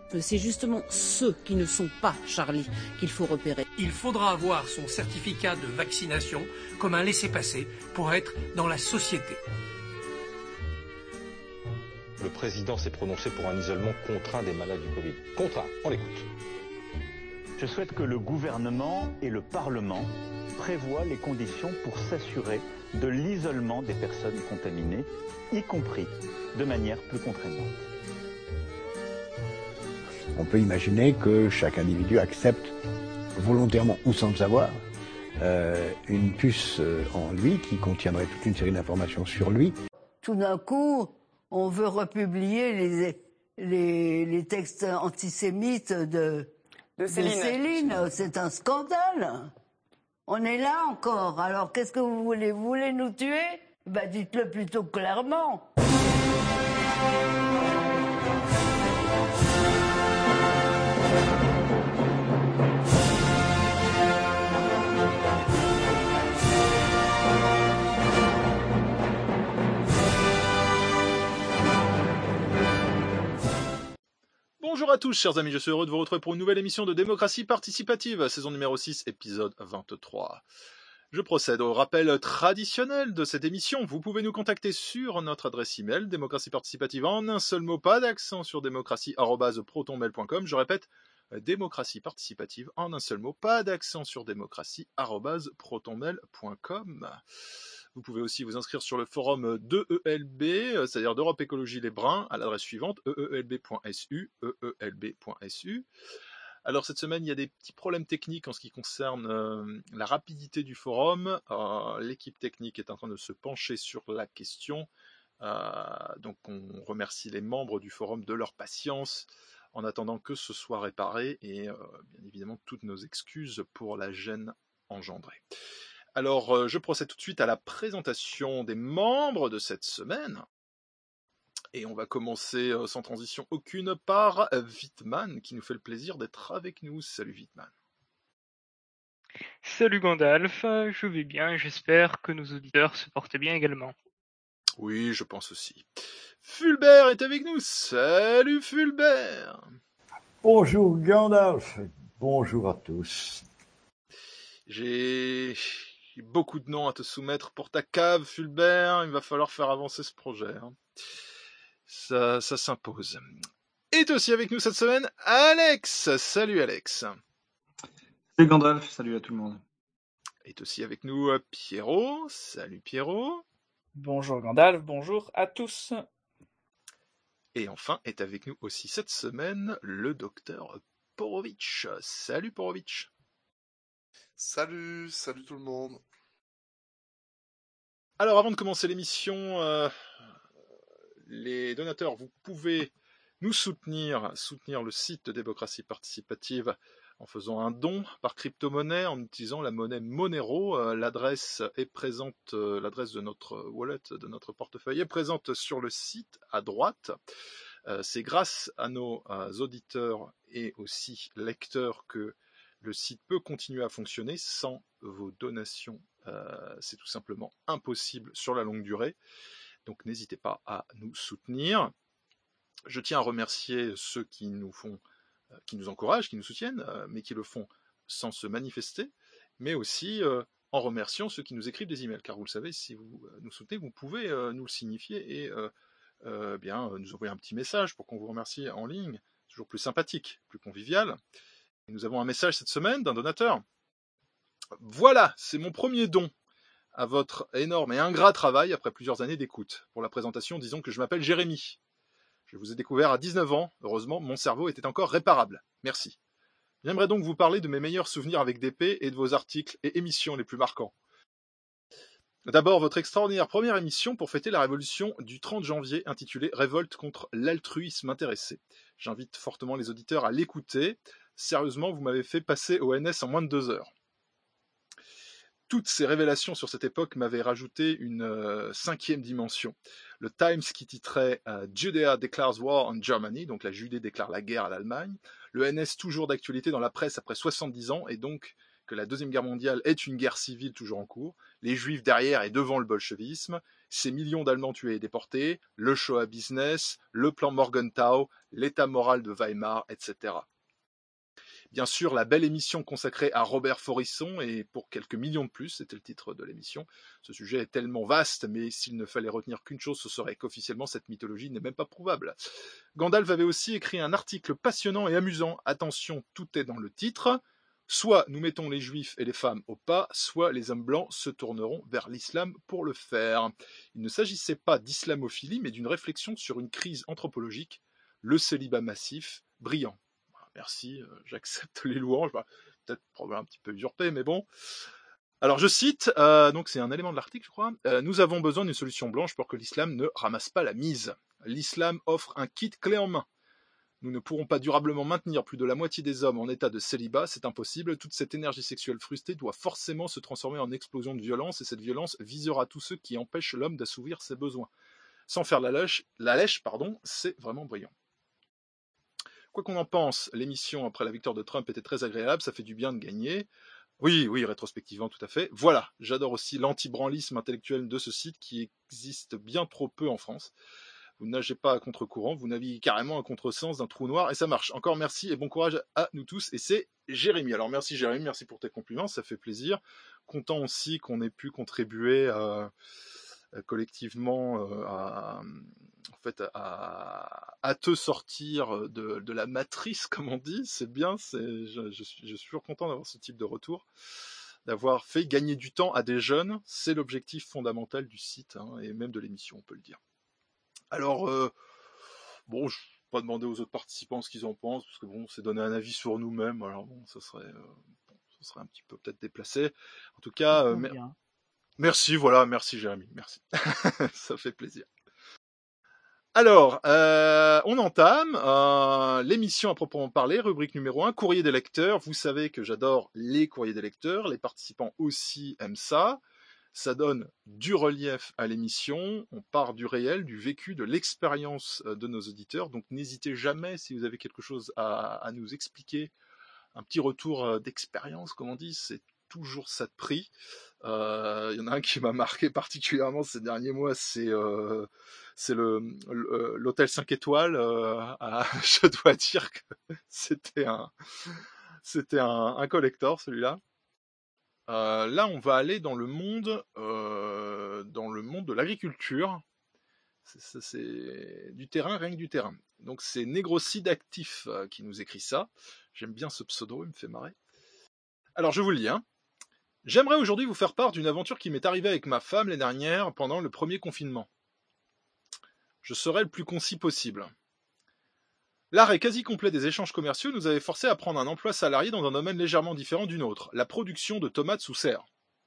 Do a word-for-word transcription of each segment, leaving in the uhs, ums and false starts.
C'est justement ceux qui ne sont pas Charlie qu'il faut repérer. Il faudra avoir son certificat de vaccination comme un laissez-passer pour être dans la société. Le président s'est prononcé pour un isolement contraint des malades du Covid. Contraint, on l'écoute. Je souhaite que le gouvernement et le Parlement prévoient les conditions pour s'assurer de l'isolement des personnes contaminées, y compris de manière plus contraignante. On peut imaginer que chaque individu accepte volontairement ou sans le savoir euh, une puce en lui qui contiendrait toute une série d'informations sur lui. Tout d'un coup, on veut republier les, les, les textes antisémites de, de Céline. De Céline. C'est un scandale. On est là encore. Alors qu'est-ce que vous voulez? Vous voulez nous tuer? Ben, dites-le plutôt clairement. Bonjour à tous, chers amis, je suis heureux de vous retrouver pour une nouvelle émission de Démocratie Participative, saison numéro six, épisode vingt-trois. Je procède au rappel traditionnel de cette émission. Vous pouvez nous contacter sur notre adresse email, démocratie participative en un seul mot, pas d'accent sur démocratie arobase protonmail point com. Je répète, démocratie participative en un seul mot, pas d'accent sur démocratie arobase protonmail point com. Vous pouvez aussi vous inscrire sur le forum d'E E L B, c'est-à-dire d'Europe Écologie Les Bruns, à l'adresse suivante, e e l b point s u, e e l b point s u. Alors cette semaine, il y a des petits problèmes techniques en ce qui concerne euh, la rapidité du forum. Euh, l'équipe technique est en train de se pencher sur la question. Euh, donc on remercie les membres du forum de leur patience en attendant que ce soit réparé et euh, bien évidemment toutes nos excuses pour la gêne engendrée. Alors, euh, je procède tout de suite à la présentation des membres de cette semaine. Et on va commencer euh, sans transition aucune par Wittmann, qui nous fait le plaisir d'être avec nous. Salut Wittmann. Salut Gandalf, je vais bien et j'espère que nos auditeurs se portent bien également. Oui, je pense aussi. Fulbert est avec nous. Salut Fulbert. Bonjour Gandalf, bonjour à tous. J'ai... beaucoup de noms à te soumettre pour ta cave, Fulbert. Il va falloir faire avancer ce projet. Hein. Ça, ça s'impose. Est aussi avec nous cette semaine, Alex. Salut Alex. Salut Gandalf, salut à tout le monde. Est aussi avec nous Pierrot. Salut Pierrot. Bonjour Gandalf, bonjour à tous. Et enfin est avec nous aussi cette semaine le docteur Porovitch. Salut Porovitch. Salut, salut tout le monde. Alors avant de commencer l'émission, euh, les donateurs, vous pouvez nous soutenir, soutenir le site de Démocratie Participative en faisant un don par crypto-monnaie, en utilisant la monnaie Monero. Euh, l'adresse est présente, euh, l'adresse de notre wallet, de notre portefeuille est présente sur le site à droite. Euh, c'est grâce à nos euh, auditeurs et aussi lecteurs que le site peut continuer à fonctionner. Sans vos donations, euh, c'est tout simplement impossible sur la longue durée. Donc n'hésitez pas à nous soutenir. Je tiens à remercier ceux qui nous font, euh, qui nous encouragent, qui nous soutiennent, euh, mais qui le font sans se manifester, mais aussi euh, en remerciant ceux qui nous écrivent des emails. Car vous le savez, si vous euh, nous soutenez, vous pouvez euh, nous le signifier et euh, euh, bien euh, nous envoyer un petit message pour qu'on vous remercie en ligne. C'est toujours plus sympathique, plus convivial. Et nous avons un message cette semaine d'un donateur. Voilà, c'est mon premier don à votre énorme et ingrat travail après plusieurs années d'écoute. Pour la présentation, disons que je m'appelle Jérémy. Je vous ai découvert à dix-neuf ans. Heureusement, mon cerveau était encore réparable. Merci. J'aimerais donc vous parler de mes meilleurs souvenirs avec D P et de vos articles et émissions les plus marquants. D'abord, votre extraordinaire première émission pour fêter la révolution du trente janvier intitulée « Révolte contre l'altruisme intéressé ». J'invite fortement les auditeurs à l'écouter. Sérieusement, vous m'avez fait passer au N S en moins de deux heures. Toutes ces révélations sur cette époque m'avaient rajouté une euh, cinquième dimension. Le Times qui titrait euh, « Judea declares war on Germany », donc la Judée déclare la guerre à l'Allemagne. Le N S toujours d'actualité dans la presse après soixante-dix ans, et donc que la Deuxième Guerre mondiale est une guerre civile toujours en cours. Les Juifs derrière et devant le bolchevisme. ces millions d'Allemands tués et déportés, le Shoah business, le plan Morgenthau, l'état moral de Weimar, et cetera. Bien sûr, la belle émission consacrée à Robert Forisson, et pour quelques millions de plus, c'était le titre de l'émission. Ce sujet est tellement vaste, mais s'il ne fallait retenir qu'une chose, ce serait qu'officiellement cette mythologie n'est même pas prouvable. Gandalf avait aussi écrit un article passionnant et amusant. Attention, tout est dans le titre. Soit nous mettons les juifs et les femmes au pas, soit les hommes blancs se tourneront vers l'islam pour le faire. Il ne s'agissait pas d'islamophilie, mais d'une réflexion sur une crise anthropologique, le célibat massif, brillant. Merci, euh, j'accepte les louanges, bah, peut-être probablement un petit peu usurpé, mais bon. Alors je cite, euh, donc c'est un élément de l'article je crois, euh, nous avons besoin d'une solution blanche pour que l'islam ne ramasse pas la mise. L'islam offre un kit clé en main. Nous ne pourrons pas durablement maintenir plus de la moitié des hommes en état de célibat, c'est impossible, toute cette énergie sexuelle frustrée doit forcément se transformer en explosion de violence, et cette violence visera tous ceux qui empêchent l'homme d'assouvir ses besoins. Sans faire la lèche, la lèche pardon, c'est vraiment brillant. Quoi qu'on en pense, l'émission après la victoire de Trump était très agréable, ça fait du bien de gagner. Oui, oui, rétrospectivement, tout à fait. Voilà, j'adore aussi l'anti-branlisme intellectuel de ce site qui existe bien trop peu en France. Vous ne nagez pas à contre-courant, vous naviguez carrément à contresens d'un trou noir et ça marche. Encore merci et bon courage à nous tous. Et c'est Jérémy. Alors merci Jérémy, merci pour tes compliments, ça fait plaisir. Content aussi qu'on ait pu contribuer à... collectivement euh, à, en fait, à, à te sortir de, de la matrice, comme on dit, c'est bien, c'est, je, je, suis, je suis toujours content d'avoir ce type de retour, d'avoir fait gagner du temps à des jeunes, c'est l'objectif fondamental du site, hein, et même de l'émission, on peut le dire. Alors, euh, bon, je ne vais pas demander aux autres participants ce qu'ils en pensent, parce que bon, c'est donner un avis sur nous-mêmes, alors bon, ça serait, euh, bon, ça serait un petit peu peut-être déplacé. En tout cas, euh, mer- merci, voilà, merci Jérémy, merci. Ça fait plaisir. Alors, euh, on entame euh, l'émission à proprement parler, rubrique numéro un, courrier des lecteurs. Vous savez que j'adore les courriers des lecteurs, les participants aussi aiment ça. Ça donne du relief à l'émission, on part du réel, du vécu, de l'expérience de nos auditeurs. Donc n'hésitez jamais, si vous avez quelque chose à, à nous expliquer, un petit retour d'expérience, comme on dit, c'est toujours ça de prix. Euh, il y en a un qui m'a marqué particulièrement ces derniers mois, c'est euh, c'est le, le l'hôtel cinq étoiles. Euh, à, je dois dire que c'était un c'était un, un collector celui-là. Euh, là, on va aller dans le monde euh, dans le monde de l'agriculture. C'est, c'est, c'est du terrain, rien que du terrain. Donc c'est Négrocide Actif euh, qui nous écrit ça. J'aime bien ce pseudo, il me fait marrer. Alors je vous le lis, hein. J'aimerais aujourd'hui vous faire part d'une aventure qui m'est arrivée avec ma femme l'année dernière pendant le premier confinement. Je serai le plus concis possible. L'arrêt quasi complet des échanges commerciaux nous avait forcé à prendre un emploi salarié dans un domaine légèrement différent du nôtre, la production de tomates sous serre.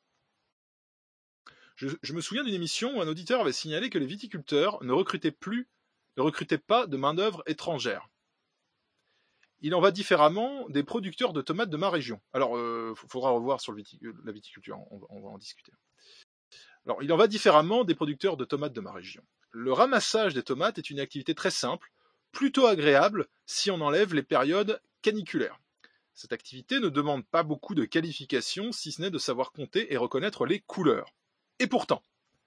Je, je me souviens d'une émission où un auditeur avait signalé que les viticulteurs ne recrutaient plus, ne recrutaient pas de main-d'œuvre étrangère. Il en va différemment des producteurs de tomates de ma région. Alors, il euh, faudra revoir sur le vitic- la viticulture, on va, on va en discuter. Alors, il en va différemment des producteurs de tomates de ma région. Le ramassage des tomates est une activité très simple, plutôt agréable si on enlève les périodes caniculaires. Cette activité ne demande pas beaucoup de qualifications, si ce n'est de savoir compter et reconnaître les couleurs. Et pourtant,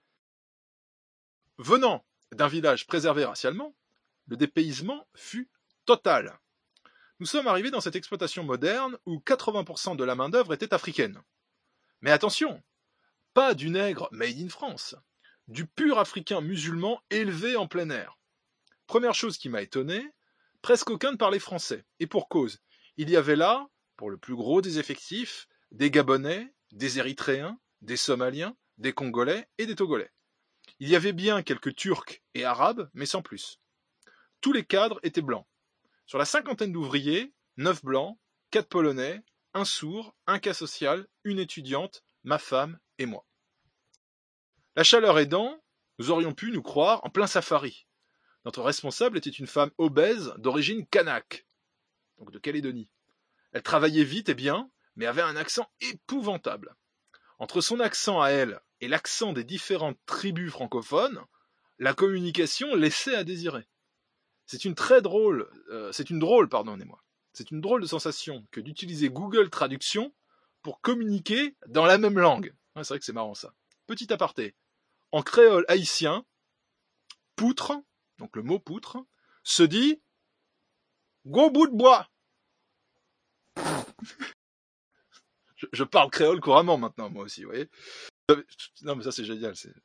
venant d'un village préservé racialement, le dépaysement fut total. Nous sommes arrivés dans cette exploitation moderne où quatre-vingts pour cent de la main-d'œuvre était africaine. Mais attention, pas du nègre made in France, du pur africain musulman élevé en plein air. Première chose qui m'a étonné, presque aucun ne parlait français. Et pour cause, il y avait là, pour le plus gros des effectifs, des Gabonais, des Érythréens, des Somaliens, des Congolais et des Togolais. Il y avait bien quelques Turcs et Arabes, mais sans plus. Tous les cadres étaient blancs. Sur la cinquantaine d'ouvriers, neuf blancs, quatre polonais, un sourd, un cas social, une étudiante, ma femme et moi. La chaleur aidant, nous aurions pu nous croire en plein safari. Notre responsable était une femme obèse d'origine kanak, donc de Calédonie. Elle travaillait vite et bien, mais avait un accent épouvantable. Entre son accent à elle et l'accent des différentes tribus francophones, la communication laissait à désirer. C'est une très drôle, euh, c'est une drôle, pardonnez-moi, c'est une drôle de sensation que d'utiliser Google Traduction pour communiquer dans la même langue. Ouais, c'est vrai que c'est marrant ça. Petit aparté, En créole haïtien, poutre, donc le mot poutre, se dit gros bout de bois. je, je parle créole couramment maintenant, moi aussi, vous voyez. Non, mais ça c'est génial. C'est...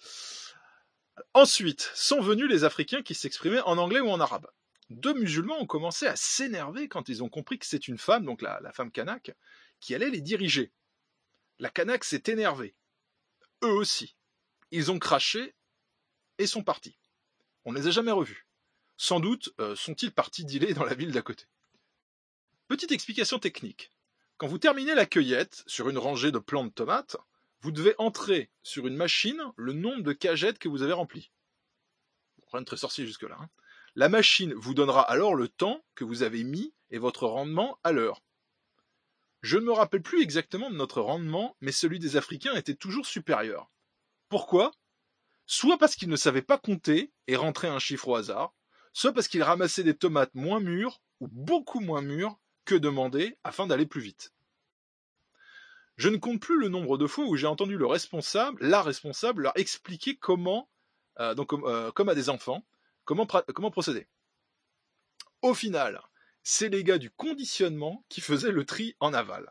Ensuite, sont venus les Africains qui s'exprimaient en anglais ou en arabe. Deux musulmans ont commencé à s'énerver quand ils ont compris que c'est une femme, donc la, la femme kanak, qui allait les diriger. La kanak s'est énervée. Eux aussi. Ils ont craché et sont partis. On ne les a jamais revus. Sans doute euh, sont-ils partis dealer dans la ville d'à côté. Petite explication technique. Quand vous terminez la cueillette sur une rangée de plants de tomates, vous devez entrer sur une machine le nombre de cagettes que vous avez remplies. Rien de très sorcier jusque-là. Hein. La machine vous donnera alors le temps que vous avez mis et votre rendement à l'heure. Je ne me rappelle plus exactement de notre rendement, mais celui des Africains était toujours supérieur. Pourquoi ? Soit parce qu'ils ne savaient pas compter et rentrer un chiffre au hasard, soit parce qu'ils ramassaient des tomates moins mûres ou beaucoup moins mûres que demandé afin d'aller plus vite. Je ne compte plus le nombre de fois où j'ai entendu le responsable, la responsable, leur expliquer comment, euh, donc euh, comme à des enfants, comment, pra- comment procéder. Au final, c'est les gars du conditionnement qui faisaient le tri en aval.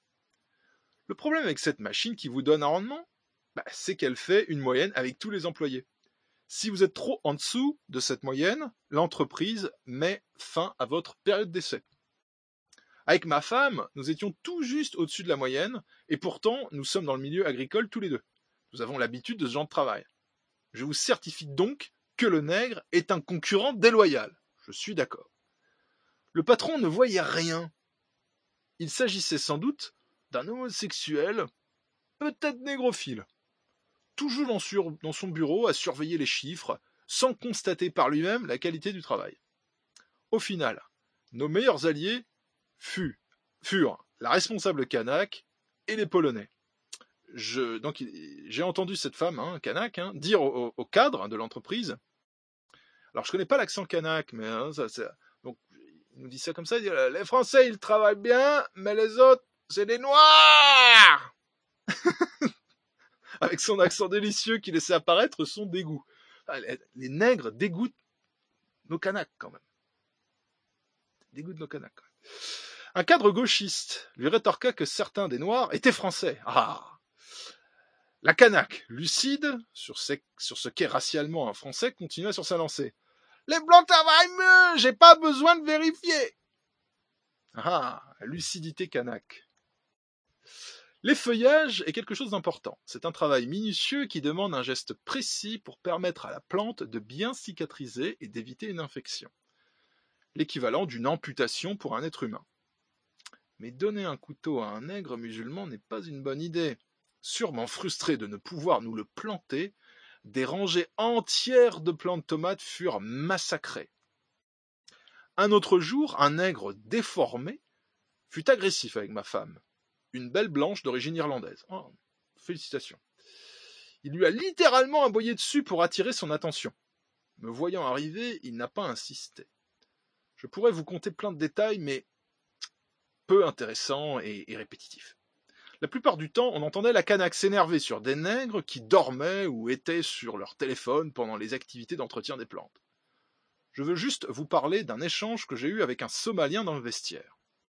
Le problème avec cette machine qui vous donne un rendement, bah, c'est qu'elle fait une moyenne avec tous les employés. Si vous êtes trop en dessous de cette moyenne, l'entreprise met fin à votre période d'essai. Avec ma femme, nous étions tout juste au-dessus de la moyenne, et pourtant, nous sommes dans le milieu agricole tous les deux. Nous avons l'habitude de ce genre de travail. Je vous certifie donc que le nègre est un concurrent déloyal. Je suis d'accord. Le patron ne voyait rien. Il s'agissait sans doute d'un homosexuel, peut-être négrophile. Toujours dans, sur, dans son bureau à surveiller les chiffres, sans constater par lui-même la qualité du travail. Au final, nos meilleurs alliés furent, furent la responsable kanak et les Polonais. Je, donc, j'ai entendu cette femme, hein, kanak, hein, dire au, au, au cadre de l'entreprise, alors je connais pas l'accent kanak, mais hein, ça, ça, donc, il nous dit ça comme ça, il dit, les Français ils travaillent bien, mais les autres c'est des Noirs. Avec son accent délicieux qui laissait apparaître son dégoût. Les nègres dégoûtent nos Kanaks quand même. Dégoûtent nos Kanaks quand même. Un cadre gauchiste lui rétorqua que certains des Noirs étaient français. Ah. La Kanak, lucide sur, ces, sur ce qu'est racialement un Français, continua sur sa lancée. Les Blancs travaillent mieux, j'ai pas besoin de vérifier. Ah, la lucidité Kanak. L'effeuillage est quelque chose d'important. C'est un travail minutieux qui demande un geste précis pour permettre à la plante de bien cicatriser et d'éviter une infection. L'équivalent d'une amputation pour un être humain. Mais donner un couteau à un nègre musulman n'est pas une bonne idée. Sûrement frustré de ne pouvoir nous le planter, des rangées entières de plants de tomates furent massacrées. Un autre jour, un nègre déformé fut agressif avec ma femme. Une belle blanche d'origine irlandaise. Oh, félicitations. Il lui a littéralement aboyé dessus pour attirer son attention. Me voyant arriver, il n'a pas insisté. Je pourrais vous conter plein de détails, mais peu intéressants et, et répétitifs. La plupart du temps, on entendait la Kanak s'énerver sur des nègres qui dormaient ou étaient sur leur téléphone pendant les activités d'entretien des plantes. Je veux juste vous parler d'un échange que j'ai eu avec un Somalien dans le vestiaire.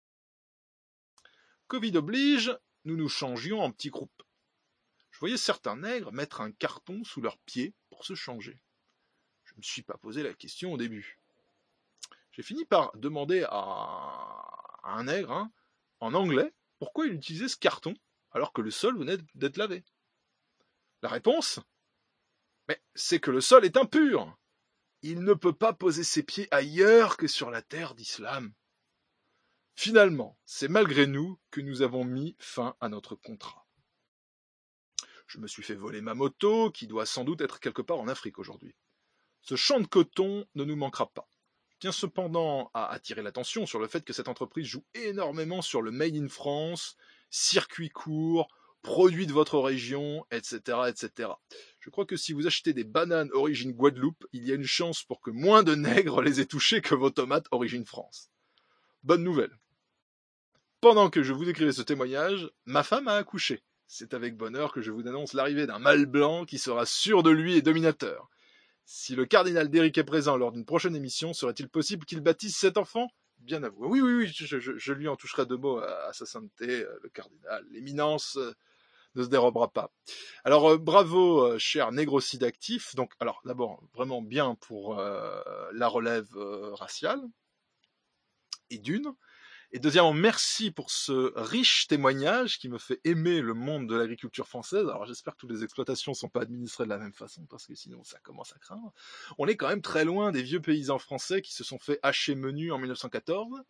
Covid oblige, nous nous changions en petits groupes. Je voyais certains nègres mettre un carton sous leurs pieds pour se changer. Je ne me suis pas posé la question au début. J'ai fini par demander à un nègre, hein, en anglais, pourquoi il utilisait ce carton alors que le sol venait d'être lavé. La réponse ? Mais c'est que le sol est impur. Il ne peut pas poser ses pieds ailleurs que sur la terre d'islam. Finalement, c'est malgré nous que nous avons mis fin à notre contrat. Je me suis fait voler ma moto, qui doit sans doute être quelque part en Afrique aujourd'hui. Ce champ de coton ne nous manquera pas. Je tiens cependant à attirer l'attention sur le fait que cette entreprise joue énormément sur le Made in France, circuit court, produits de votre région, et cetera, et cetera. Je crois que si vous achetez des bananes origine Guadeloupe, il y a une chance pour que moins de nègres les aient touchées que vos tomates origine France. Bonne nouvelle. Pendant que je vous écrivais ce témoignage, ma femme a accouché. C'est avec bonheur que je vous annonce l'arrivée d'un mâle blanc qui sera sûr de lui et dominateur. Si le cardinal Derrick est présent lors d'une prochaine émission, serait-il possible qu'il baptise cet enfant ? Bien avoué. Oui, oui, oui, je, je, je lui en toucherai deux mots à, à sa sainteté, le cardinal. L'éminence euh, ne se dérobera pas. Alors, euh, bravo, euh, cher négrocide actif. Donc, alors, d'abord, vraiment bien pour euh, la relève euh, raciale, et d'une. Et deuxièmement, merci pour ce riche témoignage qui me fait aimer le monde de l'agriculture française. Alors j'espère que toutes les exploitations ne sont pas administrées de la même façon, parce que sinon ça commence à craindre. On est quand même très loin des vieux paysans français qui se sont fait hacher menu en mille neuf cent quatorze.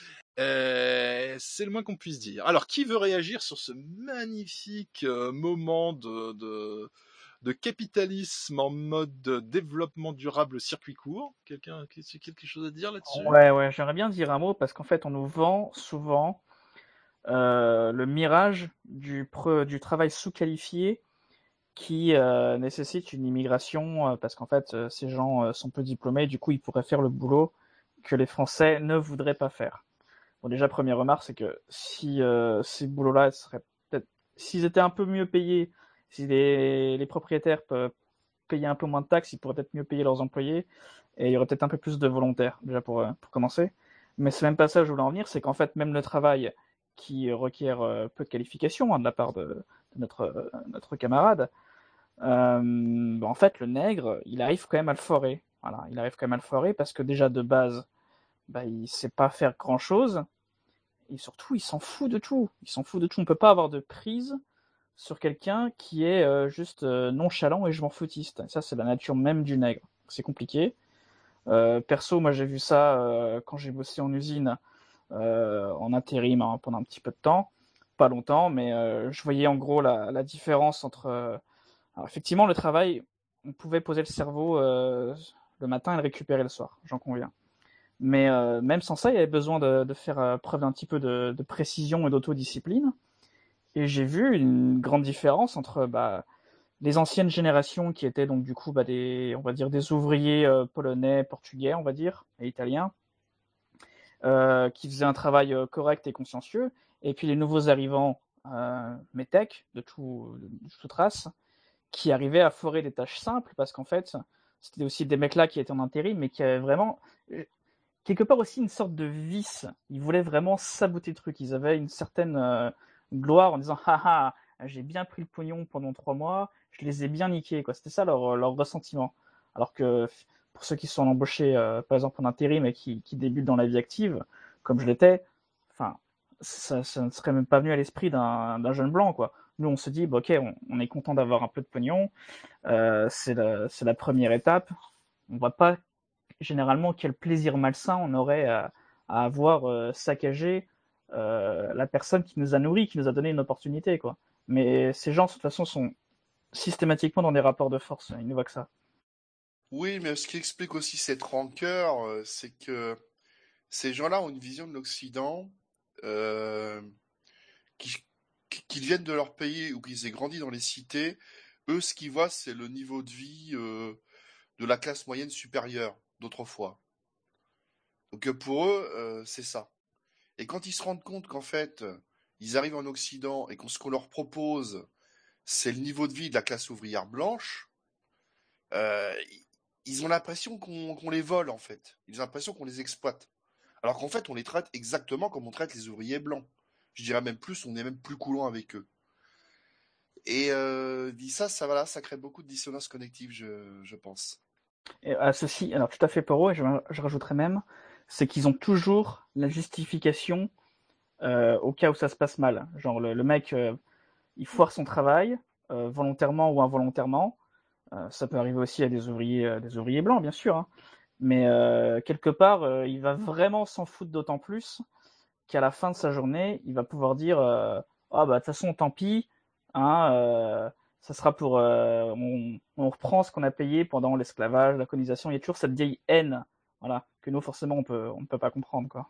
Euh, c'est le moins qu'on puisse dire. Alors, qui veut réagir sur ce magnifique euh, moment de... de de capitalisme en mode développement durable circuit court? Quelqu'un a quelque chose à dire là-dessus? Ouais, ouais, j'aimerais bien dire un mot parce qu'en fait, on nous vend souvent euh, le mirage du, pre, du travail sous-qualifié qui euh, nécessite une immigration euh, parce qu'en fait, euh, ces gens euh, sont peu diplômés, du coup, ils pourraient faire le boulot que les Français ne voudraient pas faire. Bon, déjà, première remarque, c'est que si euh, ces boulots-là seraient peut-être, s'ils étaient un peu mieux payés, si les, les propriétaires peuvent payer un peu moins de taxes, ils pourraient peut-être mieux payer leurs employés, et il y aurait peut-être un peu plus de volontaires, déjà pour, euh, pour commencer. Mais c'est même pas ça que je voulais en venir, c'est qu'en fait, même le travail qui requiert euh, peu de qualification hein, de la part de, de notre, euh, notre camarade, euh, bah, en fait, le nègre, il arrive quand même à le forer. Voilà, il arrive quand même à le forer parce que déjà, de base, bah, il sait pas faire grand-chose, et surtout, il s'en fout de tout. Il s'en fout de tout. On peut pas avoir de prise sur quelqu'un qui est euh, juste euh, nonchalant et je m'en foutiste. Ça, c'est la nature même du nègre. C'est compliqué. Euh, perso, moi, j'ai vu ça euh, quand j'ai bossé en usine, euh, en intérim hein, pendant un petit peu de temps. Pas longtemps, mais euh, je voyais en gros la, la différence entre... Euh... Alors, effectivement, le travail, on pouvait poser le cerveau euh, le matin et le récupérer le soir, j'en conviens. Mais euh, même sans ça, il y avait besoin de, de faire euh, preuve d'un petit peu de, de précision et d'autodiscipline. Et j'ai vu une grande différence entre bah, les anciennes générations qui étaient donc du coup bah, des, on va dire des ouvriers euh, polonais, portugais, on va dire, et italiens, euh, qui faisaient un travail euh, correct et consciencieux, et puis les nouveaux arrivants euh, métèques de, tout, de toute race, qui arrivaient à forer des tâches simples parce qu'en fait, c'était aussi des mecs là qui étaient en intérim, mais qui avaient vraiment quelque part aussi une sorte de vice. Ils voulaient vraiment saboter le truc. Ils avaient une certaine euh, gloire en disant haha, j'ai bien pris le pognon pendant trois mois, je les ai bien niqués. Quoi. C'était ça leur, leur ressentiment. Alors que pour ceux qui sont embauchés, euh, par exemple en intérim et qui, qui débutent dans la vie active, comme je l'étais, enfin, ça, ça ne serait même pas venu à l'esprit d'un, d'un jeune blanc. Quoi. Nous, on se dit, bah, ok, on, on est content d'avoir un peu de pognon, euh, c'est, la, c'est la première étape. On ne voit pas généralement quel plaisir malsain on aurait à, à avoir euh, saccagé euh, la personne qui nous a nourris, qui nous a donné une opportunité, quoi. Mais ces gens, de toute façon, sont systématiquement dans des rapports de force. Ils ne voient que ça. Oui, mais ce qui explique aussi cette rancœur, euh, c'est que ces gens-là ont une vision de l'Occident, euh, qui- qui- qu'ils viennent de leur pays ou qu'ils aient grandi dans les cités. Eux, ce qu'ils voient, c'est le niveau de vie euh, de la classe moyenne supérieure d'autrefois. Donc euh, pour eux, euh, c'est ça. Et quand ils se rendent compte qu'en fait, euh, ils arrivent en Occident et que ce qu'on leur propose, c'est le niveau de vie de la classe ouvrière blanche, euh, ils ont l'impression qu'on qu'on les vole en fait. Ils ont l'impression qu'on les exploite. Alors qu'en fait, on les traite exactement comme on traite les ouvriers blancs. Je dirais même plus, on est même plus coulant avec eux. Et euh, dit ça, ça, voilà, ça crée beaucoup de dissonance cognitive, je, je pense. Et à ceci, alors tout à fait pour eux, et je, je rajouterais même, c'est qu'ils ont toujours la justification euh, au cas où ça se passe mal. Genre le, le mec, euh, il foire son travail, euh, volontairement ou involontairement. Euh, ça peut arriver aussi à des ouvriers, euh, des ouvriers blancs, bien sûr. Hein. Mais euh, quelque part, euh, il va vraiment s'en foutre d'autant plus qu'à la fin de sa journée, il va pouvoir dire euh, ah bah de toute façon tant pis, hein, euh, ça sera pour euh, on, on reprend ce qu'on a payé pendant l'esclavage, la colonisation. Il y a toujours cette vieille haine, voilà, que nous forcément on peut on ne peut pas comprendre quoi.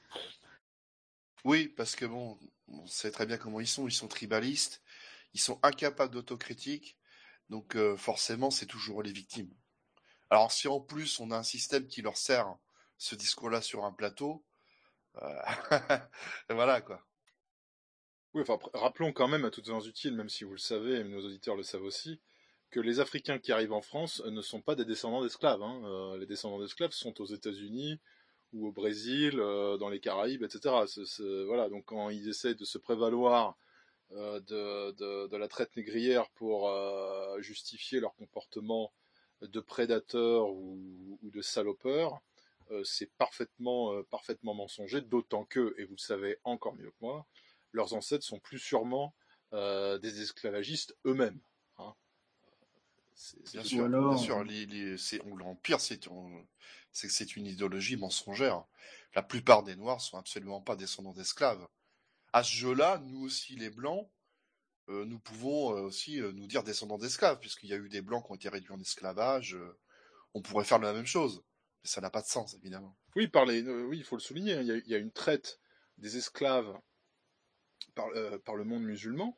Oui, parce que bon, on sait très bien comment ils sont, ils sont tribalistes, ils sont incapables d'autocritique, donc euh, forcément c'est toujours les victimes. Alors si en plus on a un système qui leur sert ce discours-là sur un plateau, euh, voilà quoi. Oui, enfin, rappelons quand même à toutes heures utiles, même si vous le savez, et nos auditeurs le savent aussi, que les Africains qui arrivent en France ne sont pas des descendants d'esclaves. Hein. Euh, les descendants d'esclaves sont aux États-Unis ou au Brésil, euh, dans les Caraïbes, et cetera. C'est, c'est, voilà, donc quand ils essaient de se prévaloir euh, de, de, de la traite négrière pour euh, justifier leur comportement de prédateurs ou, ou de salopeurs, euh, c'est parfaitement, euh, parfaitement mensonger, d'autant que, et vous le savez encore mieux que moi, leurs ancêtres sont plus sûrement euh, des esclavagistes eux-mêmes. Hein. C'est, c'est Bien tout sûr, à fait- bien sûr. Les, les, c'est, on, l'Empire, c'est, on- c'est que c'est une idéologie mensongère. La plupart des Noirs sont absolument pas descendants d'esclaves. À ce jeu-là, nous aussi, les Blancs, euh, nous pouvons euh, aussi euh, nous dire descendants d'esclaves, puisqu'il y a eu des Blancs qui ont été réduits en esclavage. euh, on pourrait faire la même chose. Mais ça n'a pas de sens, évidemment. Oui, par les, euh, oui, il faut le souligner, hein, il y a, il y a une traite des esclaves par, euh, par le monde musulman,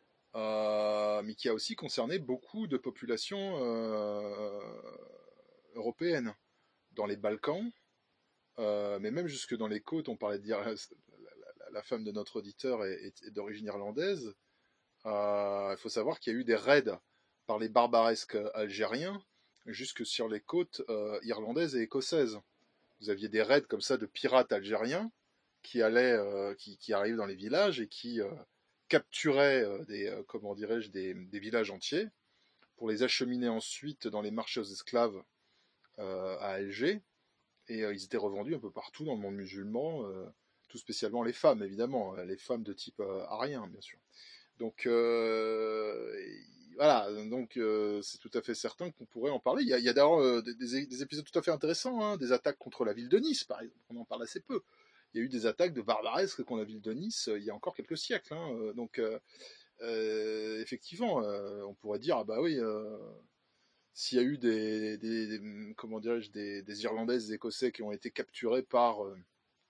euh, mais qui a aussi concerné beaucoup de populations euh, européennes, dans les Balkans, euh, mais même jusque dans les côtes. On parlait de dire la, la, la femme de notre auditeur est, est, est d'origine irlandaise. Euh, il faut savoir qu'il y a eu des raids par les barbaresques algériens jusque sur les côtes euh, irlandaises et écossaises. Vous aviez des raids comme ça de pirates algériens qui allaient, euh, qui, qui arrivent dans les villages et qui euh, capturaient euh, des, euh, comment dirais-je, des, des villages entiers pour les acheminer ensuite dans les marchés aux esclaves euh, à Alger. Et euh, ils étaient revendus un peu partout dans le monde musulman, euh, tout spécialement les femmes, évidemment, les femmes de type euh, arien, bien sûr. Donc euh, voilà, donc euh, c'est tout à fait certain qu'on pourrait en parler. Il y a, il y a d'ailleurs euh, des, des, épisodes tout à fait intéressants, hein, des attaques contre la ville de Nice, par exemple. On en parle assez peu. Il y a eu des attaques de barbaresques contre la ville de Nice euh, il y a encore quelques siècles. Hein, euh, donc euh, euh, effectivement, euh, on pourrait dire ah bah oui. Euh, s'il y a eu des, des, des comment dirais-je des, des Irlandaises, des Écossais qui ont été capturés par euh,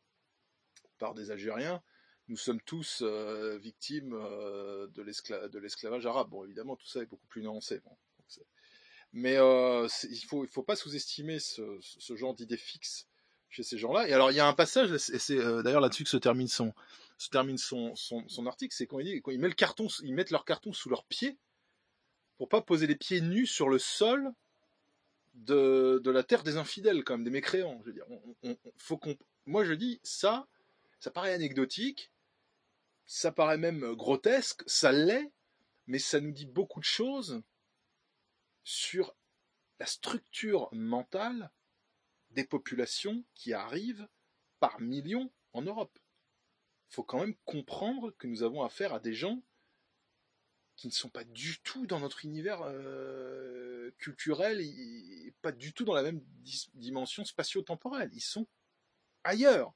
par des Algériens, nous sommes tous euh, victimes euh, de, l'escla- de l'esclavage arabe. Bon, évidemment, tout ça est beaucoup plus nuancé. Bon, c'est... Mais euh, c'est, il faut, il faut pas sous-estimer ce, ce genre d'idée fixe chez ces gens-là. Et alors, il y a un passage, et c'est euh, d'ailleurs là-dessus que se termine son, se termine son, son, son article, c'est quand il dit, quand ils mettent le carton, ils mettent leur carton sous leurs pieds pour pas poser les pieds nus sur le sol de, de la terre des infidèles, quand même, des mécréants. Je veux dire, on, on, on, faut qu'on, moi je dis ça, ça paraît anecdotique. Ça paraît même grotesque, ça l'est, mais ça nous dit beaucoup de choses sur la structure mentale des populations qui arrivent par millions en Europe. Il faut quand même comprendre que nous avons affaire à des gens qui ne sont pas du tout dans notre univers euh, culturel, et pas du tout dans la même di- dimension spatio-temporelle. Ils sont ailleurs.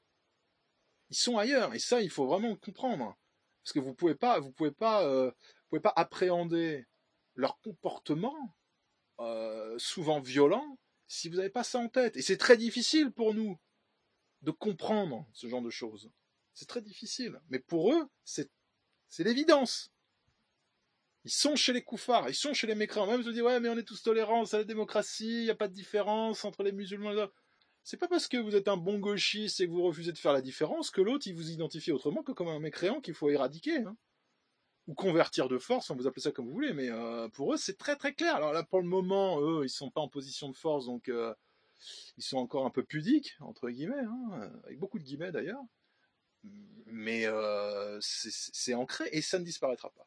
Ils sont ailleurs, et ça, il faut vraiment le comprendre. Parce que vous pouvez pas, vous pouvez pas, euh, vous pouvez pas appréhender leur comportement, euh, souvent violent, si vous n'avez pas ça en tête. Et c'est très difficile pour nous de comprendre ce genre de choses. C'est très difficile. Mais pour eux, c'est, c'est l'évidence. Ils sont chez les koufars, ils sont chez les mécréants. Même se disent, ouais, mais on est tous tolérants, c'est la démocratie, il n'y a pas de différence entre les musulmans et les autres. C'est pas parce que vous êtes un bon gauchiste et que vous refusez de faire la différence que l'autre, il vous identifie autrement que comme un mécréant qu'il faut éradiquer. Hein. Ou convertir de force, on vous appelez ça comme vous voulez, mais euh, pour eux, c'est très très clair. Alors là, pour le moment, eux, ils sont pas en position de force, donc euh, ils sont encore un peu pudiques, entre guillemets, hein, avec beaucoup de guillemets d'ailleurs. Mais euh, c'est, c'est ancré et ça ne disparaîtra pas.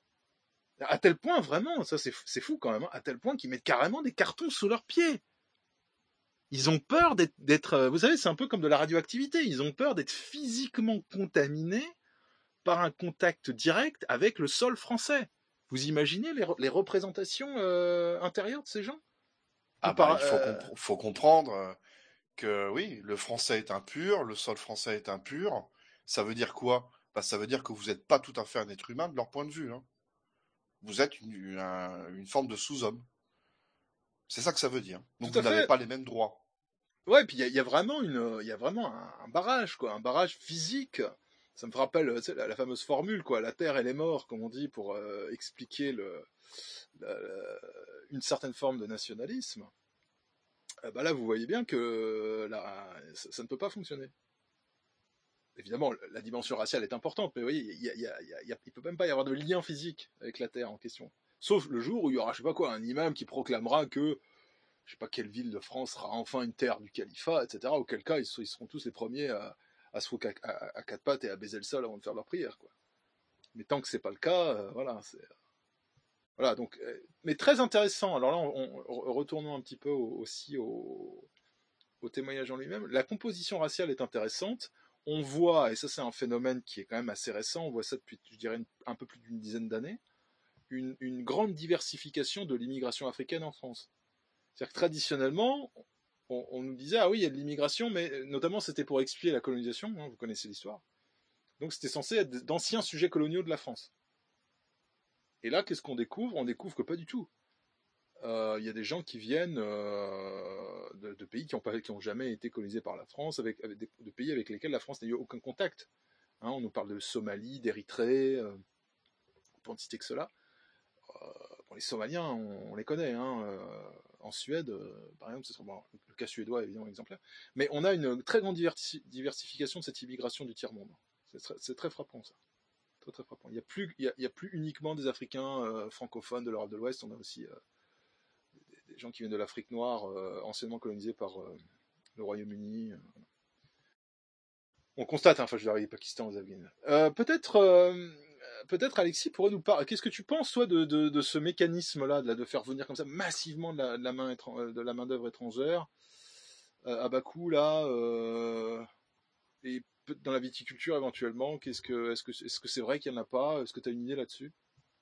À tel point, vraiment, ça c'est, c'est fou quand même, hein, à tel point qu'ils mettent carrément des cartons sous leurs pieds. Ils ont peur d'être, d'être, vous savez, c'est un peu comme de la radioactivité. Ils ont peur d'être physiquement contaminés par un contact direct avec le sol français. Vous imaginez les, les représentations euh, intérieures de ces gens? Ah par, bah, il faut, euh... compre- faut comprendre que oui, le français est impur, le sol français est impur. Ça veut dire quoi? Bah, ça veut dire que vous n'êtes pas tout à fait un être humain de leur point de vue. Hein. Vous êtes une, un- une forme de sous-homme. C'est ça que ça veut dire. Donc Tout vous à n'avez fait. pas les mêmes droits. Ouais, puis il y, y a vraiment une, il y a vraiment un, un barrage, quoi, un barrage physique. Ça me rappelle tu sais, la, la fameuse formule, quoi, la terre et les morts, comme on dit, pour euh, expliquer le, la, la, une certaine forme de nationalisme. Euh, bah là, vous voyez bien que là, ça, ça ne peut pas fonctionner. évidemment, la dimension raciale est importante, mais vous voyez, il ne peut même pas y avoir de lien physique avec la terre en question. Sauf le jour où il y aura, je sais pas quoi, un imam qui proclamera que, je sais pas quelle ville de France sera enfin une terre du califat, et cetera. Auquel cas, ils, ils seront tous les premiers à, à se foutre à, à, à quatre pattes et à baiser le sol avant de faire leur prière, quoi. Mais tant que c'est pas le cas, euh, voilà, c'est... Voilà, donc, euh, mais très intéressant. Alors là, on, on, retournons un petit peu au, aussi au, au témoignage en lui-même. La composition raciale est intéressante. On voit, et ça c'est un phénomène qui est quand même assez récent, on voit ça depuis, je dirais, une, un peu plus d'une dizaine d'années, une, une grande diversification de l'immigration africaine en France. C'est-à-dire que traditionnellement, on, on nous disait, ah oui, il y a de l'immigration, mais notamment c'était pour expier la colonisation, hein, vous connaissez l'histoire. Donc c'était censé être d'anciens sujets coloniaux de la France. Et là, qu'est-ce qu'on découvre? On découvre que pas du tout. Il euh, y a des gens qui viennent euh, de, de pays qui n'ont qui ont jamais été colonisés par la France, avec, avec des, de pays avec lesquels la France n'a eu aucun contact. Hein, on nous parle de Somalie, d'Érythrée, euh, pour ne citer que cela. Euh, bon, les Somaliens, on, on les connaît. Hein, euh, en Suède, euh, par exemple, c'est bon, le cas suédois est évidemment exemplaire. Mais on a une très grande diversi diversification de cette immigration du tiers-monde. C'est très, très frappant, ça. Très, très frappant. Il n'y a, a, a plus uniquement des Africains euh, francophones de l'Europe de l'Ouest, on a aussi euh, des, des gens qui viennent de l'Afrique noire, euh, anciennement colonisés par euh, le Royaume-Uni. Euh, on constate, hein, enfin je vais arriver Pakistan aux Afghans. Euh, peut-être, euh, peut-être Alexis pourrait nous parler. Qu'est-ce que tu penses, toi, de, de, de ce mécanisme-là, de, de faire venir comme ça massivement de la, de la main de la main d'œuvre étrangère euh, à bas coût, là, euh, et dans la viticulture éventuellement, qu'est-ce que, est-ce que, est-ce que c'est vrai qu'il n'y en a pas? Est-ce que tu as une idée là-dessus?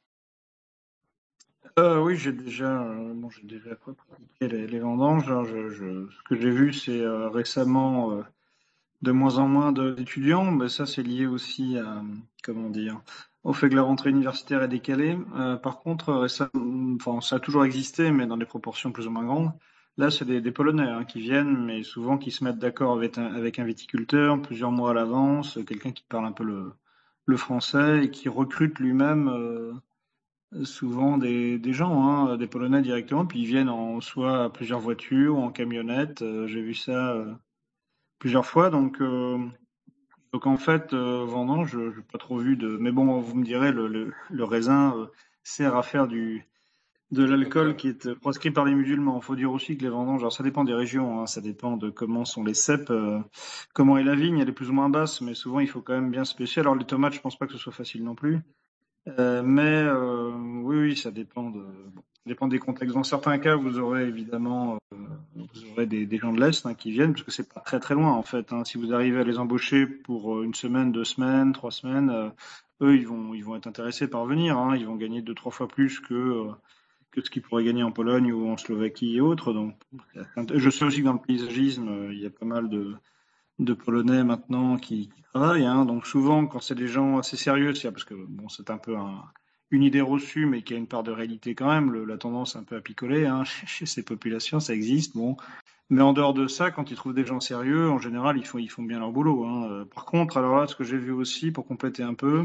euh, Oui, j'ai déjà, euh, bon, j'ai déjà pratiqué les, les vendanges. Je, je, ce que j'ai vu, c'est euh, récemment euh, de moins en moins d'étudiants, mais ça c'est lié aussi à, comment dire, au fait que la rentrée universitaire est décalée. Euh, par contre, récemment, enfin, ça a toujours existé, mais dans des proportions plus ou moins grandes. Là, c'est des, des Polonais hein, qui viennent, mais souvent qui se mettent d'accord avec un, avec un viticulteur plusieurs mois à l'avance, quelqu'un qui parle un peu le, le français et qui recrute lui-même euh, souvent des, des gens, hein, des Polonais directement, puis ils viennent en soit à plusieurs voitures ou en camionnette. Euh, J'ai vu ça euh, plusieurs fois, donc euh, donc en fait, euh, vendange, je n'ai pas trop vu de. Mais bon, vous me direz, le, le, le raisin euh, sert à faire du de l'alcool qui est proscrit par les musulmans. Il faut dire aussi que les vendanges, alors ça dépend des régions, hein, ça dépend de comment sont les ceps, euh, comment est la vigne, elle est plus ou moins basse, mais souvent il faut quand même bien se pêcher. Alors les tomates, je pense pas que ce soit facile non plus. Euh, mais euh, oui, oui, ça dépend de, bon, ça dépend des contextes. Dans certains cas, vous aurez évidemment, euh, vous aurez des, des gens de l'Est hein, qui viennent, parce que c'est pas très très loin en fait. Hein. Si vous arrivez à les embaucher pour une semaine, deux semaines, trois semaines, euh, eux, ils vont, ils vont être intéressés par venir. Hein. Ils vont gagner deux, trois fois plus que euh, que ce qu'ils pourraient gagner en Pologne ou en Slovaquie et autres. Donc, je sais aussi que dans le paysagisme, il y a pas mal de de Polonais maintenant qui, qui travaillent. Hein. Donc souvent, quand c'est des gens assez sérieux, c'est parce que bon, c'est un peu un, une idée reçue, mais qui a une part de réalité quand même. Le, la tendance un peu à picoler hein, chez, chez ces populations, ça existe. Bon, mais en dehors de ça, quand ils trouvent des gens sérieux, en général, ils font ils font bien leur boulot. Hein. Par contre, alors là, ce que j'ai vu aussi, pour compléter un peu,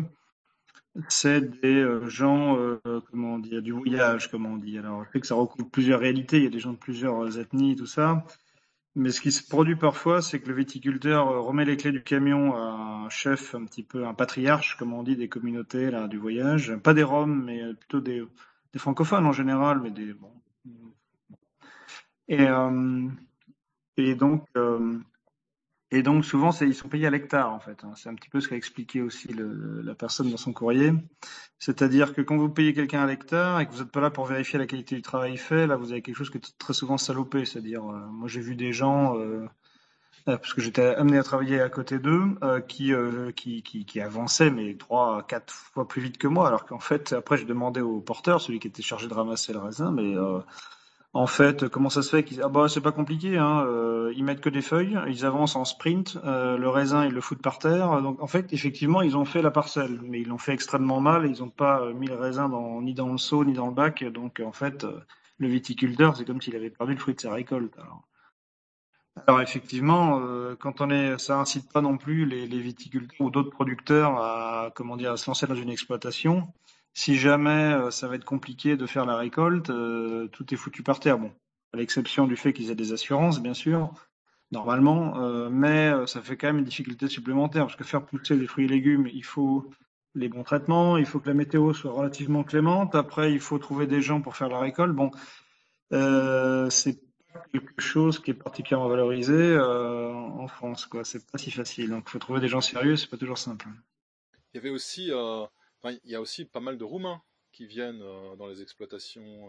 c'est des euh, gens, euh, comment on dit, du voyage, comment on dit. Alors, je sais que ça recouvre plusieurs réalités. Il y a des gens de plusieurs ethnies, tout ça. Mais ce qui se produit parfois, c'est que le viticulteur remet les clés du camion à un chef, un petit peu un patriarche, comme on dit, des communautés là du voyage. Pas des Roms, mais plutôt des, des francophones en général, mais des bon. Et, euh, et donc euh, et donc souvent ils sont payés à l'hectare en fait. Hein. C'est un petit peu ce qu'a expliqué aussi le, la personne dans son courrier. C'est-à-dire que quand vous payez quelqu'un à l'hectare et que vous n'êtes pas là pour vérifier la qualité du travail fait, là vous avez quelque chose qui est très souvent salopé. C'est-à-dire, euh, moi j'ai vu des gens, euh, parce que j'étais amené à travailler à côté d'eux, euh, qui, euh, qui, qui, qui avançaient mais trois, quatre fois plus vite que moi. Alors qu'en fait, après je demandais au porteur, celui qui était chargé de ramasser le raisin, mais euh, en fait, comment ça se fait qu'ils... Ah bah c'est pas compliqué, hein. Euh, ils mettent que des feuilles, ils avancent en sprint, euh, le raisin ils le foutent par terre. Donc en fait, effectivement, ils ont fait la parcelle, mais ils l'ont fait extrêmement mal. Ils n'ont pas mis le raisin dans, ni dans le seau ni dans le bac. Donc en fait, le viticulteur, c'est comme s'il avait perdu le fruit de sa récolte. Alors, alors effectivement, euh, quand on est, ça incite pas non plus les, les viticulteurs ou d'autres producteurs à, comment dire, à se lancer dans une exploitation. Si jamais euh, ça va être compliqué de faire la récolte, euh, tout est foutu par terre. Bon, à l'exception du fait qu'ils aient des assurances, bien sûr. normalement, euh, mais euh, ça fait quand même une difficulté supplémentaire, parce que faire pousser les fruits et légumes, il faut les bons traitements, il faut que la météo soit relativement clémente, après il faut trouver des gens pour faire la récolte. Bon, euh, c'est pas quelque chose qui est particulièrement valorisé euh, en France, quoi. C'est pas si facile, donc il faut trouver des gens sérieux, c'est pas toujours simple. Il y avait aussi, euh, enfin, il y a aussi pas mal de Roumains qui viennent euh, dans les exploitations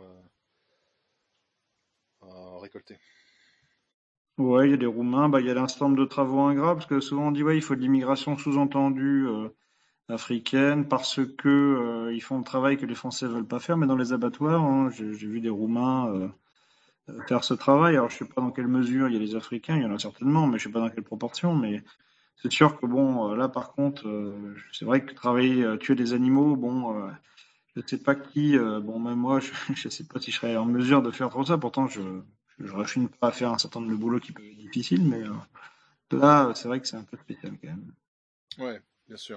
euh, euh, récolter. Ouais, il y a des Roumains, bah, il y a un certain nombre de travaux ingrats, parce que souvent on dit, ouais, il faut de l'immigration sous-entendue euh, africaine, parce que euh, ils font le travail que les Français veulent pas faire, mais dans les abattoirs, hein, j'ai j'ai vu des Roumains euh, faire ce travail. Alors, je sais pas dans quelle mesure il y a les Africains, il y en a certainement, mais je sais pas dans quelle proportion, mais c'est sûr que bon, euh, là, par contre, euh, c'est vrai que travailler, euh, tuer des animaux, bon, euh, je sais pas qui, euh, bon, même moi, je, je sais pas si je serais en mesure de faire trop ça, pourtant, je, je, je raffine pas à faire un certain nombre de boulots qui peuvent être difficiles, mais euh, là, c'est vrai que c'est un peu spécial quand même. Ouais, bien sûr.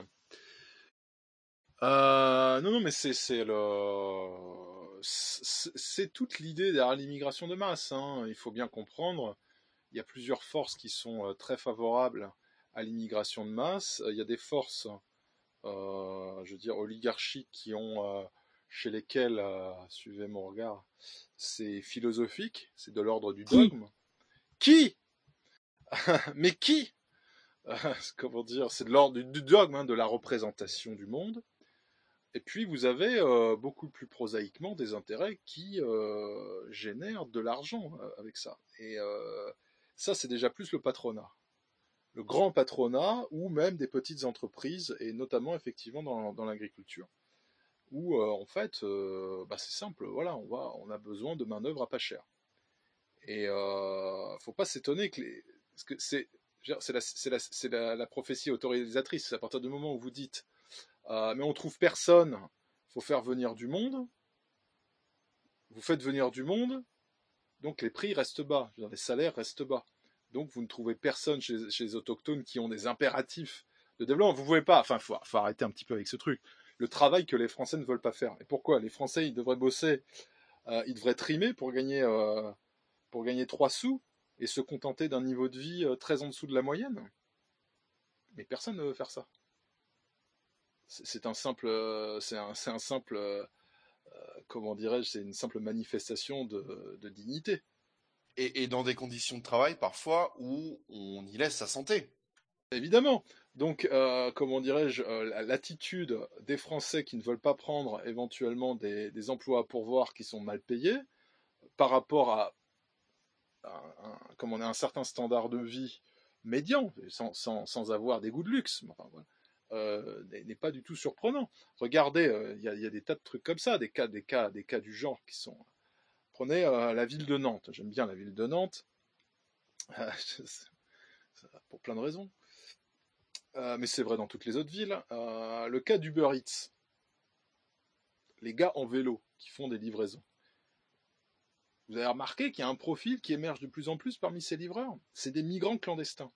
Euh, non, non, mais c'est c'est le c'est c'est toute l'idée derrière l'immigration de masse. Hein. Il faut bien comprendre. Il y a plusieurs forces qui sont euh, très favorables à l'immigration de masse. Il y a des forces, euh, je veux dire, oligarchiques qui ont, euh, chez lesquelles, euh, suivez mon regard, c'est philosophique, c'est de l'ordre du dogme. Qui, mais qui Comment dire, c'est de l'ordre du dogme, hein, de la représentation du monde. Et puis vous avez euh, beaucoup plus prosaïquement des intérêts qui euh, génèrent de l'argent euh, avec ça. Et euh, ça, c'est déjà plus le patronat. Le grand patronat ou même des petites entreprises, et notamment effectivement dans, dans l'agriculture, où euh, en fait, euh, bah, c'est simple, voilà, on, va, on a besoin de main-d'œuvre à pas cher. Et euh, faut pas s'étonner que les. Parce que c'est, c'est, la, c'est, la, c'est la, la prophétie autorisatrice. À partir du moment où vous dites euh, mais on trouve personne, faut faire venir du monde, vous faites venir du monde, donc les prix restent bas, les salaires restent bas. Donc vous ne trouvez personne chez, chez les autochtones qui ont des impératifs de développement. Vous ne pouvez pas, enfin, il faut, faut arrêter un petit peu avec ce truc. Le travail que les Français ne veulent pas faire. Et pourquoi? Les Français, ils devraient bosser, euh, ils devraient trimer pour gagner, euh, pour gagner trois sous et se contenter d'un niveau de vie euh, très en dessous de la moyenne. Mais personne ne veut faire ça. C'est, c'est un simple, euh, c'est un, c'est un simple, euh, comment dirais-je, c'est une simple manifestation de, de dignité. Et, et dans des conditions de travail parfois où on y laisse sa santé. Évidemment. Donc, euh, comment dirais-je, euh, l'attitude des Français qui ne veulent pas prendre éventuellement des, des emplois à pourvoir qui sont mal payés par rapport à, à, un, comme on a un certain standard de vie médian, sans, sans, sans avoir des goûts de luxe, enfin, voilà, euh, n'est pas du tout surprenant. Regardez, il euh, y, y a des tas de trucs comme ça, des cas, des cas, des cas du genre qui sont. Prenez euh, la ville de Nantes. J'aime bien la ville de Nantes pour plein de raisons. Euh, mais c'est vrai dans toutes les autres villes. Euh, le cas d'Uber Eats. Les gars en vélo qui font des livraisons. Vous avez remarqué qu'il y a un profil qui émerge de plus en plus parmi ces livreurs. C'est des migrants clandestins.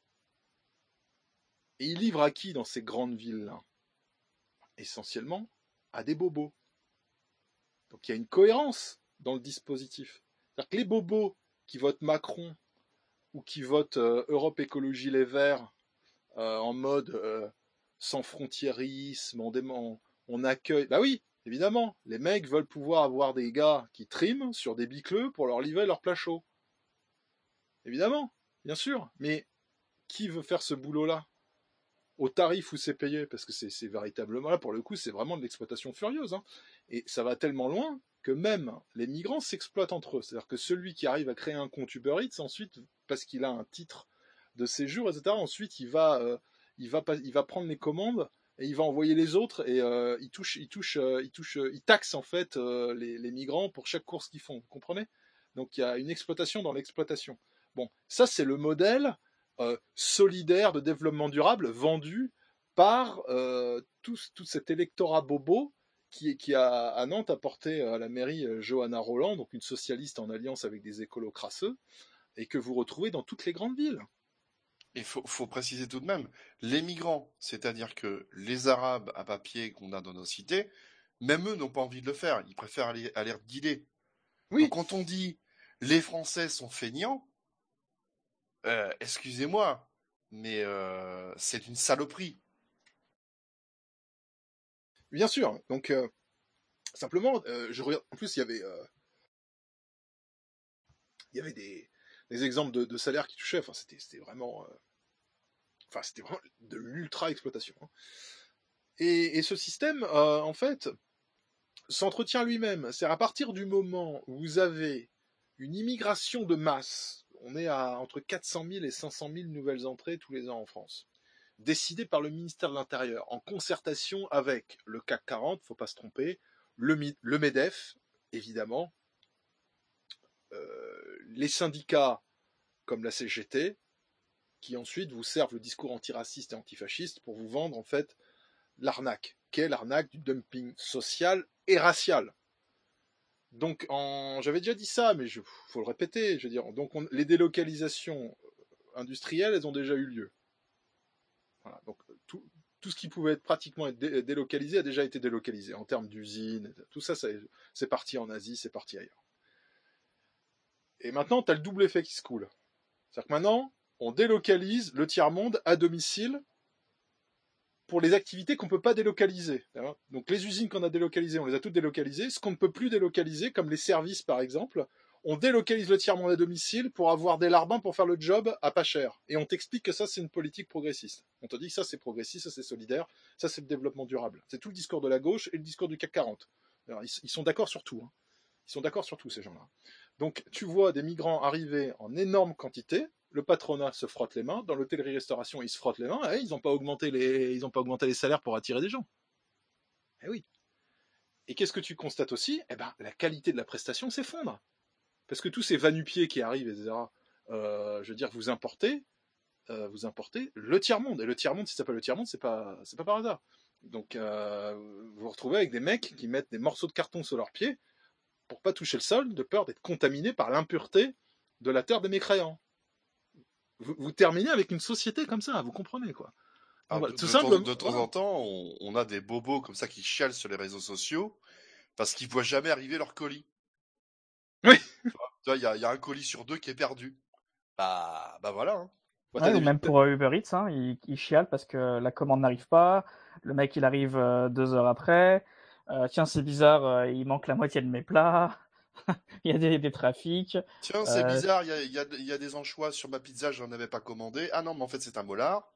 Et ils livrent à qui dans ces grandes villes-là? Essentiellement à des bobos. Donc il y a une cohérence dans le dispositif. C'est-à-dire que les bobos qui votent Macron ou qui votent euh, Europe Écologie Les Verts euh, en mode euh, sans frontiérisme, on, dément, on accueille... Bah oui, évidemment, les mecs veulent pouvoir avoir des gars qui triment sur des bicleux pour leur livrer leur plat chaud. Évidemment, bien sûr, mais qui veut faire ce boulot-là au tarif où c'est payé? Parce que c'est, c'est véritablement, là pour le coup, c'est vraiment de l'exploitation furieuse. Hein. Et ça va tellement loin que même les migrants s'exploitent entre eux. C'est-à-dire que celui qui arrive à créer un compte Uber Eats, ensuite, parce qu'il a un titre de séjour, et cetera, ensuite il va, euh, il va, il va prendre les commandes et il va envoyer les autres et euh, il touche, il touche, euh, il touche, euh, il taxe en fait euh, les, les migrants pour chaque course qu'ils font. Vous comprenez? Donc il y a une exploitation dans l'exploitation. Bon, ça c'est le modèle euh, solidaire de développement durable vendu par euh, tout, tout cet électorat bobo qui, qui a à Nantes apporté à la mairie euh, Johanna Roland, donc une socialiste en alliance avec des écolos crasseux, et que vous retrouvez dans toutes les grandes villes. Il faut, faut préciser tout de même, les migrants, c'est-à-dire que les Arabes à papier qu'on a dans nos cités, même eux n'ont pas envie de le faire, ils préfèrent aller, aller dealer. Oui. Donc quand on dit les Français sont feignants, euh, excusez-moi, mais euh, c'est une saloperie. Bien sûr. Donc, euh, simplement, euh, je regarde. En plus, il y avait, euh, il y avait des, des exemples de, de salaires qui touchaient. Enfin, c'était, c'était vraiment, euh, enfin, c'était vraiment de l'ultra exploitation. Hein. Et, et ce système, euh, en fait, s'entretient lui-même. C'est à partir du moment où vous avez une immigration de masse, on est à entre quatre cent mille et cinq cent mille nouvelles entrées tous les ans en France, décidées par le ministère de l'Intérieur, en concertation avec le C A C quarante, faut pas se tromper, le, le MEDEF, évidemment, euh, les syndicats comme la C G T, qui ensuite vous servent le discours antiraciste et antifasciste pour vous vendre en fait l'arnaque, qu'est l'arnaque du dumping social et racial. Donc, en... j'avais déjà dit ça, mais il faut le répéter. Je veux dire, donc on... les délocalisations industrielles, elles ont déjà eu lieu. Voilà, donc tout, tout ce qui pouvait être pratiquement être dé- délocalisé a déjà été délocalisé en termes d'usines. Tout ça, ça c'est parti en Asie, c'est parti ailleurs. Et maintenant, tu as le double effet qui se coule. C'est-à-dire que maintenant, on délocalise le tiers-monde à domicile pour les activités qu'on ne peut pas délocaliser. Donc les usines qu'on a délocalisées, on les a toutes délocalisées. Ce qu'on ne peut plus délocaliser, comme les services par exemple, on délocalise le tiers-monde à domicile pour avoir des larbins pour faire le job à pas cher. Et on t'explique que ça, c'est une politique progressiste. On te dit que ça, c'est progressiste, ça, c'est solidaire, ça, c'est le développement durable. C'est tout le discours de la gauche et le discours du C A C quarante. Alors, ils, ils sont d'accord sur tout. Hein. Ils sont d'accord sur tout, ces gens-là. Donc, tu vois des migrants arriver en énorme quantité, le patronat se frotte les mains, dans l'hôtellerie-restauration, ils se frottent les mains, et ils n'ont pas augmenté les, ils ont pas augmenté les salaires pour attirer des gens. Eh oui. Et qu'est-ce que tu constates aussi ? Eh ben, la qualité de la prestation s'effondre. Parce que tous ces va-nu-pieds qui arrivent, et cetera, euh, je veux dire, vous importez, euh, vous importez le tiers-monde. Et le tiers-monde, si ça s'appelle le tiers-monde, c'est pas, c'est pas par hasard. Donc, euh, vous vous retrouvez avec des mecs qui mettent des morceaux de carton sur leurs pieds pour pas toucher le sol, de peur d'être contaminé par l'impureté de la terre des mécréants. Vous, vous terminez avec une société comme ça, vous comprenez quoi. Alors, voilà, de, tout de, simplement, temps, de temps voilà. en temps, on, on a des bobos comme ça qui chialent sur les réseaux sociaux parce qu'ils voient jamais arriver leur colis. Oui. Tu vois, il y a, y a un colis sur deux qui est perdu. Bah, bah voilà. Hein. Ouais, ou même pour Uber Eats, hein, ils, ils chialent parce que la commande n'arrive pas, le mec il arrive euh, deux heures après, euh, tiens c'est bizarre, euh, il manque la moitié de mes plats, il y a des, des trafics. Tiens, euh... c'est bizarre, il y a, y, a, y a des anchois sur ma pizza, j'en avais pas commandé. Ah non, mais en fait c'est un molar.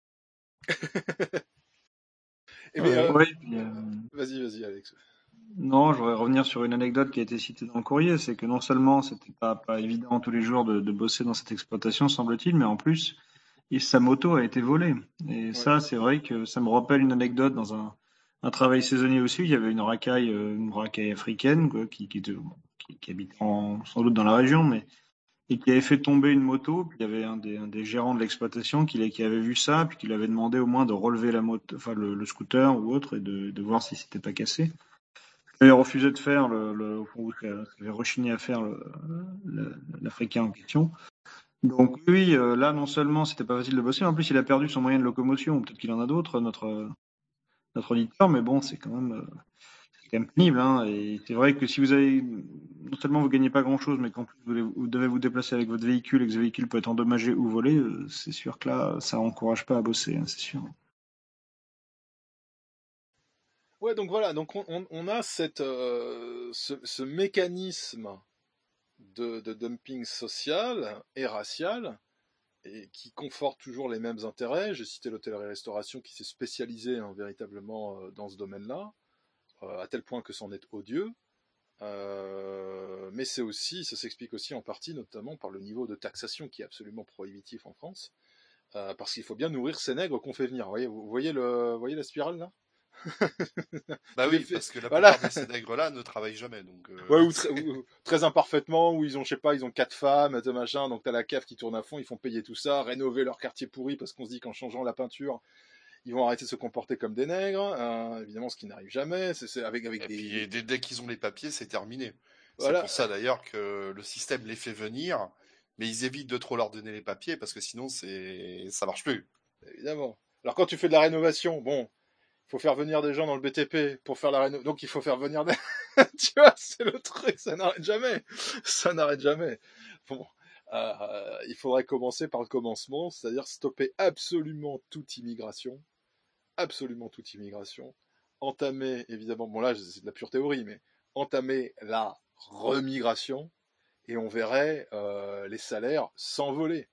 Eh bien, euh... ouais, puis, euh... vas-y, vas-y Alex. Non, je voudrais revenir sur une anecdote qui a été citée dans le courrier, c'est que non seulement c'était pas, pas évident tous les jours de, de bosser dans cette exploitation, semble-t-il, mais en plus, et sa moto a été volée. Et ouais. Ça, c'est vrai que ça me rappelle une anecdote dans un, un travail saisonnier aussi, où il y avait une racaille, une racaille africaine, quoi, qui, qui, qui, qui habite en, sans doute dans la région, mais et qui avait fait tomber une moto. Puis il y avait un des, un des gérants de l'exploitation qui, qui avait vu ça, puis qui lui avait demandé au moins de relever la moto, enfin le, le scooter ou autre, et de, de voir si c'était pas cassé. Il avait refusé de faire le, le il avait rechigné à faire le, le, l'Africain en question. Donc oui, euh, là non seulement c'était pas facile de bosser, mais en plus il a perdu son moyen de locomotion. Peut-être qu'il en a d'autres, notre notre auditeur, mais bon, c'est quand même euh, c'est quand même pénible. Hein, et c'est vrai que si vous avez non seulement vous gagnez pas grand-chose, mais qu'en plus vous, vous devez vous déplacer avec votre véhicule et que ce véhicule peut être endommagé ou volé, euh, c'est sûr que là ça encourage pas à bosser, hein, c'est sûr. Ouais, donc voilà, donc on, on, on a cette, euh, ce, ce mécanisme de, de dumping social et racial et qui conforte toujours les mêmes intérêts. J'ai cité l'hôtellerie-restauration qui s'est spécialisée hein, véritablement euh, dans ce domaine-là, euh, à tel point que c'en est odieux. Euh, mais c'est aussi, ça s'explique aussi en partie notamment par le niveau de taxation qui est absolument prohibitif en France, euh, parce qu'il faut bien nourrir ces nègres qu'on fait venir. Vous voyez, vous voyez, le, vous voyez la spirale là? Bah oui, parce que la voilà. plupart de ces nègres-là ne travaillent jamais, donc. Euh... Ouais, ou, très, ou très imparfaitement, où ils ont, je sais pas, ils ont quatre femmes, et machin, donc t'as la cave qui tourne à fond, ils font payer tout ça, rénover leur quartier pourri, parce qu'on se dit qu'en changeant la peinture, ils vont arrêter de se comporter comme des nègres, euh, évidemment, ce qui n'arrive jamais, c'est, c'est avec, avec et des... Puis, dès, dès qu'ils ont les papiers, c'est terminé. Voilà. C'est pour ça d'ailleurs que le système les fait venir, mais ils évitent de trop leur donner les papiers, parce que sinon, c'est, ça marche plus. Évidemment. Alors quand tu fais de la rénovation, bon, il faut faire venir des gens dans le B T P pour faire la rénovation, donc il faut faire venir des... tu vois, c'est le truc, ça n'arrête jamais, ça n'arrête jamais. Bon, euh, il faudrait commencer par le commencement, c'est-à-dire stopper absolument toute immigration, absolument toute immigration, entamer, évidemment, bon là c'est de la pure théorie, mais entamer la remigration, et on verrait euh, les salaires s'envoler.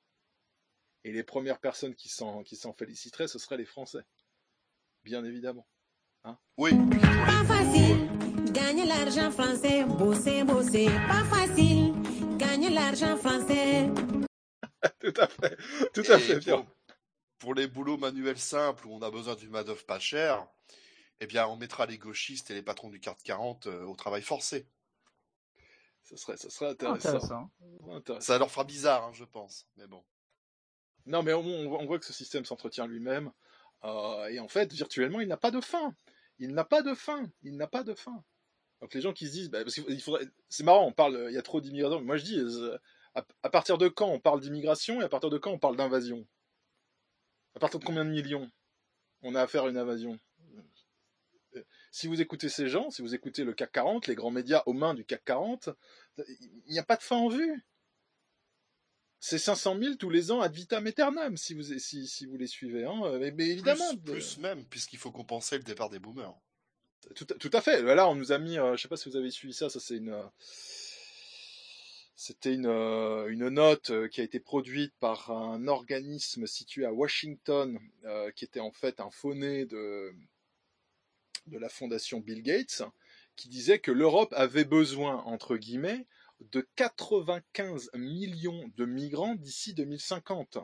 Et les premières personnes qui s'en, qui s'en féliciteraient, ce seraient les Français. Bien évidemment. Hein oui. Pas facile, gagner l'argent français, bosser, bosser. Pas facile, gagner l'argent français. Tout à fait, tout à Et fait. Pour, pour les boulots manuels simples où on a besoin d'une main-d'œuvre pas chère, eh bien, on mettra les gauchistes et les patrons du quart quarante euh, au travail forcé. Ça serait, ça serait intéressant. Intéressant. intéressant. Ça leur fera bizarre, hein, je pense. Mais bon. Non, mais on, on voit que ce système s'entretient lui-même. Euh, et en fait, virtuellement, il n'a pas de fin. Il n'a pas de fin. Il n'a pas de fin. Donc les gens qui se disent, bah, parce qu'il faudrait, c'est marrant, on parle, il y a trop d'immigration. Moi je dis, euh, à, à partir de quand on parle d'immigration et à partir de quand on parle d'invasion? À partir de combien de millions on a affaire à une invasion? Si vous écoutez ces gens, si vous écoutez le C A C quarante, les grands médias aux mains du C A C quarante, il n'y a pas de fin en vue. C'est cinq cent mille tous les ans ad vitam aeternam, si vous, si, si vous les suivez. Hein. Mais, mais évidemment. Plus, plus même, puisqu'il faut compenser le départ des boomers. Tout, tout à fait. Là, on nous a mis, euh, je sais pas si vous avez suivi ça, ça c'est une, euh, c'était une, euh, une note euh, qui a été produite par un organisme situé à Washington, euh, qui était en fait un faux-nez de, de la fondation Bill Gates, qui disait que l'Europe avait besoin, entre guillemets, de quatre-vingt-quinze millions de migrants d'ici deux mille cinquante.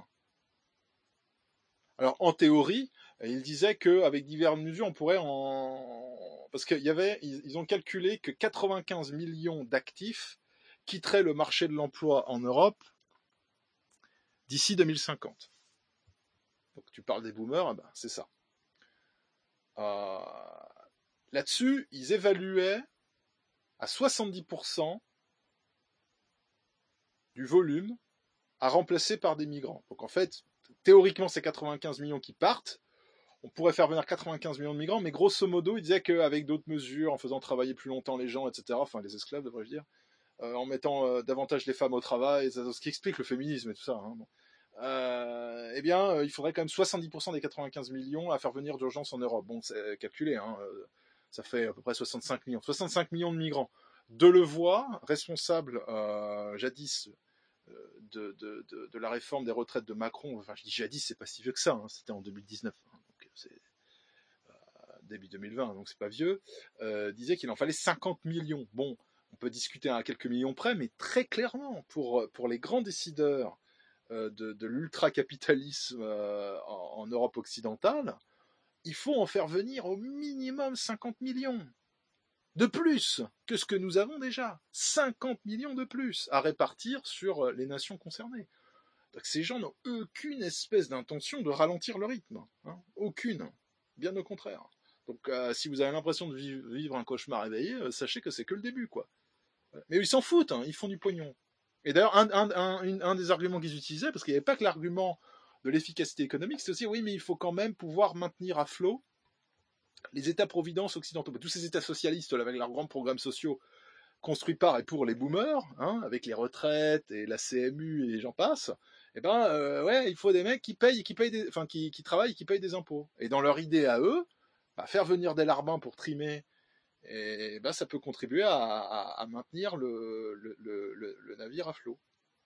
Alors, en théorie, il disait qu'avec diverses mesures, on pourrait en... Parce qu'il y avait, ils ont calculé que quatre-vingt-quinze millions d'actifs quitteraient le marché de l'emploi en Europe d'ici deux mille cinquante. Donc, tu parles des boomers, eh ben, c'est ça. Euh... Là-dessus, ils évaluaient à soixante-dix pour cent du volume à remplacer par des migrants. Donc, en fait, théoriquement, c'est quatre-vingt-quinze millions qui partent. On pourrait faire venir quatre-vingt-quinze millions de migrants, mais grosso modo, il disait qu'avec d'autres mesures, en faisant travailler plus longtemps les gens, et cetera, enfin les esclaves, devrais-je dire, euh, en mettant euh, davantage les femmes au travail, ce qui explique le féminisme et tout ça, hein, bon. euh, eh bien, euh, il faudrait quand même soixante-dix pour cent des quatre-vingt-quinze millions à faire venir d'urgence en Europe. Bon, c'est calculé, hein, euh, ça fait à peu près soixante-cinq millions. soixante-cinq millions de migrants. Delevoye, responsable euh, jadis de, de, de, de la réforme des retraites de Macron, enfin je dis jadis, c'est pas si vieux que ça, hein, c'était en deux mille dix-neuf, hein, donc c'est euh, début deux mille vingt, donc c'est pas vieux, euh, disait qu'il en fallait cinquante millions. Bon, on peut discuter à quelques millions près, mais très clairement, pour, pour les grands décideurs euh, de, de l'ultra-capitalisme euh, en, en Europe occidentale, il faut en faire venir au minimum cinquante millions. De plus que ce que nous avons déjà. cinquante millions de plus à répartir sur les nations concernées. Donc ces gens n'ont aucune espèce d'intention de ralentir le rythme. Hein, aucune. Bien au contraire. Donc euh, si vous avez l'impression de vivre, vivre un cauchemar éveillé, euh, sachez que c'est que le début, quoi. Mais ils s'en foutent, hein, ils font du pognon. Et d'ailleurs, un, un, un, un des arguments qu'ils utilisaient, parce qu'il n'y avait pas que l'argument de l'efficacité économique, c'est aussi, oui, mais il faut quand même pouvoir maintenir à flot les États-providence occidentaux, tous ces États socialistes là, avec leurs grands programmes sociaux construits par et pour les boomers, hein, avec les retraites et la C M U et j'en passe, eh ben euh, ouais, il faut des mecs qui payent, qui payent, des, enfin qui, qui travaillent, et qui payent des impôts. Et dans leur idée à eux, bah, faire venir des larbins pour trimer, et bah, ça peut contribuer à, à, à maintenir le, le, le, le navire à flot.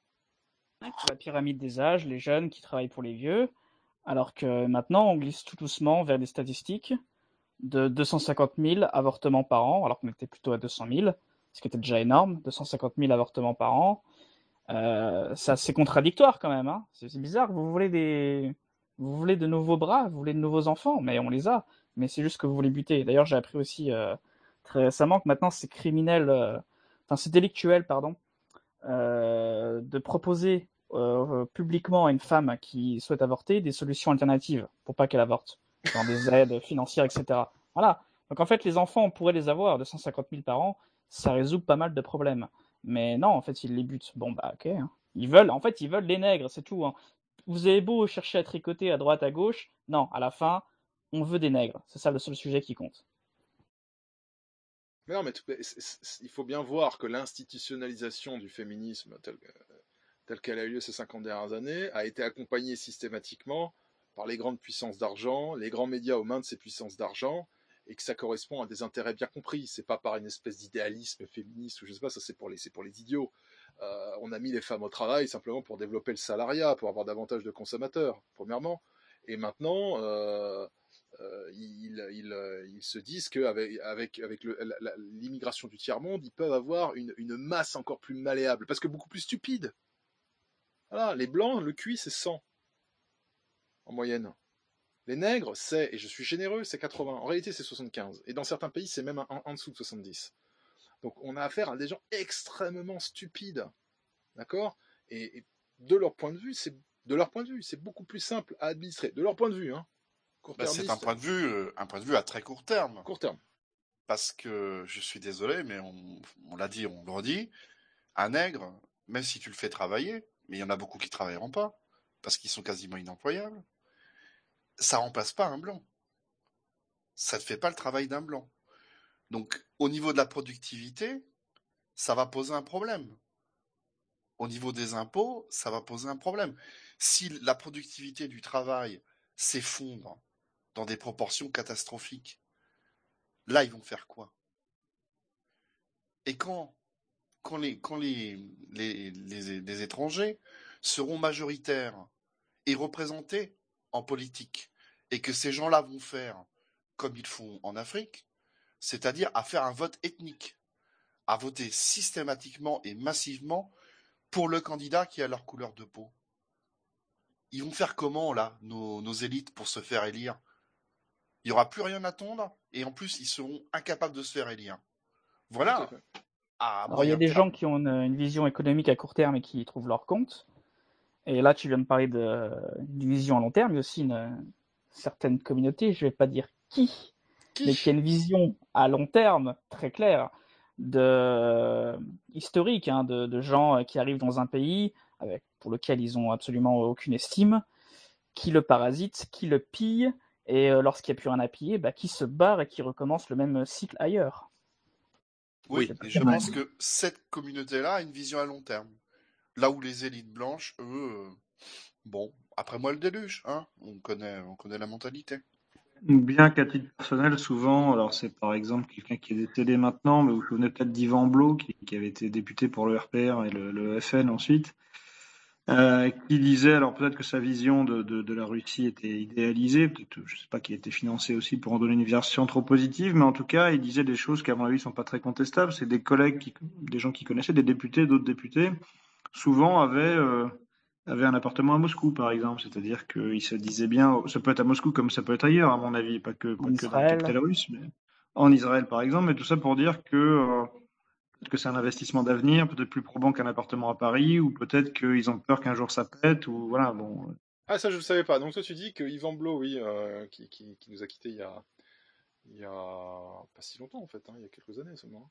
La pyramide des âges, les jeunes qui travaillent pour les vieux, alors que maintenant on glisse tout doucement vers des statistiques de deux cent cinquante mille avortements par an, alors qu'on était plutôt à deux cent mille, ce qui était déjà énorme, deux cent cinquante mille avortements par an. Euh, c'est assez contradictoire quand même, hein. C'est, c'est bizarre, vous voulez des... vous voulez de nouveaux bras, vous voulez de nouveaux enfants, mais on les a, mais c'est juste que vous voulez buter. D'ailleurs, j'ai appris aussi euh, très récemment que maintenant c'est criminel, euh... enfin c'est délictuel, pardon, euh, de proposer euh, publiquement à une femme qui souhaite avorter des solutions alternatives pour pas qu'elle avorte. Genre des aides financières, et cetera. Voilà. Donc en fait, les enfants, on pourrait les avoir, deux cent cinquante mille par an, ça résout pas mal de problèmes. Mais non, en fait, ils les butent. Bon, bah ok. Hein. Ils veulent, en fait, ils veulent les nègres, c'est tout. Hein. Vous avez beau chercher à tricoter à droite, à gauche, non, à la fin, on veut des nègres. C'est ça le seul sujet qui compte. Mais non, mais c'est, c'est, il faut bien voir que l'institutionnalisation du féminisme tel, telle qu'elle a eu lieu ces cinquante dernières années, a été accompagnée systématiquement par les grandes puissances d'argent, les grands médias aux mains de ces puissances d'argent, et que ça correspond à des intérêts bien compris. C'est pas par une espèce d'idéalisme féministe ou je sais pas, ça c'est pour les, c'est pour les idiots. Euh, on a mis les femmes au travail simplement pour développer le salariat, pour avoir davantage de consommateurs, premièrement. Et maintenant, euh, euh, ils, ils, ils se disent qu'avec avec, avec le, la, la, l'immigration du tiers-monde, ils peuvent avoir une, une masse encore plus malléable, parce que beaucoup plus stupide. Voilà, les blancs, le Q I, c'est cent, en moyenne. Les nègres, c'est, et je suis généreux, c'est quatre-vingts. En réalité, c'est soixante-quinze. Et dans certains pays, c'est même en, en dessous de soixante-dix. Donc, on a affaire à des gens extrêmement stupides. D'accord ? et, et de leur point de vue, c'est de leur point de vue, c'est beaucoup plus simple à administrer. De leur point de vue, hein. Bah, c'est un point de vue, euh, un point de vue à très court terme. Court terme. Parce que je suis désolé, mais on, on l'a dit, on le redit, un nègre, même si tu le fais travailler, mais il y en a beaucoup qui travailleront pas, parce qu'ils sont quasiment inemployables, ça remplace pas un blanc. Ça ne fait pas le travail d'un blanc. Donc, au niveau de la productivité, ça va poser un problème. Au niveau des impôts, ça va poser un problème. Si la productivité du travail s'effondre dans des proportions catastrophiques, là, ils vont faire quoi? Et quand, quand, les, quand les, les, les, les étrangers seront majoritaires et représentés en politique, et que ces gens-là vont faire comme ils font en Afrique, c'est-à-dire à faire un vote ethnique, à voter systématiquement et massivement pour le candidat qui a leur couleur de peau. Ils vont faire comment, là, nos, nos élites, pour se faire élire? Il n'y aura plus rien à attendre, et en plus, ils seront incapables de se faire élire. Voilà. À Alors, il y a des gens qui ont une, une vision économique à court terme et qui y trouvent leur compte. Et là, tu viens de parler de, d'une vision à long terme. Il y a aussi une certaine communauté, je ne vais pas dire qui, qui, mais qui a une vision à long terme très claire, de, historique, hein, de, de gens qui arrivent dans un pays avec, pour lequel ils n'ont absolument aucune estime, qui le parasitent, qui le pillent, et euh, lorsqu'il n'y a plus rien à piller, bah, qui se barre et qui recommence le même cycle ailleurs. Oui, et je pense que cette communauté-là a une vision à long terme. Là où les élites blanches, eux, euh, bon, après moi le déluge, hein, on connaît, on connaît la mentalité. Bien qu'à titre personnel, souvent, alors c'est par exemple quelqu'un qui est décédé maintenant, mais vous vous souvenez peut-être d'Yvan Blot, qui, qui avait été député pour le R P R et le, le F N ensuite, euh, qui disait, alors peut-être que sa vision de, de, de la Russie était idéalisée, peut-être, je sais pas, qu'il était financé aussi pour en donner une version trop positive, mais en tout cas, il disait des choses qui, à mon avis, sont pas très contestables. C'est des collègues, qui, des gens qui connaissaient, des députés, d'autres députés, souvent avaient... Euh, avait un appartement à Moscou, par exemple. C'est-à-dire qu'il se disait bien, ça peut être à Moscou comme ça peut être ailleurs, à mon avis, pas que, pas que dans la capitale russe, mais en Israël, par exemple. Mais tout ça pour dire que euh, peut-être que c'est un investissement d'avenir, peut-être plus probant qu'un appartement à Paris, ou peut-être qu'ils ont peur qu'un jour ça pète, ou voilà, bon. Ah, ça, je ne savais pas. Donc, toi, tu dis que Yvan Blot, oui, euh, qui, qui, qui nous a quittés il y a, il y a pas si longtemps, en fait, hein, il y a quelques années seulement,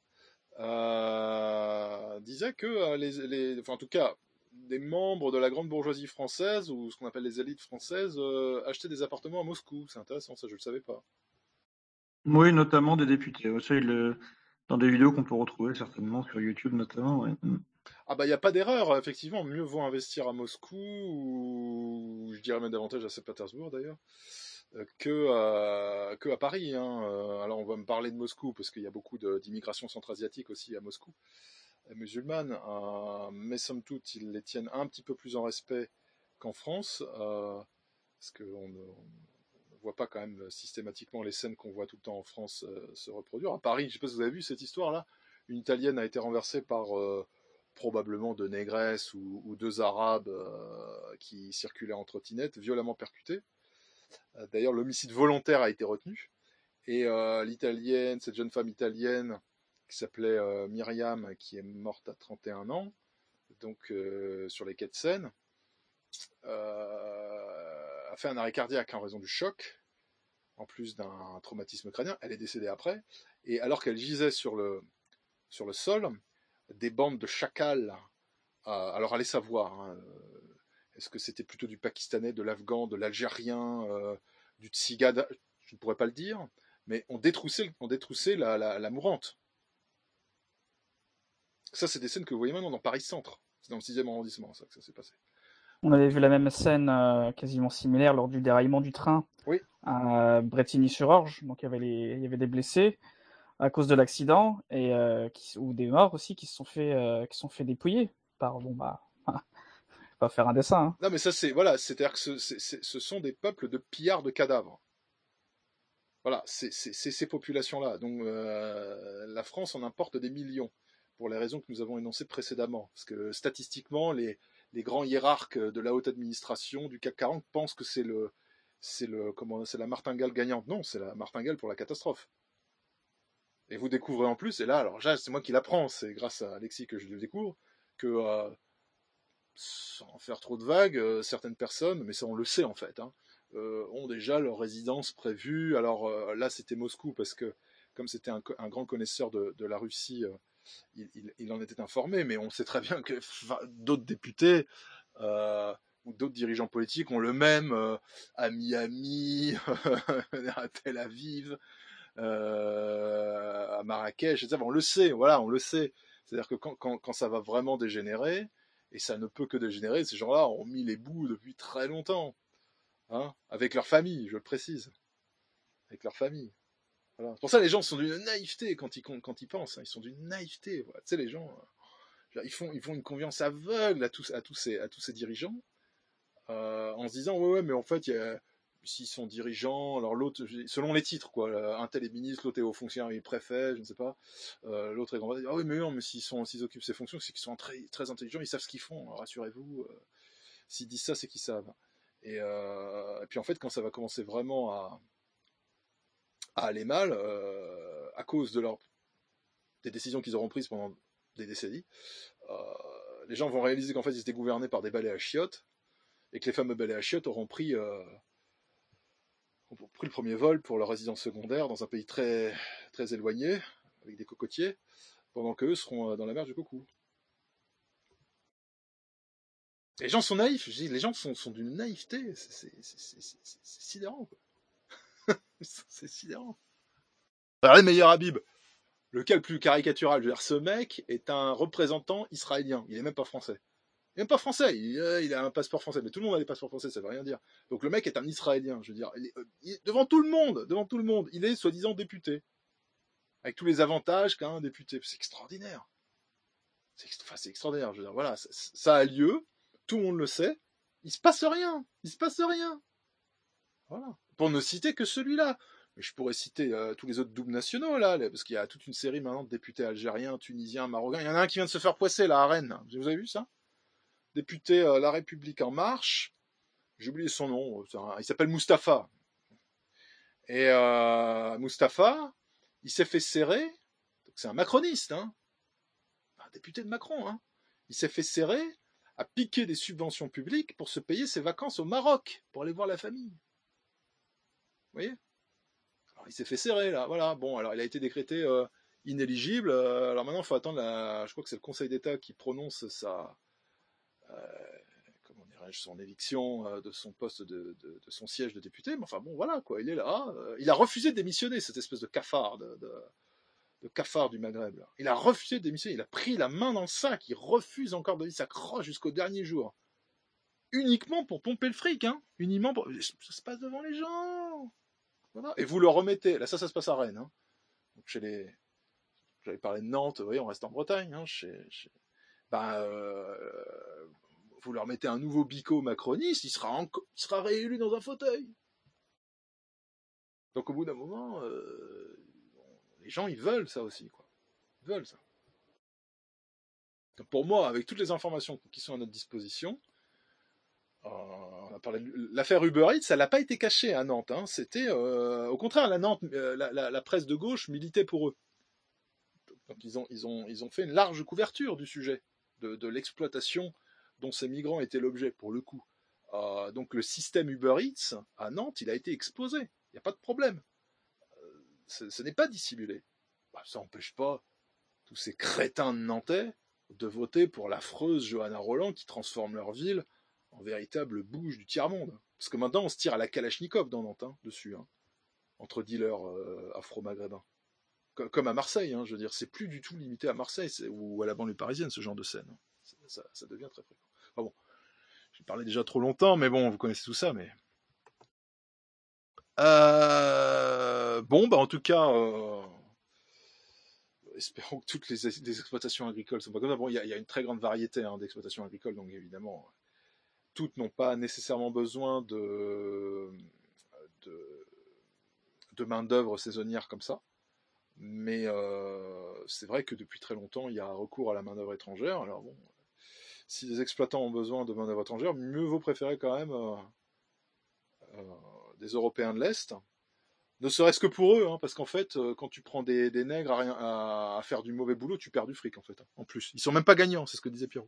euh, disait que euh, les, les, enfin, en tout cas, des membres de la grande bourgeoisie française, ou ce qu'on appelle les élites françaises, euh, achetaient des appartements à Moscou. C'est intéressant, ça, je ne le savais pas. Oui, notamment des députés. Ça, il, dans des vidéos qu'on peut retrouver certainement sur YouTube, notamment. Ouais. Ah bah, il n'y a pas d'erreur, effectivement. Mieux vaut investir à Moscou, ou je dirais même davantage à Saint-Pétersbourg, d'ailleurs, que, euh, que à Paris. Hein. Alors, on va me parler de Moscou, parce qu'il y a beaucoup de, d'immigration centra-asiatique aussi à Moscou, musulmanes, euh, mais somme toute, ils les tiennent un petit peu plus en respect qu'en France, euh, parce qu'on ne voit pas quand même systématiquement les scènes qu'on voit tout le temps en France euh, se reproduire. À Paris, je ne sais pas si vous avez vu cette histoire-là, une Italienne a été renversée par euh, probablement deux négresses ou, ou deux Arabes euh, qui circulaient en trottinette, violemment percutés. Euh, d'ailleurs, l'homicide volontaire a été retenu, et euh, l'Italienne, cette jeune femme italienne, qui s'appelait euh, Myriam, qui est morte à trente et un ans, donc euh, sur les quais de Seine, euh, a fait un arrêt cardiaque en raison du choc, en plus d'un traumatisme crânien. Elle est décédée après, et alors qu'elle gisait sur le, sur le sol, des bandes de chacals, euh, alors allez savoir, hein, est-ce que c'était plutôt du Pakistanais, de l'Afghan, de l'Algérien, euh, du Tsigada, je ne pourrais pas le dire, mais on détroussait, on détroussait la, la, la mourante. Ça, c'est des scènes que vous voyez maintenant dans Paris Centre. C'est dans le sixième arrondissement, ça, que ça s'est passé. On avait vu la même scène euh, quasiment similaire lors du déraillement du train Oui. à Brétigny-sur-Orge. Donc il y avait les, il y avait des blessés à cause de l'accident et euh, qui, ou des morts aussi qui se sont fait, euh, qui se sont fait dépouiller par bon bah, pas faire un dessin. Hein. Non, mais ça c'est voilà, c'est-à-dire que ce, c'est, c'est, ce sont des peuples de pillards de cadavres. Voilà, c'est, c'est, c'est ces populations-là. Donc euh, la France en importe des millions pour les raisons que nous avons énoncées précédemment, parce que statistiquement les les grands hiérarques de la haute administration du C A C quarante pensent que c'est le, c'est le, comment, c'est la martingale gagnante. Non, c'est la martingale pour la catastrophe. Et vous découvrez en plus, et là, alors là, c'est moi qui l'apprends, c'est grâce à Alexis que je le découvre, que euh, sans faire trop de vagues, euh, certaines personnes, mais ça on le sait en fait, hein, euh, ont déjà leur résidence prévue. Alors euh, là, c'était Moscou parce que comme c'était un, un grand connaisseur de, de la Russie. Euh, Il, il, il en était informé, mais on sait très bien que enfin, d'autres députés euh, ou d'autres dirigeants politiques ont le même euh, à Miami, à Tel Aviv, euh, à Marrakech, et cetera. On le sait, voilà, on le sait. C'est-à-dire que quand, quand, quand ça va vraiment dégénérer, et ça ne peut que dégénérer, ces gens-là ont mis les bouts depuis très longtemps, hein, avec leur famille, je le précise, avec leur famille. Voilà. C'est pour ça les gens sont d'une naïveté quand ils, quand ils pensent, hein. Ils sont d'une naïveté. Voilà. Tu sais, les gens, euh, ils, font, ils font une confiance aveugle à tous, à tous, ces, à tous ces dirigeants, euh, en se disant, ouais, ouais, mais en fait, y a, s'ils sont dirigeants, alors l'autre, selon les titres, quoi, un tel est ministre, l'autre est haut fonctionnaire, il est préfet, je ne sais pas, euh, l'autre est grand. Ah oui, mais non, mais s'ils, sont, s'ils occupent ces fonctions, c'est qu'ils sont très, très intelligents, ils savent ce qu'ils font, rassurez-vous. Euh, s'ils disent ça, c'est qu'ils savent. Et, euh, et puis en fait, quand ça va commencer vraiment à à aller mal euh, à cause de leur des décisions qu'ils auront prises pendant des décennies. Euh, les gens vont réaliser qu'en fait ils étaient gouvernés par des balais à chiottes et que les fameux balais à chiottes auront pris, euh, auront pris le premier vol pour leur résidence secondaire dans un pays très, très éloigné avec des cocotiers pendant qu'eux seront dans la mer du Cocou. Les gens sont naïfs, je dis, les gens sont, sont d'une naïveté, c'est, c'est, c'est, c'est, c'est, c'est sidérant quoi. C'est sidérant. Regardez Meyer Habib, le cas le plus caricatural. Je veux dire, ce mec est un représentant israélien. Il est même pas français. Il est même pas français. Il, euh, il a un passeport français. Mais tout le monde a des passeports français, ça veut rien dire. Donc le mec est un Israélien. Je veux dire, il est, il est, devant tout le monde, devant tout le monde, il est soi-disant député, avec tous les avantages qu'a un député. C'est extraordinaire. C'est, enfin, c'est extraordinaire. Je veux dire, voilà, ça, ça a lieu. Tout le monde le sait. Il se passe rien. Il se passe rien. Voilà. Pour ne citer que celui-là. Mais je pourrais citer euh, tous les autres doubles nationaux, là, parce qu'il y a toute une série maintenant de députés algériens, tunisiens, marocains. Il y en a un qui vient de se faire poisser, là, à Rennes. Vous avez vu ça? Député euh, La République En Marche. J'ai oublié son nom. Un... Il s'appelle Mustapha. Et euh, Mustapha, il s'est fait serrer. Donc c'est un macroniste, hein. Un député de Macron, hein. Il s'est fait serrer à piquer des subventions publiques pour se payer ses vacances au Maroc, pour aller voir la famille. Vous voyez? Alors, il s'est fait serrer, là, voilà. Bon, alors il a été décrété euh, inéligible. Euh, alors maintenant, il faut attendre, la... je crois que c'est le Conseil d'État qui prononce sa, euh, comment dirais-je, son éviction euh, de son poste, de, de, de son siège de député. Mais enfin bon, voilà, quoi, il est là. Euh, il a refusé de démissionner, cette espèce de cafard, de, de, de cafard du Maghreb, là. Il a refusé de démissionner, il a pris la main dans le sac, il refuse encore de dire, ça croche jusqu'au dernier jour. Uniquement pour pomper le fric, hein. Uniquement pour... Ça se passe devant les gens. Voilà. Et vous le remettez, là ça, ça se passe à Rennes. Hein. Donc chez les... J'avais parlé de Nantes, vous voyez, on reste en Bretagne. Hein, chez, chez... Ben, euh... vous leur mettez un nouveau bico macroniste, il sera, en... il sera réélu dans un fauteuil. Donc au bout d'un moment, euh... les gens ils veulent ça aussi, quoi. Ils veulent ça. Donc pour moi, avec toutes les informations qui sont à notre disposition, Euh, on a parlé de... l'affaire Uber Eats, ça n'a pas été caché à Nantes. Hein. C'était, euh, au contraire, la, Nantes, euh, la, la, la presse de gauche militait pour eux. Donc ils ont, ils ont, ils ont fait une large couverture du sujet, de, de l'exploitation dont ces migrants étaient l'objet, pour le coup. Euh, donc le système Uber Eats à Nantes, il a été exposé. Il n'y a pas de problème. Euh, ce, ce n'est pas dissimulé. Bah, ça n'empêche pas tous ces crétins de Nantais de voter pour l'affreuse Johanna Roland qui transforme leur ville en véritable bouge du tiers-monde. Parce que maintenant, on se tire à la Kalachnikov dans Nantes, hein, dessus, hein, entre dealers euh, afro-maghrébins. Comme, comme à Marseille, hein, je veux dire, c'est plus du tout limité à Marseille ou à la banlieue parisienne, ce genre de scène. ça, ça, ça devient très fréquent. Enfin bon, j'ai parlé déjà trop longtemps, mais bon, vous connaissez tout ça, mais... Euh... Bon, bah en tout cas... Euh... Espérons que toutes les, les exploitations agricoles sont pas comme ça. Bon, il y, y a une très grande variété hein, d'exploitations agricoles, donc évidemment, toutes n'ont pas nécessairement besoin de, de, de main-d'œuvre saisonnière comme ça. Mais euh, c'est vrai que depuis très longtemps, il y a recours à la main-d'œuvre étrangère. Alors bon, si les exploitants ont besoin de main-d'œuvre étrangère, mieux vaut préférer quand même euh, euh, des Européens de l'Est. Ne serait-ce que pour eux, hein, parce qu'en fait, euh, quand tu prends des, des nègres à, rien, à, à faire du mauvais boulot, tu perds du fric, en fait. Hein, en plus, ils sont même pas gagnants, c'est ce que disait Pierrot.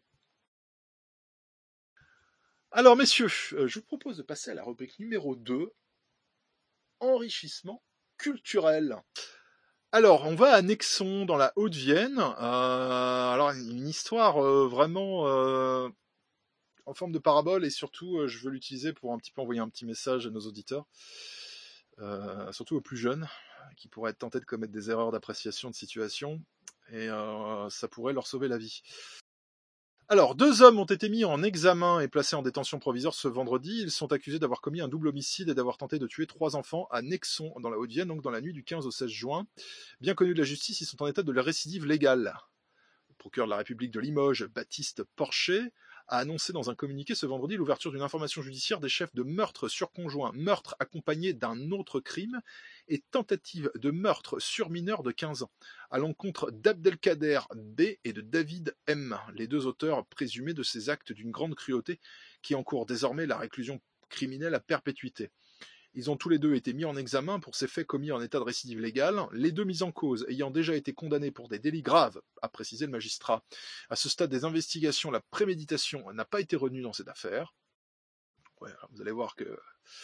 Alors, messieurs, euh, je vous propose de passer à la rubrique numéro deux, enrichissement culturel. Alors, on va à Nexon, dans la Haute-Vienne. Euh, alors, une histoire euh, vraiment euh, en forme de parabole, et surtout, euh, je veux l'utiliser pour un petit peu envoyer un petit message à nos auditeurs. Euh, surtout aux plus jeunes, qui pourraient être tentés de commettre des erreurs d'appréciation de situation, et euh, ça pourrait leur sauver la vie. Alors, deux hommes ont été mis en examen et placés en détention provisoire ce vendredi. Ils sont accusés d'avoir commis un double homicide et d'avoir tenté de tuer trois enfants à Nexon, dans la Haute-Vienne, donc dans la nuit du quinze au seize juin. Bien connus de la justice, ils sont en état de la récidive légale. Le procureur de la République de Limoges, Baptiste Porcher, a annoncé dans un communiqué ce vendredi l'ouverture d'une information judiciaire des chefs de meurtre sur conjoint, meurtre accompagné d'un autre crime et tentative de meurtre sur mineur de quinze ans, à l'encontre d'Abdelkader B et de David M, les deux auteurs présumés de ces actes d'une grande cruauté qui encourent désormais la réclusion criminelle à perpétuité. Ils ont tous les deux été mis en examen pour ces faits commis en état de récidive légale, les deux mis en cause ayant déjà été condamnés pour des délits graves, a précisé le magistrat. À ce stade des investigations, la préméditation n'a pas été retenue dans cette affaire. Ouais, vous allez voir que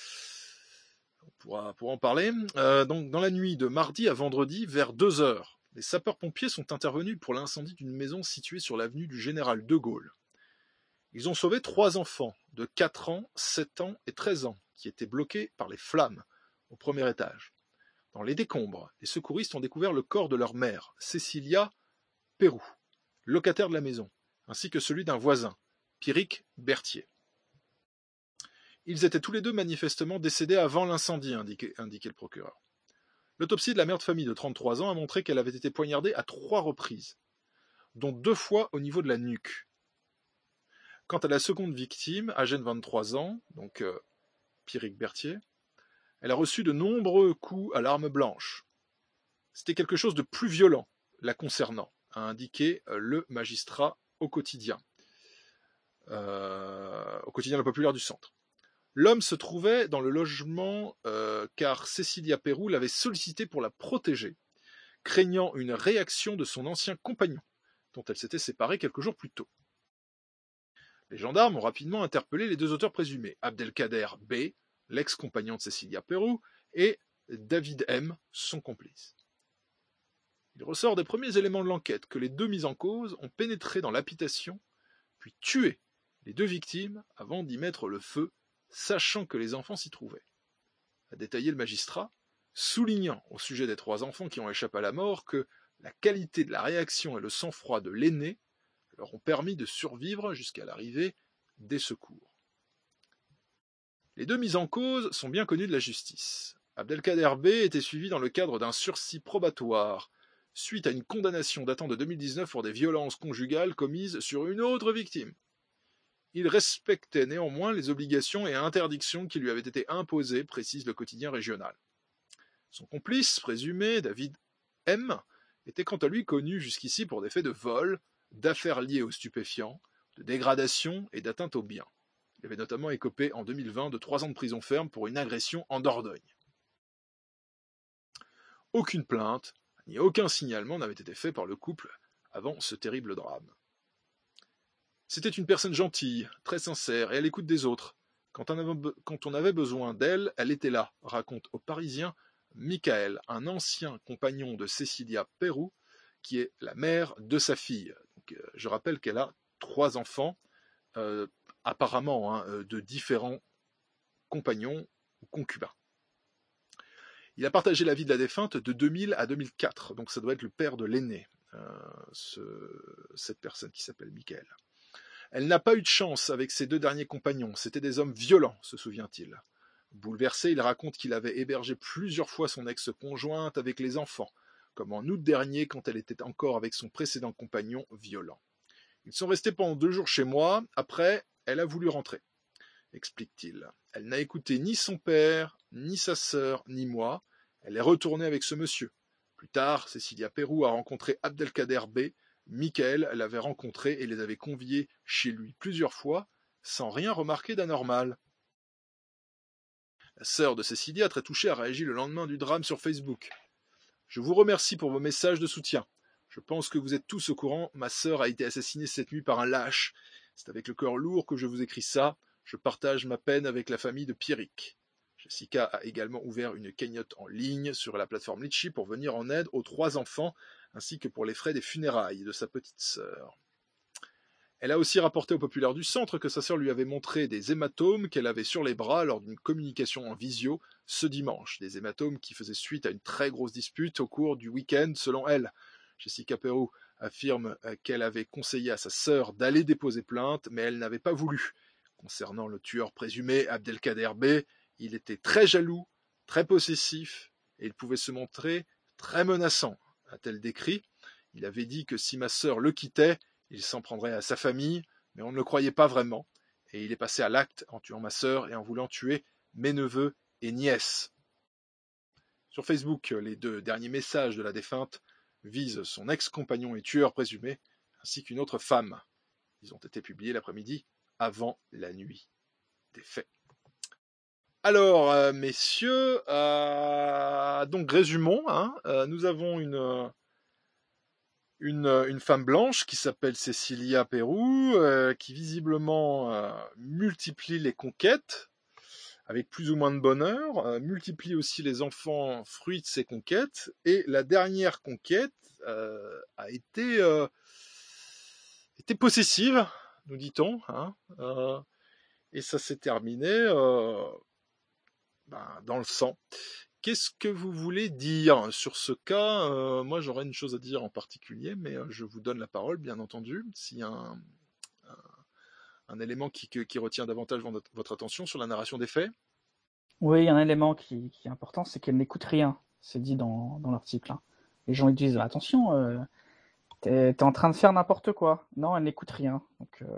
on pourra, pourra en parler. Euh, donc, dans la nuit de mardi à vendredi, vers deux heures, les sapeurs-pompiers sont intervenus pour l'incendie d'une maison située sur l'avenue du Général de Gaulle. Ils ont sauvé trois enfants de quatre ans, sept ans et treize ans, qui étaient bloqués par les flammes au premier étage. Dans les décombres, les secouristes ont découvert le corps de leur mère, Cécilia Pérou, locataire de la maison, ainsi que celui d'un voisin, Pierrick Berthier. Ils étaient tous les deux manifestement décédés avant l'incendie, indiquait, indiquait le procureur. L'autopsie de la mère de famille de trente-trois ans a montré qu'elle avait été poignardée à trois reprises, dont deux fois au niveau de la nuque. Quant à la seconde victime, âgée de vingt-trois ans, donc euh, Pierrick Berthier, elle a reçu de nombreux coups à l'arme blanche. C'était quelque chose de plus violent la concernant, a indiqué le magistrat au quotidien, euh, au quotidien Le Populaire du Centre. L'homme se trouvait dans le logement euh, car Cécilia Pérou l'avait sollicité pour la protéger, craignant une réaction de son ancien compagnon, dont elle s'était séparée quelques jours plus tôt. Les gendarmes ont rapidement interpellé les deux auteurs présumés, Abdelkader B, l'ex-compagnon de Cécilia Pérou, et David M, son complice. Il ressort des premiers éléments de l'enquête que les deux mis en cause ont pénétré dans l'habitation, puis tué les deux victimes avant d'y mettre le feu, sachant que les enfants s'y trouvaient. A détaillé le magistrat, soulignant au sujet des trois enfants qui ont échappé à la mort que la qualité de la réaction et le sang-froid de l'aîné leur ont permis de survivre jusqu'à l'arrivée des secours. Les deux mis en cause sont bien connus de la justice. Abdelkader B était suivi dans le cadre d'un sursis probatoire, suite à une condamnation datant de deux mille dix-neuf pour des violences conjugales commises sur une autre victime. Il respectait néanmoins les obligations et interdictions qui lui avaient été imposées, précise le quotidien régional. Son complice, présumé, David M, était quant à lui connu jusqu'ici pour des faits de vol, d'affaires liées aux stupéfiants, de dégradation et d'atteinte aux biens. Il avait notamment écopé en deux mille vingt de trois ans de prison ferme pour une agression en Dordogne. Aucune plainte, ni aucun signalement n'avait été fait par le couple avant ce terrible drame. C'était une personne gentille, très sincère et à l'écoute des autres. Quand on avait, be- quand on avait besoin d'elle, elle était là, raconte aux Parisiens Michael, un ancien compagnon de Cécilia Pérou, qui est la mère de sa fille. Donc, euh, je rappelle qu'elle a trois enfants, euh, apparemment hein, de différents compagnons ou concubins. Il a partagé la vie de la défunte de deux mille à deux mille quatre, donc ça doit être le père de l'aîné, euh, ce, cette personne qui s'appelle Michael. Elle n'a pas eu de chance avec ses deux derniers compagnons, c'étaient des hommes violents, se souvient-il. Bouleversé, il raconte qu'il avait hébergé plusieurs fois son ex-conjointe avec les enfants, comme en août dernier quand elle était encore avec son précédent compagnon violent. Ils sont restés pendant deux jours chez moi, après, elle a voulu rentrer, explique-t-il. Elle n'a écouté ni son père, ni sa sœur, ni moi, elle est retournée avec ce monsieur. Plus tard, Cécilia Pérou a rencontré Abdelkader B. Michael l'avait rencontré et les avait conviés chez lui plusieurs fois, sans rien remarquer d'anormal. La sœur de Cécilia, très touchée, a réagi le lendemain du drame sur Facebook. « Je vous remercie pour vos messages de soutien. Je pense que vous êtes tous au courant, ma sœur a été assassinée cette nuit par un lâche. C'est avec le cœur lourd que je vous écris ça. Je partage ma peine avec la famille de Pierrick. » Jessica a également ouvert une cagnotte en ligne sur la plateforme Litchi pour venir en aide aux trois enfants, ainsi que pour les frais des funérailles de sa petite sœur. Elle a aussi rapporté au Populaire du Centre que sa sœur lui avait montré des hématomes qu'elle avait sur les bras lors d'une communication en visio ce dimanche. Des hématomes qui faisaient suite à une très grosse dispute au cours du week-end, selon elle. Jessica Pérou affirme qu'elle avait conseillé à sa sœur d'aller déposer plainte, mais elle n'avait pas voulu. Concernant le tueur présumé, Abdelkader B., il était très jaloux, très possessif, et il pouvait se montrer très menaçant, a-t-elle décrit. Il avait dit que si ma sœur le quittait, il s'en prendrait à sa famille, mais on ne le croyait pas vraiment, et il est passé à l'acte en tuant ma sœur et en voulant tuer mes neveux et nièces. Sur Facebook, les deux derniers messages de la défunte visent son ex-compagnon et tueur présumé, ainsi qu'une autre femme. Ils ont été publiés l'après-midi, avant la nuit des faits. Alors, euh, messieurs, euh, donc résumons, hein, euh, nous avons une, une, une femme blanche qui s'appelle Cécilia Pérou, euh, qui visiblement euh, multiplie les conquêtes, avec plus ou moins de bonheur, euh, multiplie aussi les enfants fruits de ces conquêtes, et la dernière conquête euh, a été, euh, été possessive, nous dit-on, hein, euh, et ça s'est terminé... Euh, Ben, dans le sang. Qu'est-ce que vous voulez dire sur ce cas? euh, Moi, j'aurais une chose à dire en particulier, mais euh, je vous donne la parole, bien entendu. S'il y a un, un, un élément qui, qui retient davantage votre attention sur la narration des faits. Oui, un élément qui, qui est important, c'est qu'elle n'écoute rien. C'est dit dans, dans l'article. Hein. Les gens lui disent attention, euh, t'es, t'es en train de faire n'importe quoi. Non, elle n'écoute rien. Donc, euh,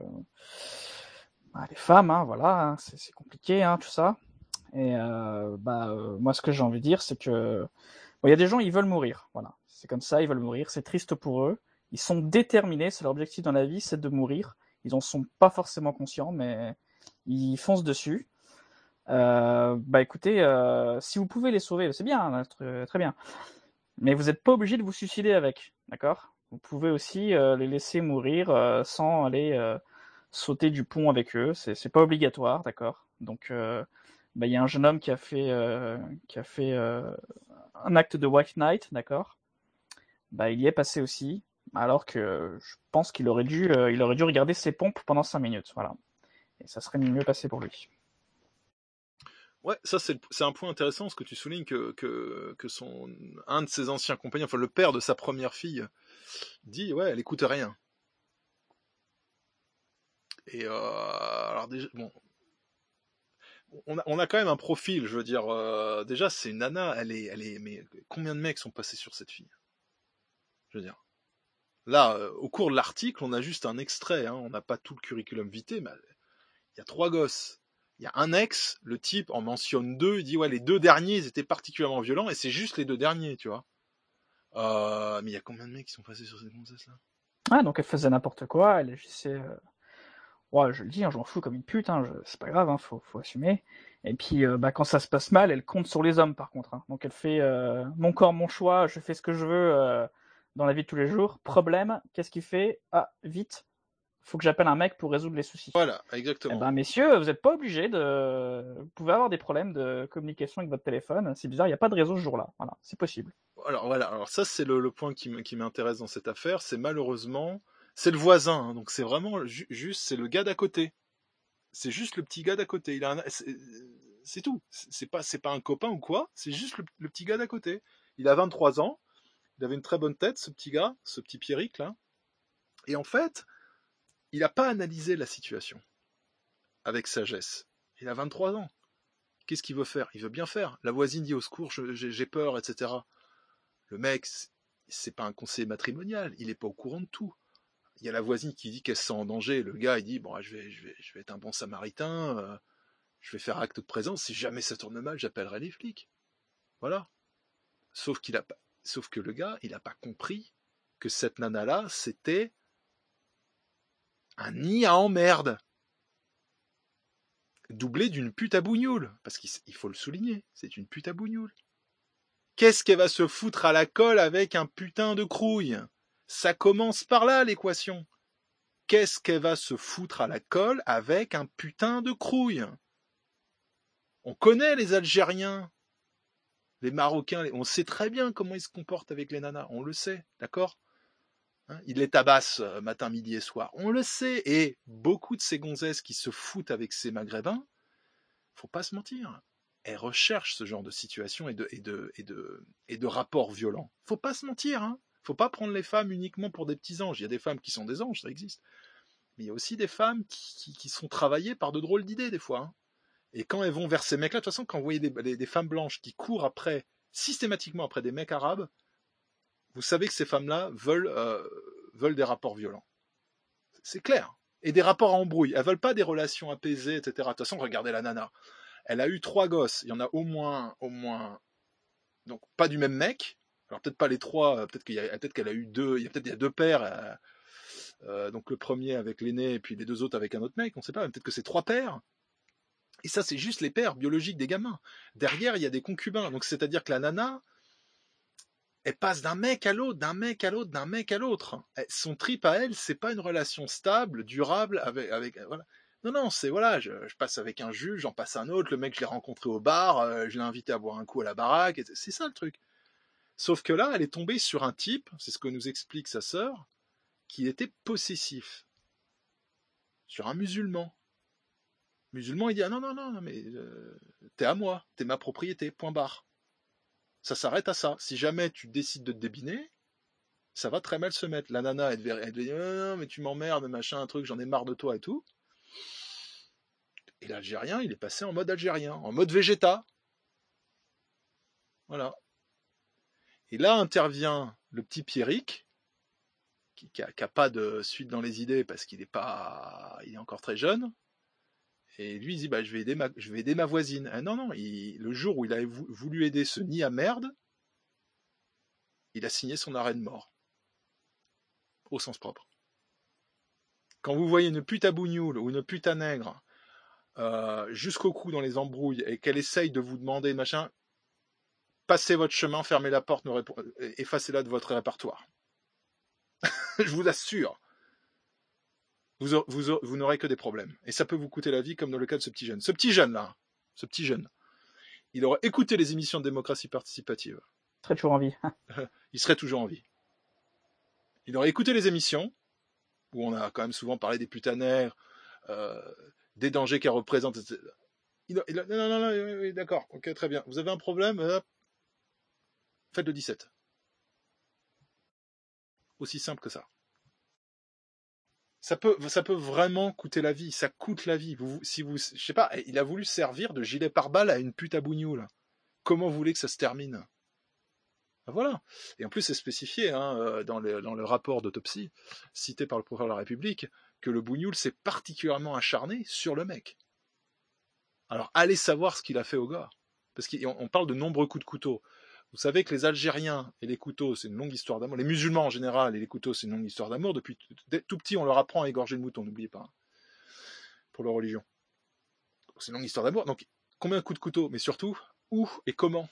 bah, les femmes, hein, voilà, hein, c'est, c'est compliqué, hein, tout ça. Et euh, bah, euh, moi, ce que j'ai envie de dire, c'est que bon, y a des gens, ils veulent mourir. Voilà, c'est comme ça, ils veulent mourir. C'est triste pour eux. Ils sont déterminés. C'est leur objectif dans la vie, c'est de mourir. Ils en sont pas forcément conscients, mais ils foncent dessus. Euh, bah, écoutez, euh, si vous pouvez les sauver, c'est bien, hein, très, très bien. Mais vous n'êtes pas obligé de vous suicider avec, d'accord? Vous pouvez aussi euh, les laisser mourir euh, sans aller euh, sauter du pont avec eux. C'est, c'est pas obligatoire, d'accord? Donc euh, bah, y a un jeune homme qui a fait, euh, qui a fait euh, un acte de White Knight, d'accord. Bah, il y est passé aussi, alors que je pense qu'il aurait dû, euh, il aurait dû regarder ses pompes pendant cinq minutes, voilà. Et ça serait mieux passé pour lui. Ouais, ça c'est, c'est un point intéressant, ce que tu soulignes que, que, que son, un de ses anciens compagnons, enfin le père de sa première fille, dit ouais, elle écoute rien. Et euh, alors déjà, bon. On a, on a quand même un profil, je veux dire, euh, déjà c'est une nana, elle est, elle est, mais combien de mecs sont passés sur cette fille? Je veux dire, là, euh, au cours de l'article, on a juste un extrait, hein, on n'a pas tout le curriculum vitae, mais il y a trois gosses, il y a un ex, le type en mentionne deux, il dit ouais, les deux derniers, ils étaient particulièrement violents, et c'est juste les deux derniers, tu vois. Euh, mais il y a combien de mecs qui sont passés sur cette gonzesse là? Ah, donc elle faisait n'importe quoi, elle agissait... Euh... Ouais, je le dis, hein, je m'en fous comme une pute, hein, je... c'est pas grave, hein, faut, faut assumer. Et puis, euh, bah, quand ça se passe mal, elle compte sur les hommes, par contre. Hein. Donc elle fait euh, mon corps, mon choix, je fais ce que je veux euh, dans la vie de tous les jours. Problème, qu'est-ce qu'il fait? Ah, vite, faut que j'appelle un mec pour résoudre les soucis. Voilà, exactement. Eh ben, messieurs, vous n'êtes pas obligés de... Vous pouvez avoir des problèmes de communication avec votre téléphone, c'est bizarre, il n'y a pas de réseau ce jour-là. Voilà, c'est possible. Alors voilà, alors ça c'est le, le point qui, qui m'intéresse dans cette affaire, c'est malheureusement... C'est le voisin, hein, donc c'est vraiment ju- juste, c'est le gars d'à côté. C'est juste le petit gars d'à côté. Il a un, c'est, c'est tout. C'est pas, c'est pas un copain ou quoi. C'est juste le, le petit gars d'à côté. Il a vingt-trois ans. Il avait une très bonne tête, ce petit gars, ce petit Pierrick là. Et en fait, il n'a pas analysé la situation avec sagesse. Il a vingt-trois ans. Qu'est-ce qu'il veut faire? Il veut bien faire. La voisine dit au secours, j'ai, j'ai peur, et cetera. Le mec, c'est pas un conseiller matrimonial, il n'est pas au courant de tout. Il y a la voisine qui dit qu'elle se sent en danger. Le gars, il dit bon, je vais, je vais, je vais être un bon samaritain, euh, je vais faire acte de présence. Si jamais ça tourne mal, j'appellerai les flics. Voilà. Sauf qu'il a pas, sauf que le gars, il n'a pas compris que cette nana-là, c'était un nid à emmerde, doublé d'une pute à bougnoule, parce qu'il faut le souligner, c'est une pute à bougnoule. Qu'est-ce qu'elle va se foutre à la colle avec un putain de crouille? Ça commence par là, l'équation. Qu'est-ce qu'elle va se foutre à la colle avec un putain de crouille? On connaît les Algériens, les Marocains, on sait très bien comment ils se comportent avec les nanas, on le sait, d'accord? Hein, ils les tabassent matin, midi et soir, on le sait. Et beaucoup de ces gonzesses qui se foutent avec ces maghrébins, faut pas se mentir, elles recherchent ce genre de situation et de, et de, et de, et de rapports violents. Faut pas se mentir, hein. Faut pas prendre les femmes uniquement pour des petits anges. Il y a des femmes qui sont des anges, ça existe. Mais il y a aussi des femmes qui, qui, qui sont travaillées par de drôles d'idées, des fois. Hein. Et quand elles vont vers ces mecs-là, de toute façon, quand vous voyez des, des, des femmes blanches qui courent après, systématiquement après des mecs arabes, vous savez que ces femmes-là veulent, euh, veulent des rapports violents. C'est clair. Et des rapports à embrouille. Elles veulent pas des relations apaisées, et cetera. De toute façon, regardez la nana. Elle a eu trois gosses. Il y en a au moins, au moins, donc pas du même mec. Alors peut-être pas les trois. Peut-être qu'il y a, peut-être qu'elle a eu deux. Il y a peut-être il y a deux pères. Euh, euh, donc le premier avec l'aîné et puis les deux autres avec un autre mec. On sait pas. Peut-être que c'est trois pères. Et ça, c'est juste les pères biologiques des gamins. Derrière, il y a des concubins. Donc c'est-à-dire que la nana, elle passe d'un mec à l'autre, d'un mec à l'autre, d'un mec à l'autre. Son trip à elle, c'est pas une relation stable, durable avec, avec voilà. Non, non, c'est voilà, je, je passe avec un juge, j'en passe un autre, le mec, je l'ai rencontré au bar, euh, je l'ai invité à boire un coup à la baraque, et c'est ça le truc. Sauf que là, elle est tombée sur un type, c'est ce que nous explique sa sœur, qui était possessif. Sur un musulman. Musulman, il dit, ah non, non, non, non mais euh, t'es à moi, t'es ma propriété, point barre. Ça s'arrête à ça. Si jamais tu décides de te débiner, ça va très mal se mettre. La nana, elle devait, elle devait dire, non, non, mais tu m'emmerdes, machin, un truc, j'en ai marre de toi et tout. Et l'Algérien, il est passé en mode algérien, en mode végéta. Voilà. Et là intervient le petit Pierrick, qui n'a pas de suite dans les idées parce qu'il est pas, il est encore très jeune. Et lui, il dit, bah, je vais aider ma, je vais aider ma voisine. Ah, non, non, il, le jour où il a voulu aider ce nid à merde, il a signé son arrêt de mort. Au sens propre. Quand vous voyez une pute à bougnoule ou une pute à nègre, euh, jusqu'au cou dans les embrouilles, et qu'elle essaye de vous demander, machin, passez votre chemin, fermez la porte, effacez-la de votre répertoire. Je vous assure. Vous, vous, vous n'aurez que des problèmes. Et ça peut vous coûter la vie, comme dans le cas de ce petit jeune. Ce petit jeune-là, ce petit jeune, il aurait écouté les émissions de démocratie participative. Il serait toujours en vie. Il serait toujours en vie. Il aurait écouté les émissions, où on a quand même souvent parlé des putaneries, euh, des dangers qu'elles représentent, et cetera. Il a, il a, non, non, non, oui, oui, d'accord, ok, très bien. Vous avez un problème, euh, faites le dix-sept. Aussi simple que ça. Ça peut, ça peut vraiment coûter la vie. Ça coûte la vie. Vous, si vous, je sais pas, il a voulu servir de gilet pare-balles à une pute à bougnoule. Comment vous voulez que ça se termine? Ben voilà. Et en plus, c'est spécifié hein, dans, le, dans le rapport d'autopsie cité par le procureur de la République que le bougnoule s'est particulièrement acharné sur le mec. Alors, allez savoir ce qu'il a fait au gars. Parce qu'on parle de nombreux coups de couteau. Vous savez que les Algériens et les couteaux, c'est une longue histoire d'amour. Les musulmans en général et les couteaux, c'est une longue histoire d'amour. Depuis tout petit, on leur apprend à égorger le mouton, n'oubliez pas. Hein, pour leur religion. C'est une longue histoire d'amour. Donc, combien de coups de couteau? Mais surtout, où et comment?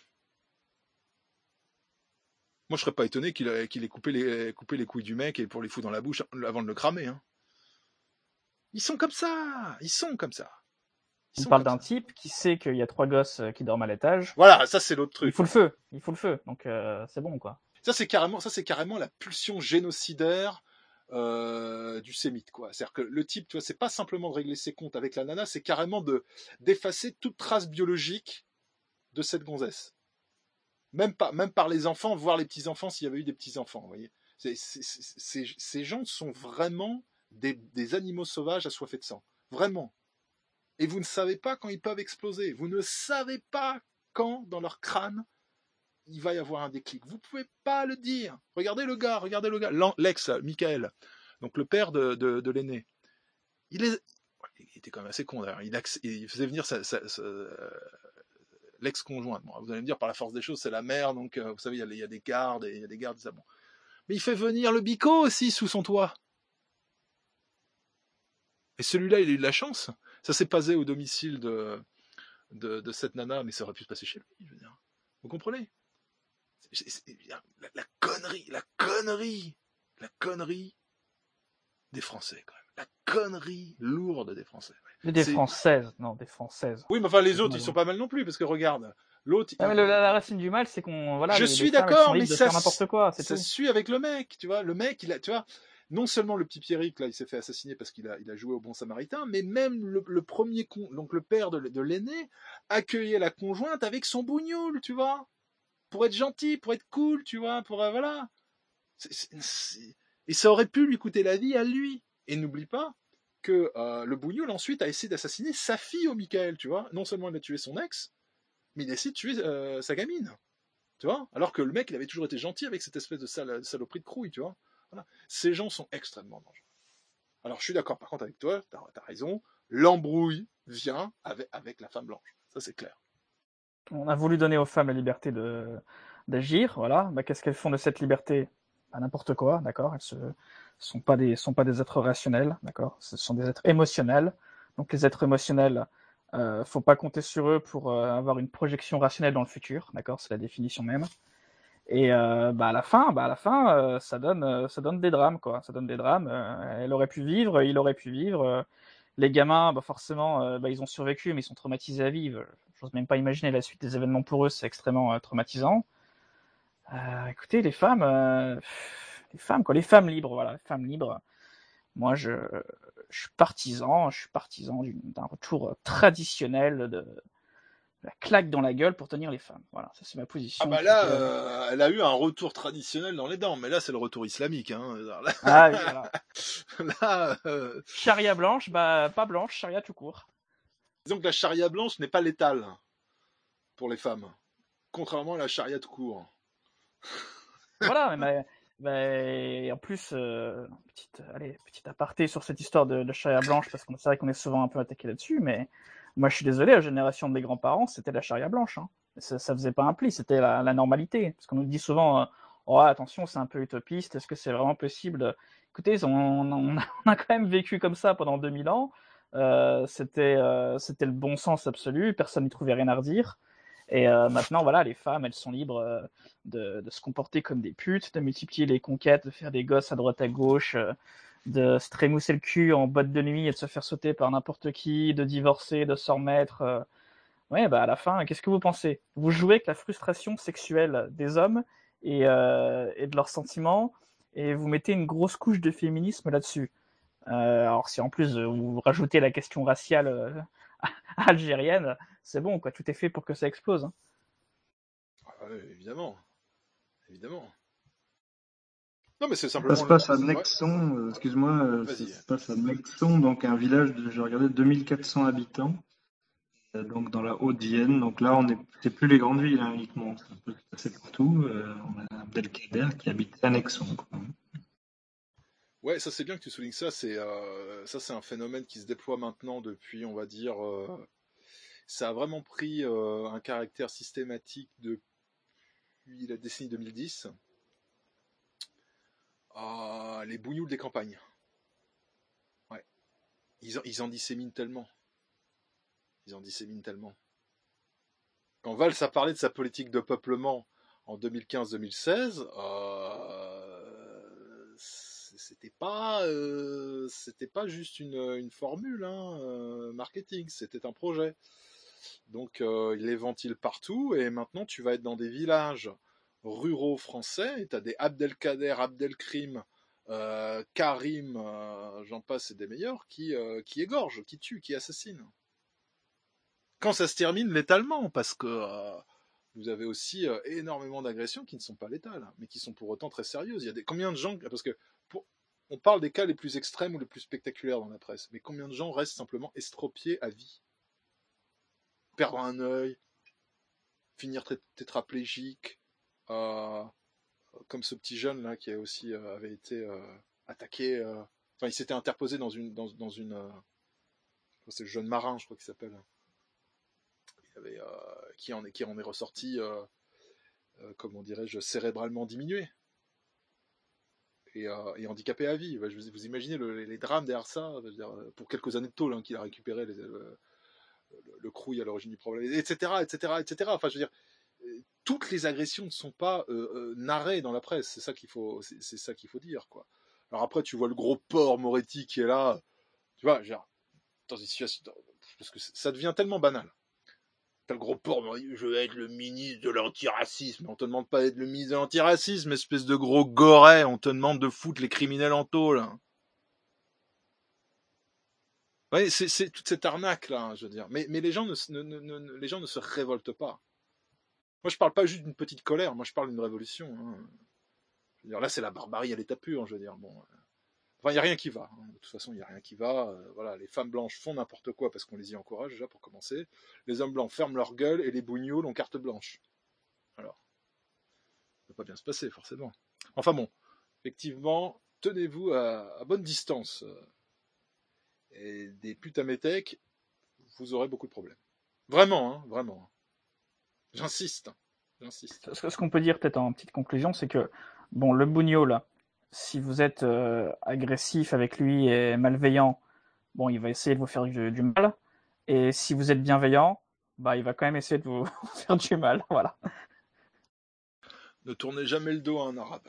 Moi, je serais pas étonné qu'il ait, qu'il ait coupé, les, coupé les couilles du mec et pour les foutre dans la bouche avant de le cramer. Hein. Ils sont comme ça. Ils sont comme ça. On parle d'un type qui sait qu'il y a trois gosses qui dorment à l'étage. Voilà, ça c'est l'autre truc. Il faut le feu, il faut le feu, donc euh, c'est bon quoi. Ça c'est carrément, ça c'est carrément la pulsion génocidaire euh, du sémite quoi. C'est-à-dire que le type, tu vois, c'est pas simplement de régler ses comptes avec la nana, c'est carrément de d'effacer toute trace biologique de cette gonzesse. Même pas, même par les enfants, voir les petits enfants s'il y avait eu des petits enfants. Vous voyez, c'est, c'est, c'est, c'est, ces gens sont vraiment des, des animaux sauvages assoiffés de sang. Vraiment. Et vous ne savez pas quand ils peuvent exploser. Vous ne savez pas quand, dans leur crâne, il va y avoir un déclic. Vous ne pouvez pas le dire. Regardez le gars, regardez le gars. L'ex, Michael, donc le père de, de, de l'aîné. Il, est... il était quand même assez con d'ailleurs. Il, acc... il faisait venir sa, sa, sa... l'ex-conjointe. Bon, vous allez me dire, par la force des choses, c'est la mère, donc euh, vous savez, il y, a, il y a des gardes, et il y a des gardes, ça bon. Mais il fait venir le bico aussi sous son toit. Et celui-là, il a eu de la chance. Ça s'est passé au domicile de, de, de cette nana, mais ça aurait pu se passer chez lui, je veux dire. Vous comprenez? c'est, c'est, la, la connerie, la connerie, la connerie des Français, quand même. La connerie lourde des Français. Mais des c'est... Françaises, non, des Françaises. Oui, mais enfin, les autres, ils sont pas mal non plus, parce que regarde, l'autre... Ah, il... mais le, la, la racine du mal, c'est qu'on... Voilà, je les, suis les femmes, d'accord, mais de ça, faire n'importe quoi, c'est ça tout. suit avec le mec, tu vois. Le mec, il a, tu vois, non seulement le petit Pierrick, là, il s'est fait assassiner parce qu'il a, il a joué au bon samaritain, mais même le, le premier con, donc le père de, de l'aîné, accueillait la conjointe avec son bougnoul, tu vois, pour être gentil, pour être cool, tu vois, pour, euh, voilà. C'est, c'est, c'est... Et ça aurait pu lui coûter la vie à lui. Et n'oublie pas que euh, le bougnoul, ensuite, a essayé d'assassiner sa fille au Michael, tu vois. Non seulement il a tué son ex, mais il a essayé de tuer euh, sa gamine. Tu vois, alors que le mec, il avait toujours été gentil avec cette espèce de sal- saloperie de crouille, tu vois. Voilà. Ces gens sont extrêmement dangereux. Alors, je suis d'accord, par contre, avec toi, t'as, t'as raison, l'embrouille vient avec, avec la femme blanche. Ça, c'est clair. On a voulu donner aux femmes la liberté de, d'agir, voilà. Bah, qu'est-ce qu'elles font de cette liberté? Bah, n'importe quoi, d'accord. Elles ne sont pas des, sont pas des êtres rationnels, d'accord. Ce sont des êtres émotionnels. Donc, les êtres émotionnels, euh, faut pas compter sur eux pour euh, avoir une projection rationnelle dans le futur, d'accord. C'est la définition même. Et euh, bah à la fin, bah à la fin, euh, ça donne, euh, ça donne des drames, quoi. Ça donne des drames. Euh, elle aurait pu vivre, il aurait pu vivre. Euh, les gamins, bah forcément, euh, bah ils ont survécu, mais ils sont traumatisés à vivre. J'ose même pas imaginer la suite des événements pour eux, c'est extrêmement euh, traumatisant. Euh, écoutez, les femmes, euh, les femmes, quoi, les femmes libres, voilà, les femmes libres. Moi, je, je suis partisan, je suis partisan d'un retour traditionnel de la claque dans la gueule pour tenir les femmes. Voilà, ça c'est ma position. Ah bah là, euh, elle a eu un retour traditionnel dans les dents, mais là c'est le retour islamique. Hein. Là, ah oui, voilà. là, euh... Charia blanche, bah pas blanche, charia tout court. Disons que la charia blanche n'est pas létale pour les femmes, contrairement à la charia tout court. Voilà, mais, mais en plus, euh, petite, allez, petite aparté sur cette histoire de, de charia blanche, parce qu'on c'est vrai qu'on est souvent un peu attaqué là-dessus, mais moi, je suis désolé, la génération de mes grands-parents, c'était la charia blanche. Hein. Ça, ça faisait pas un pli, c'était la, la normalité. Parce qu'on nous dit souvent, euh, oh attention, c'est un peu utopiste, est-ce que c'est vraiment possible? Écoutez, on, on, a, on a quand même vécu comme ça pendant deux mille ans. Euh, c'était, euh, c'était le bon sens absolu, personne n'y trouvait rien à redire. Et euh, maintenant, voilà, les femmes, elles sont libres euh, de, de se comporter comme des putes, de multiplier les conquêtes, de faire des gosses à droite à gauche. Euh, de se trémousser le cul en boîte de nuit et de se faire sauter par n'importe qui, de divorcer, de s'en remettre. Euh... Ouais, bah à la fin, qu'est-ce que vous pensez? Vous jouez avec la frustration sexuelle des hommes et, euh, et de leurs sentiments, et vous mettez une grosse couche de féminisme là-dessus. Euh, alors si en plus vous rajoutez la question raciale euh, algérienne, c'est bon, quoi. Tout est fait pour que ça explose. Hein. Ah, oui, évidemment, évidemment. Non, mais c'est simplement... Ça se passe à Nexon, euh, excuse-moi, euh, ça se passe à Nexon, donc un village de, j'ai regardé, deux mille quatre cents habitants, euh, donc dans la Haute-Vienne. Donc là, on est, c'est plus les grandes villes hein, uniquement, c'est un peu passé partout. Euh, on a Abdelkader qui habite à Nexon. Quoi. Ouais, ça c'est bien que tu soulignes ça. C'est euh, ça, c'est un phénomène qui se déploie maintenant depuis, on va dire, euh, ça a vraiment pris euh, un caractère systématique depuis la décennie deux mille dix. Ah, les bougnoules des campagnes. Ouais. Ils en, ils en disséminent tellement. Ils en disséminent tellement. Quand Valls a parlé de sa politique de peuplement en deux mille quinze deux mille seize, euh, c'était pas, euh, c'était pas juste une, une formule hein, euh, marketing, c'était un projet. Donc euh, il les ventile partout et maintenant tu vas être dans des villages ruraux français, et t'as des Abdelkader, Abdelkrim, euh, Karim, euh, j'en passe et des meilleurs, qui, euh, qui égorgent, qui tuent, qui assassinent. Quand ça se termine létalement, parce que euh, vous avez aussi euh, énormément d'agressions qui ne sont pas létales, mais qui sont pour autant très sérieuses. Il y a des, combien de gens, parce que pour, on parle des cas les plus extrêmes ou les plus spectaculaires dans la presse, mais combien de gens restent simplement estropiés à vie? Perdre un œil, finir tétraplégique, euh, comme ce petit jeune là qui a aussi euh, avait été euh, attaqué, euh, enfin il s'était interposé dans une dans, dans une euh, c'est le jeune marin je crois qu'il s'appelle, il avait, euh, qui en est qui en est ressorti euh, euh, comment dirais-je cérébralement diminué et, euh, et handicapé à vie. Vous, vous imaginez le, les drames derrière ça, je veux dire, pour quelques années de tôle hein, qu'il a récupéré les, le, le, le crouille à l'origine du problème, et cetera, et cetera, et cetera. Enfin, je veux dire, toutes les agressions ne sont pas euh, euh, narrées dans la presse. C'est ça qu'il faut, c'est, c'est ça qu'il faut dire, quoi. Alors après, tu vois le gros porc Moretti qui est là, tu vois, genre, dans une situation, parce que ça devient tellement banal. T'as le gros porc Moretti, je vais être le ministre de l'antiracisme. On te demande pas d'être le ministre de l'antiracisme, espèce de gros goret. On te demande de foutre les criminels en tôle. Ouais, c'est, c'est toute cette arnaque là, hein, je veux dire. Mais, mais les gens ne, ne, ne, ne, les gens ne se révoltent pas. Moi, je parle pas juste d'une petite colère. Moi, je parle d'une révolution. Hein. Je veux dire, là, c'est la barbarie à l'état pur. Je veux dire, bon. Enfin, il y a rien qui va. Hein. De toute façon, il y a rien qui va. Euh, voilà, les femmes blanches font n'importe quoi parce qu'on les y encourage déjà pour commencer. Les hommes blancs ferment leur gueule et les bougnoules ont carte blanche. Alors, ça va pas bien se passer forcément. Enfin bon, effectivement, tenez-vous à, à bonne distance. Et des putamétèques, vous aurez beaucoup de problèmes. Vraiment, hein, vraiment. J'insiste, j'insiste. Ce qu'on peut dire peut-être en petite conclusion, c'est que, bon, le bougno, là, si vous êtes euh, agressif avec lui et malveillant, bon, il va essayer de vous faire du, du mal. Et si vous êtes bienveillant, bah, il va quand même essayer de vous faire du mal, voilà. Ne tournez jamais le dos à un arabe.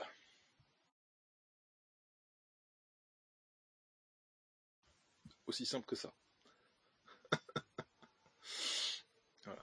Aussi simple que ça. Voilà.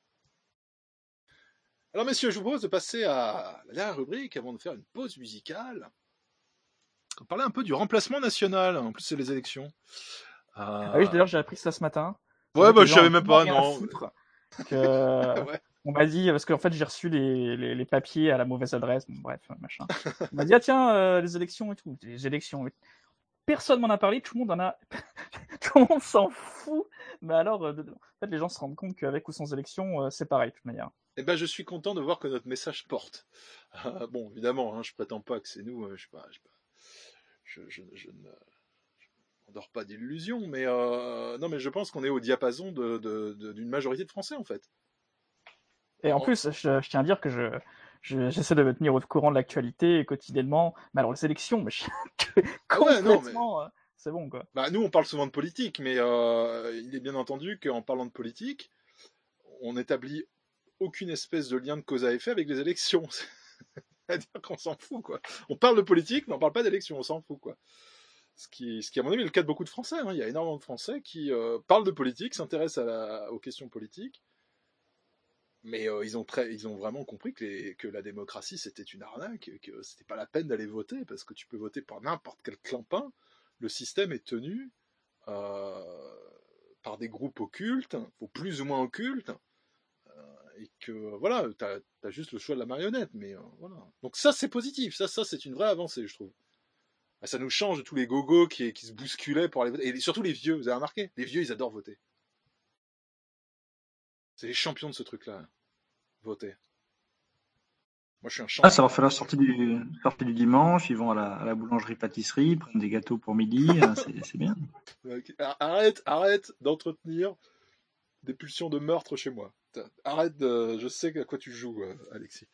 Alors messieurs, je vous propose de passer à la dernière rubrique avant de faire une pause musicale. On parlait un peu du remplacement national. En plus, c'est les élections. Euh... Ah oui, d'ailleurs, j'ai appris ça ce matin. Ouais, bah je savais même pas, non. Que... ouais. On m'a dit, parce qu'en fait, j'ai reçu les, les, les papiers à la mauvaise adresse. Bon, bref, machin. On m'a dit, ah tiens, euh, les élections et tout. Les élections. Personne m'en a parlé, tout le monde en a. Tout le monde s'en fout. Mais alors, euh, de... en fait, les gens se rendent compte qu'avec ou sans élection, euh, c'est pareil, de toute manière. Eh ben, je suis content de voir que notre message porte. Euh, bon, évidemment, hein, je prétends pas que c'est nous. Euh, je sais pas, je sais pas. Je, je, je ne m'endors pas d'illusions, mais euh, non, mais je pense qu'on est au diapason de, de, de, d'une majorité de Français, en fait. Et en plus, je, je tiens à dire que je, je, j'essaie de me tenir au courant de l'actualité quotidiennement. Mais alors, les élections, mais je... complètement, ouais, non, mais... c'est bon, quoi. Bah, nous, on parle souvent de politique, mais euh, il est bien entendu qu'en parlant de politique, on n'établit aucune espèce de lien de cause à effet avec les élections. C'est-à-dire qu'on s'en fout, quoi. On parle de politique, mais on parle pas d'élections, on s'en fout, quoi. Ce qui, ce qui, à mon avis, est le cas de beaucoup de Français. Hein. Il y a énormément de Français qui euh, parlent de politique, s'intéressent à la, aux questions politiques, mais euh, ils, ont très, ils ont vraiment compris que, les, que la démocratie, c'était une arnaque, que c'était pas la peine d'aller voter, parce que tu peux voter pour n'importe quel clampin. Le système est tenu euh, par des groupes occultes, ou plus ou moins occultes, et que voilà, t'as, t'as juste le choix de la marionnette, mais euh, voilà. Donc ça, c'est positif, ça, ça, c'est une vraie avancée, je trouve. Ça nous change de tous les gogos qui, qui se bousculaient pour aller voter, et surtout les vieux, vous avez remarqué, les vieux, ils adorent voter. C'est les champions de ce truc-là, voter. Moi, je suis un champion. Ah, ça leur fait la sortie du, sortie du dimanche, ils vont à la, à la boulangerie-pâtisserie, ils prennent des gâteaux pour midi, c'est, c'est bien. Arrête, arrête d'entretenir des pulsions de meurtre chez moi. Arrête de... Je sais à quoi tu joues, Alexis.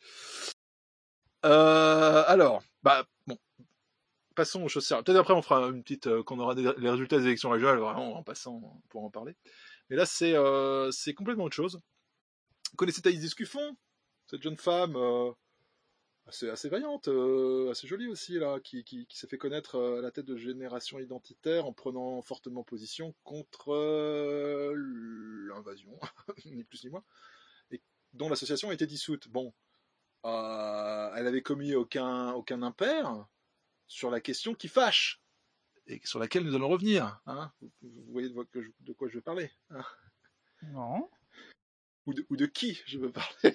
Euh, alors, bah, bon. Passons aux choses sérieuses. Peut-être après, on fera une petite... Euh, qu'on aura des, les résultats des élections régionales, vraiment, en passant, pour en parler. Mais là, c'est, euh, c'est complètement autre chose. Vous connaissez Thaïs Descuffon, cette jeune femme euh, assez, assez vaillante, euh, assez jolie aussi, là, qui, qui, qui s'est fait connaître à la tête de Génération Identitaire en prenant fortement position contre euh, l'invasion, ni plus ni moins, et dont l'association a été dissoute. Bon, euh, elle avait commis aucun, aucun impair sur la question qui fâche, et sur laquelle nous allons revenir. Hein. Vous, vous voyez de, je, de quoi je veux parler, hein. Non. Ou de, ou de qui je veux parler.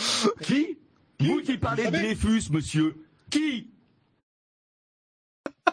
Qui? Vous qui parlez de Dreyfus, monsieur. Qui?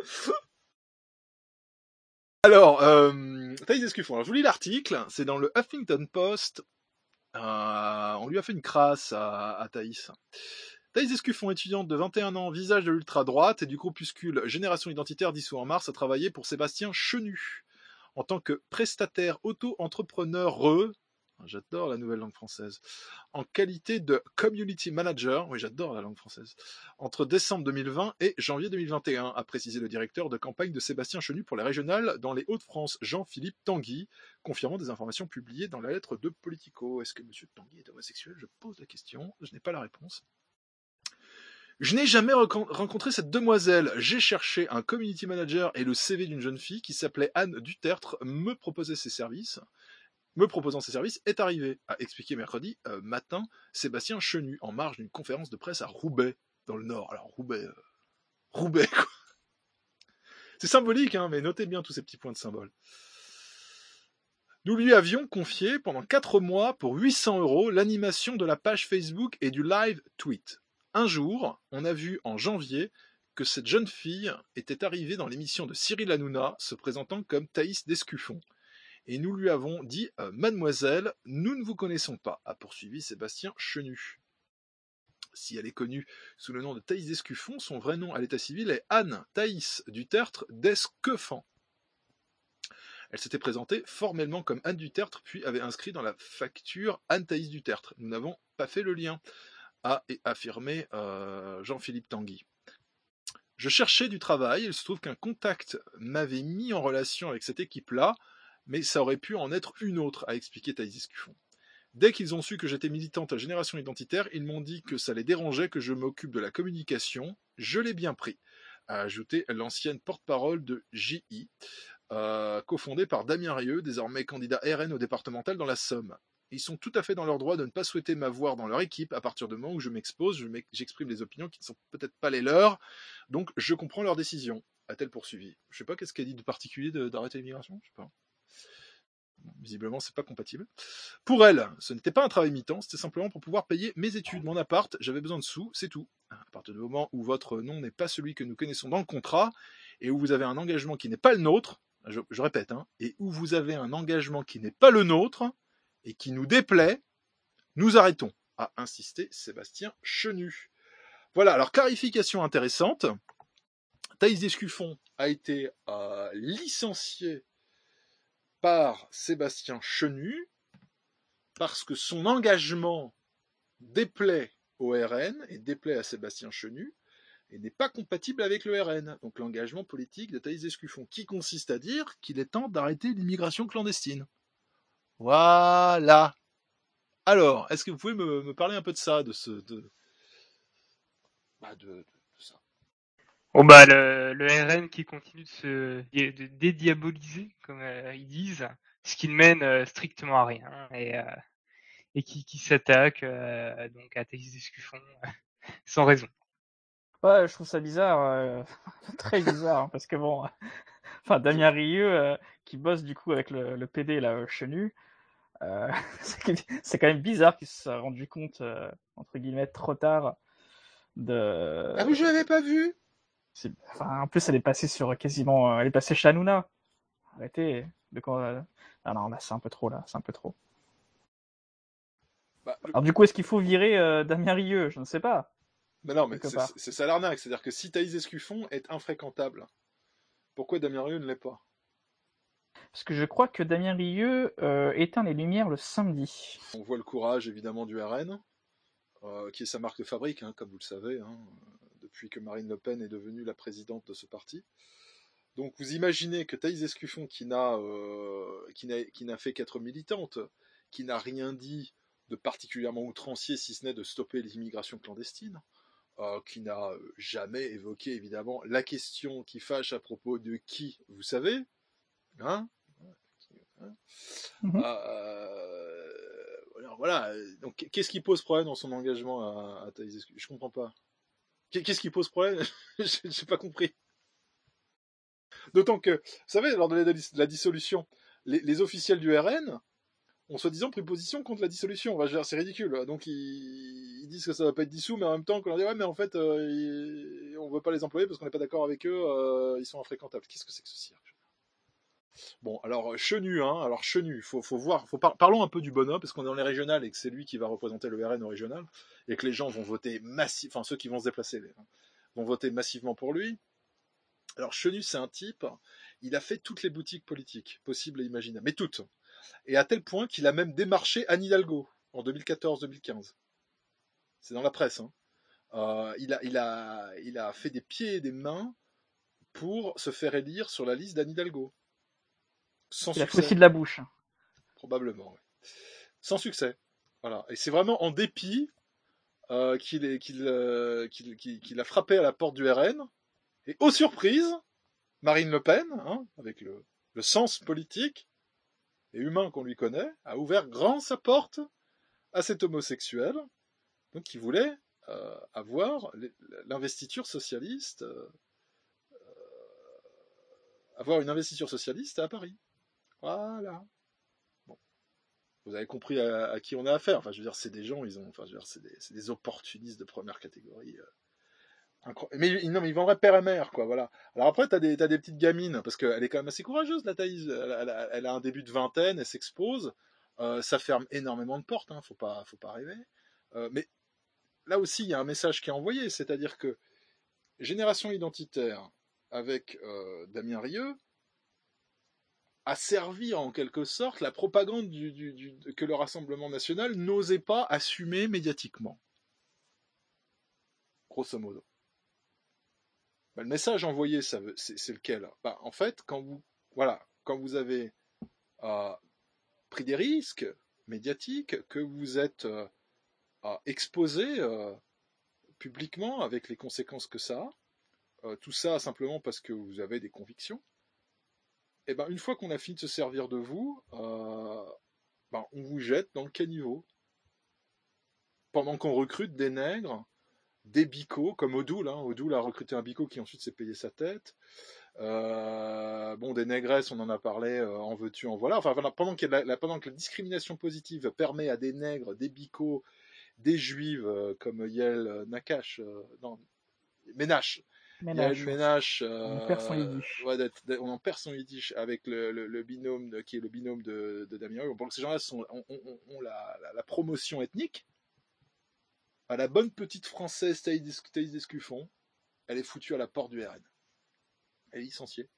Alors, euh, Thaïs Escuffon, alors je vous lis l'article, c'est dans le Huffington Post, euh, on lui a fait une crasse à, à Thaïs. Thaïs Escuffon, étudiante de vingt et un ans, visage de l'ultra-droite et du groupuscule Génération Identitaire dissous en mars, a travaillé pour Sébastien Chenu en tant que prestataire auto-entrepreneur, j'adore la nouvelle langue française, en qualité de community manager, oui j'adore la langue française, entre décembre deux mille vingt et janvier deux mille vingt et un, a précisé le directeur de campagne de Sébastien Chenu pour les régionales dans les Hauts-de-France, Jean-Philippe Tanguy, confirmant des informations publiées dans la lettre de Politico. Est-ce que M. Tanguy est homosexuel? Je pose la question, je n'ai pas la réponse. Je n'ai jamais rencontré cette demoiselle. J'ai cherché un community manager et le C V d'une jeune fille qui s'appelait Anne Dutertre me proposait ses services. Me proposant ses services est arrivé, a expliqué mercredi euh, matin Sébastien Chenu en marge d'une conférence de presse à Roubaix, dans le Nord. Alors Roubaix, euh, Roubaix quoi. C'est symbolique, hein, mais notez bien tous ces petits points de symbole. Nous lui avions confié pendant quatre mois pour huit cents euros l'animation de la page Facebook et du live tweet. Un jour, on a vu en janvier que cette jeune fille était arrivée dans l'émission de Cyril Hanouna se présentant comme Thaïs Descuffon. Et nous lui avons dit euh, « Mademoiselle, nous ne vous connaissons pas », a poursuivi Sébastien Chenu. Si elle est connue sous le nom de Thaïs Descuffon, son vrai nom à l'état civil est Anne Thaïs Dutertre Desquefant. Elle s'était présentée formellement comme Anne Dutertre, puis avait inscrit dans la facture Anne Thaïs Dutertre. Nous n'avons pas fait le lien, a affirmé euh, Jean-Philippe Tanguy. Je cherchais du travail, il se trouve qu'un contact m'avait mis en relation avec cette équipe-là, mais ça aurait pu en être une autre, a expliqué Thaïs Escuffon. Dès qu'ils ont su que j'étais militante à Génération Identitaire, ils m'ont dit que ça les dérangeait que je m'occupe de la communication. Je l'ai bien pris, a ajouté l'ancienne porte-parole de J I, euh, cofondée par Damien Rieu, désormais candidat R N au départemental dans la Somme. Ils sont tout à fait dans leur droit de ne pas souhaiter m'avoir dans leur équipe à partir du moment où je m'expose, je j'exprime des opinions qui ne sont peut-être pas les leurs, donc je comprends leur décision, a-t-elle poursuivi. Je sais pas qu'est-ce qu'elle dit de particulier de, d'arrêter l'immigration, je sais pas. Visiblement, c'est pas compatible. Pour elle, ce n'était pas un travail mi-temps, c'était simplement pour pouvoir payer mes études, mon appart, j'avais besoin de sous, c'est tout. À partir du moment où votre nom n'est pas celui que nous connaissons dans le contrat, et où vous avez un engagement qui n'est pas le nôtre, je, je répète, hein, et où vous avez un engagement qui n'est pas le nôtre, et qui nous déplaît, nous arrêtons, a insisté Sébastien Chenu. Voilà, alors clarification intéressante. Thaïs Descuffon a été euh, licenciée par Sébastien Chenu parce que son engagement déplaît au R N et déplaît à Sébastien Chenu et n'est pas compatible avec le R N, donc l'engagement politique de Thaïs Descuffon, qui consiste à dire qu'il est temps d'arrêter l'immigration clandestine. Voilà. Alors, est-ce que vous pouvez me, me parler un peu de ça, de ce, de, bah de, de, de ça. Bon bah le, le R N qui continue de se de dédiaboliser, comme euh, ils disent, ce qui ne mène euh, strictement à rien, et euh, et qui, qui s'attaque euh, donc à Thaïs Descuffon sans raison. Ouais, je trouve ça bizarre, euh, très bizarre, hein, parce que bon, enfin Damien Rieu euh, qui bosse du coup avec le, le P D là, Chenu. Euh, c'est quand même bizarre qu'il se soit rendu compte, euh, entre guillemets, trop tard de... Ah oui, je l'avais pas vu. C'est... Enfin, en plus, elle est passée sur quasiment... Elle est passée chez Hanouna. Arrêtez. De quand... Ah non, là, c'est un peu trop, là. C'est un peu trop. Bah, le... Alors du coup, est-ce qu'il faut virer euh, Damien Rieu? Je ne sais pas. Mais non, mais c'est, c'est ça l'arnaque. C'est-à-dire que si Thaïs Escuffon est infréquentable, pourquoi Damien Rieu ne l'est pas? Parce que je crois que Damien Rieu euh, éteint les lumières le samedi. On voit le courage, évidemment, du R N, euh, qui est sa marque de fabrique, hein, comme vous le savez, hein, depuis que Marine Le Pen est devenue la présidente de ce parti. Donc vous imaginez que Thaïs Escuffon, qui n'a, euh, qui n'a, qui n'a fait qu'être militante, qui n'a rien dit de particulièrement outrancier, si ce n'est de stopper l'immigration clandestine, euh, qui n'a jamais évoqué, évidemment, la question qui fâche à propos de qui, vous savez, hein, Mmh. Euh, alors voilà, donc qu'est-ce qui pose problème dans son engagement à, à Thaïs Escuffon? Je comprends pas. Qu'est-ce qui pose problème? J'ai pas compris. D'autant que, vous savez, lors de la, de la dissolution, les, les officiels du R N ont soi-disant pris position contre la dissolution. Enfin, je veux dire, c'est ridicule. Donc ils, ils disent que ça va pas être dissous, mais en même temps, qu'on leur dit ouais, mais en fait, euh, on, on veut pas les employer parce qu'on n'est pas d'accord avec eux, euh, ils sont infréquentables. Qu'est-ce que c'est que ce cirque? Bon, alors Chenu, hein, alors Chenu, faut, faut voir, faut par... parlons un peu du bonhomme, parce qu'on est dans les régionales et que c'est lui qui va représenter le R N au régional, et que les gens vont voter massivement, enfin ceux qui vont se déplacer les... vont voter massivement pour lui. Alors Chenu, c'est un type, il a fait toutes les boutiques politiques possibles et imaginables, mais toutes, et à tel point qu'il a même démarché Anne Hidalgo en deux mille quatorze deux mille quinze. C'est dans la presse, hein. Euh, il, a, il, a, il a fait des pieds et des mains pour se faire élire sur la liste d'Anne Hidalgo. Sans Il a succès. fait aussi de la bouche. Probablement, oui. Sans succès. Voilà. Et c'est vraiment en dépit euh, qu'il, est, qu'il, euh, qu'il, qu'il, qu'il a frappé à la porte du R N. Et aux surprises, Marine Le Pen, hein, avec le, le sens politique et humain qu'on lui connaît, a ouvert grand sa porte à cet homosexuel, donc qui voulait euh, avoir l'investiture socialiste, euh, avoir une investiture socialiste à Paris. Voilà. Bon. Vous avez compris à, à qui on a affaire. Enfin, je veux dire, c'est des gens, ils ont, enfin, je veux dire, c'est des, c'est des opportunistes de première catégorie. Euh, incro... Mais non, mais ils vendraient père et mère, quoi. Voilà. Alors après, t'as des, t'as des petites gamines, parce qu'elle est quand même assez courageuse, la Thaïs. Elle, elle, elle a un début de vingtaine, elle s'expose. Euh, ça ferme énormément de portes. Hein, faut pas, faut pas rêver. Euh, mais là aussi, il y a un message qui est envoyé, c'est-à-dire que Génération Identitaire avec euh, Damien Rieu a servi en quelque sorte la propagande du, du, du, que le Rassemblement national n'osait pas assumer médiatiquement. Grosso modo. Ben, le message envoyé, ça veut, c'est, c'est lequel? Ben, en fait, quand vous, voilà, quand vous avez euh, pris des risques médiatiques, que vous êtes euh, euh, exposé euh, publiquement avec les conséquences que ça a, euh, tout ça simplement parce que vous avez des convictions, et ben une fois qu'on a fini de se servir de vous, euh, ben, on vous jette dans le caniveau. Pendant qu'on recrute des nègres, des bicots, comme Odoul, hein. Odoul a recruté un bicot qui ensuite s'est payé sa tête. Euh, bon, des négresses, on en a parlé, euh, en veux-tu, en voilà. Enfin, voilà, pendant, qu'il y a la, pendant que la discrimination positive permet à des nègres, des bicots, des juives, euh, comme Yael Nakache, euh, non, Ménache, Ménache, Yael Ménache, euh, on en perd son yiddish. Ouais, d'être, d'être, on en perd son yiddish avec le, le, le binôme de, qui est le binôme de, de Damien Rieu. Bon, ces gens-là sont, ont, ont, ont la, la, la promotion ethnique. À la bonne petite française Thaïs Descuffon, elle est foutue à la porte du R N. Elle est licenciée.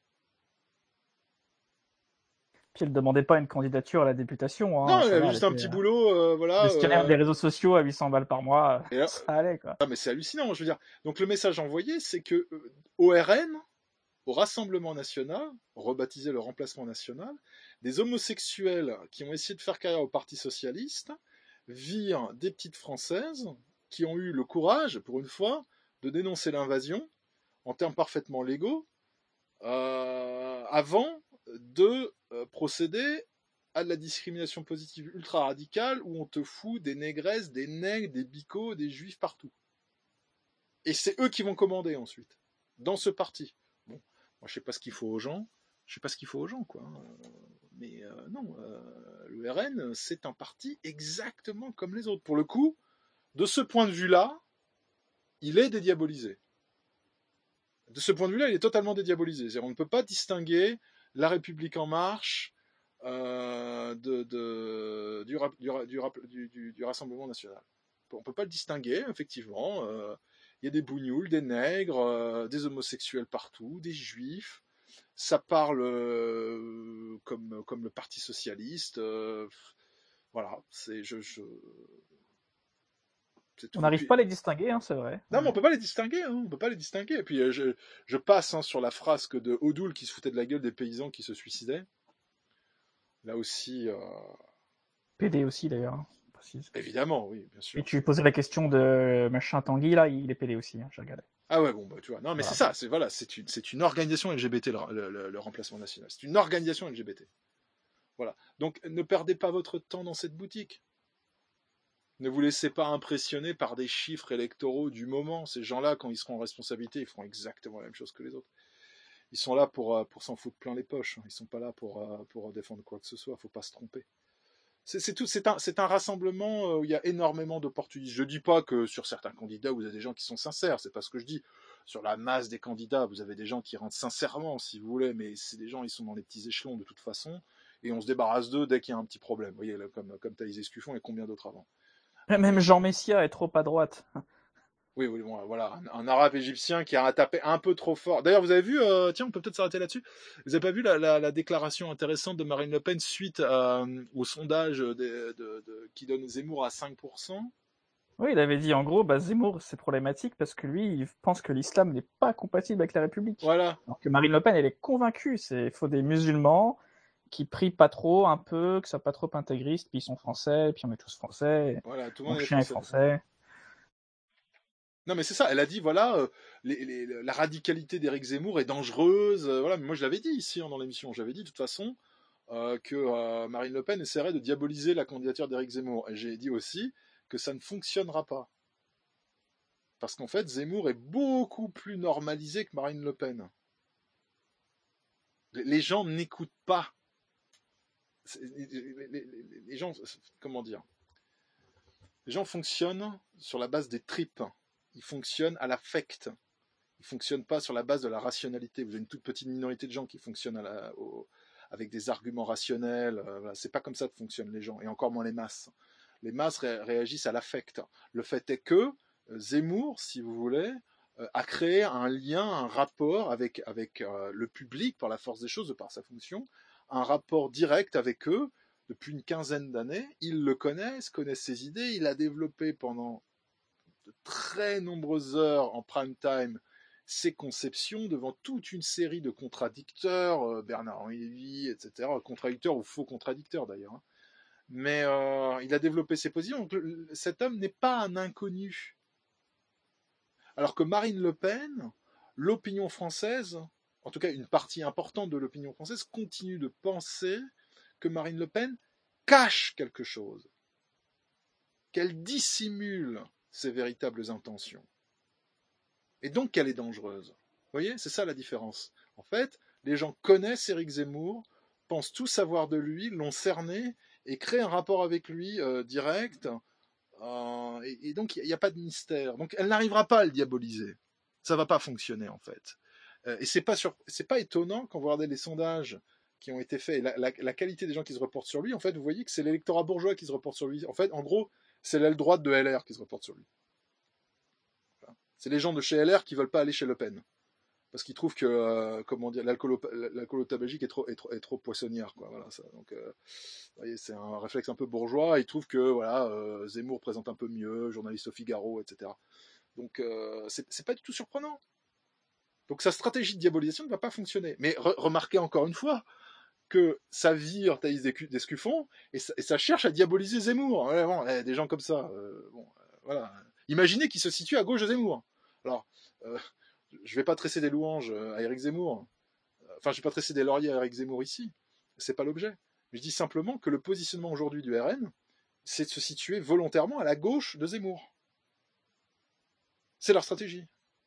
Puis elle ne demandait pas une candidature à la députation. Hein. Non, elle Ça avait va, juste elle un était, petit euh, boulot, euh, voilà. gestionnaire euh, des réseaux sociaux à huit cents balles par mois, et là, ça allait, quoi. Ah, mais c'est hallucinant, je veux dire. Donc le message envoyé, c'est que euh, au R N, au Rassemblement National, rebaptisé le Remplacement National, des homosexuels qui ont essayé de faire carrière au Parti Socialiste virent des petites Françaises qui ont eu le courage, pour une fois, de dénoncer l'invasion, en termes parfaitement légaux, euh, avant de euh, procéder à de la discrimination positive ultra radicale, où on te fout des négresses, des nègres, des bicots, des juifs partout. Et c'est eux qui vont commander ensuite, dans ce parti. Bon, moi je sais pas ce qu'il faut aux gens, je sais pas ce qu'il faut aux gens, quoi. Mais euh, non, euh, le R N, c'est un parti exactement comme les autres. Pour le coup, de ce point de vue-là, il est dédiabolisé. De ce point de vue-là, il est totalement dédiabolisé. C'est-à-dire, on ne peut pas distinguer La République En Marche euh, de, de, du, du, du, du Rassemblement National. On ne peut pas le distinguer, effectivement. Euh, il y a des bougnoules, des nègres, euh, des homosexuels partout, des juifs. Ça parle euh, comme, comme le Parti Socialiste. Euh, voilà, c'est... Je, je... On n'arrive pas à les distinguer, hein, c'est vrai. Non, mais on peut pas les distinguer, hein, on peut pas les distinguer. Et puis je, je passe hein, sur la frasque de Odoul qui se foutait de la gueule des paysans qui se suicidaient. Là aussi. Euh... P D aussi d'ailleurs. Précise. Évidemment, oui, bien sûr. Et tu posais la question de machin Tanguy là, il est P D aussi, hein, j'ai regardé. Ah ouais, bon bah tu vois. Non, mais voilà. C'est ça, c'est voilà, c'est une, c'est une organisation L G B T le, le, le, le remplacement national. C'est une organisation L G B T. Voilà. Donc ne perdez pas votre temps dans cette boutique. Ne vous laissez pas impressionner par des chiffres électoraux du moment. Ces gens-là, quand ils seront en responsabilité, ils feront exactement la même chose que les autres. Ils sont là pour, pour s'en foutre plein les poches. Ils ne sont pas là pour, pour défendre quoi que ce soit. Il ne faut pas se tromper. C'est, c'est, tout, c'est, un, c'est un rassemblement où il y a énormément d'opportunistes. Je ne dis pas que sur certains candidats, vous avez des gens qui sont sincères. Ce n'est pas ce que je dis. sur la masse des candidats, vous avez des gens qui rentrent sincèrement, si vous voulez, mais c'est des gens, ils sont dans les petits échelons de toute façon, et on se débarrasse d'eux dès qu'il y a un petit problème. Vous voyez, là, comme, comme Thaïs Escuffon et combien d'autres avant. Même Jean Messia est trop à droite. Oui, oui, bon, voilà, un, un arabe égyptien qui a tapé un peu trop fort. D'ailleurs, vous avez vu, euh, tiens, on peut peut-être s'arrêter là-dessus. Vous avez pas vu la, la, la déclaration intéressante de Marine Le Pen suite à, au sondage de, de, de, qui donne Zemmour à cinq pour cent? Oui, il avait dit en gros, bah, Zemmour, c'est problématique parce que lui, il pense que l'islam n'est pas compatible avec la République. Voilà. Alors que Marine Le Pen, elle est convaincue, c'est faut des musulmans qui prient pas trop, un peu, que ça soit pas trop intégriste, puis ils sont français, puis on est tous français. Voilà, tout le Mon monde est chien est français. français. Non, mais c'est ça. Elle a dit, voilà, euh, les, les, la radicalité d'Éric Zemmour est dangereuse. Euh, voilà, mais moi je l'avais dit ici hein, dans l'émission. J'avais dit de toute façon euh, que euh, Marine Le Pen essaierait de diaboliser la candidature d'Éric Zemmour. Et j'ai dit aussi que ça ne fonctionnera pas. Parce qu'en fait, Zemmour est beaucoup plus normalisé que Marine Le Pen. Les gens n'écoutent pas. Les, les, les, les gens, comment dire? Les gens fonctionnent sur la base des tripes. Ils fonctionnent à l'affect. Ils ne fonctionnent pas sur la base de la rationalité. Vous avez une toute petite minorité de gens qui fonctionnent à la, au, avec des arguments rationnels. Euh, voilà. C'est pas comme ça que fonctionnent les gens, et encore moins les masses. Les masses ré- réagissent à l'affect. Le fait est que euh, Zemmour, si vous voulez, euh, a créé un lien, un rapport avec, avec euh, le public, par la force des choses, de par sa fonction, un rapport direct avec eux depuis une quinzaine d'années. Ils le connaissent, connaissent ses idées. Il a développé pendant de très nombreuses heures en prime time ses conceptions devant toute une série de contradicteurs, euh, Bernard-Henri Lévy, et cetera, contradicteurs ou faux contradicteurs d'ailleurs. Hein. Mais euh, il a développé ses positions, donc le, cet homme n'est pas un inconnu. Alors que Marine Le Pen, l'opinion française, en tout cas une partie importante de l'opinion française, continue de penser que Marine Le Pen cache quelque chose, qu'elle dissimule ses véritables intentions. Et donc qu'elle est dangereuse. Vous voyez, c'est ça la différence. En fait, les gens connaissent Éric Zemmour, pensent tout savoir de lui, l'ont cerné et créent un rapport avec lui euh, direct. Euh, et, et donc il n'y a pas de mystère. Donc elle n'arrivera pas à le diaboliser. Ça ne va pas fonctionner en fait. Euh, et c'est pas sur... c'est pas étonnant quand vous regardez les sondages qui ont été faits, et la, la, la qualité des gens qui se reportent sur lui. En fait, vous voyez que c'est l'électorat bourgeois qui se reporte sur lui. En fait, en gros, c'est l'aile droite de L R qui se reporte sur lui. Voilà. C'est les gens de chez L R qui veulent pas aller chez Le Pen. Parce qu'ils trouvent que euh, comment dire, l'alcoolotabagique est trop, est trop, est trop poissonnière. Quoi. Voilà, ça. Donc, euh, vous voyez, c'est un réflexe un peu bourgeois. Ils trouvent que voilà, euh, Zemmour présente un peu mieux, journaliste au Figaro, et cetera. Donc, euh, c'est, c'est pas du tout surprenant. Donc, sa stratégie de diabolisation ne va pas fonctionner. Mais re- remarquez encore une fois que ça vire Thaïs Escuffon et ça, et ça cherche à diaboliser Zemmour. Ouais, bon, eh, des gens comme ça, euh, bon, euh, voilà. Imaginez qu'il se situe à gauche de Zemmour. Alors, euh, je vais pas tresser des louanges à Éric Zemmour. Enfin, je vais pas tresser des lauriers à Éric Zemmour ici. C'est pas l'objet. Je dis simplement que le positionnement aujourd'hui du R N, c'est de se situer volontairement à la gauche de Zemmour. C'est leur stratégie.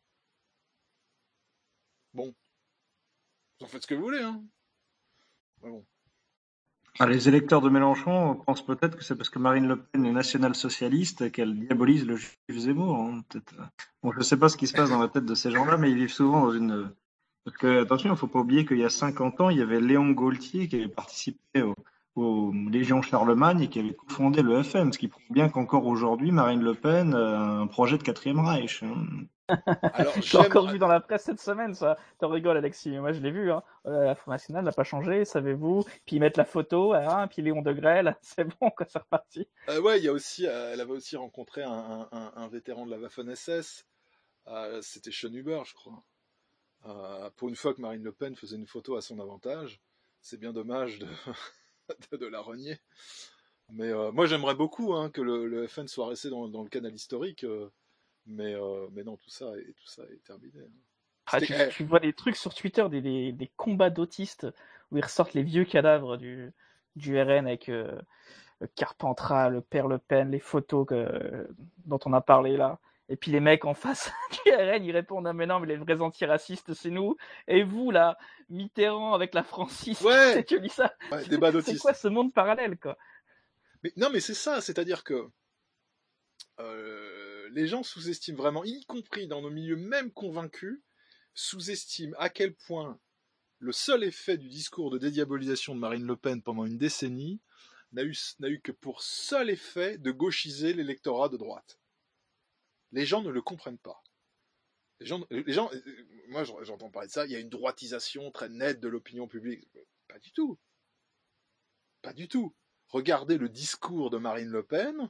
Bon. Vous en faites ce que vous voulez, hein. Mais bon. Ah, les électeurs de Mélenchon pensent peut-être que c'est parce que Marine Le Pen est nationale-socialiste qu'elle diabolise le juif Zemmour. Hein, peut-être. Bon, je ne sais pas ce qui se passe dans la tête de ces gens-là, mais ils vivent souvent dans une... Parce que, attention, il ne faut pas oublier qu'il y a cinquante ans, il y avait Léon Gaultier qui avait participé au, au Légion Charlemagne et qui avait cofondé le F M, ce qui prouve bien qu'encore aujourd'hui, Marine Le Pen a un projet de quatrième Reich. Hein. Alors, je l'ai encore vu dans la presse cette semaine, ça. T'en rigoles, Alexis. Moi, je l'ai vu. Hein. Euh, la Front National n'a pas changé, savez-vous. Puis ils mettent la photo, hein, puis Léon de Grelle, c'est bon, quoi, c'est reparti. Euh, ouais, il y a aussi, euh, elle avait aussi rencontré un, un, un vétéran de la Waffen-S S. Euh, c'était Schönhuber, je crois. Euh, pour une fois que Marine Le Pen faisait une photo à son avantage, c'est bien dommage de, de, de la renier. Mais euh, moi, j'aimerais beaucoup hein, que le, le F N soit resté dans, dans le canal historique. Euh, Mais, euh, mais non, tout ça est, tout ça est terminé. Ah, tu, tu vois des trucs sur Twitter, des, des, des combats d'autistes où ils ressortent les vieux cadavres du, du R N avec euh, Carpentras, le père Le Pen, les photos que, dont on a parlé là. Et puis les mecs en face du R N, ils répondent ah mais non, mais les vrais antiracistes, c'est nous. Et vous là, Mitterrand avec la Francis, ouais. tu lis ça. Ouais, débat d'autistes. C'est quoi ce monde parallèle quoi? Mais non, mais c'est ça, c'est-à-dire que. Euh, les gens sous-estiment vraiment, y compris dans nos milieux même convaincus, sous-estiment à quel point le seul effet du discours de dédiabolisation de Marine Le Pen pendant une décennie n'a eu, n'a eu que pour seul effet de gauchiser l'électorat de droite. Les gens ne le comprennent pas. Les gens, les gens, moi j'entends parler de ça, il y a une droitisation très nette de l'opinion publique. Pas du tout. Pas du tout. Regardez le discours de Marine Le Pen,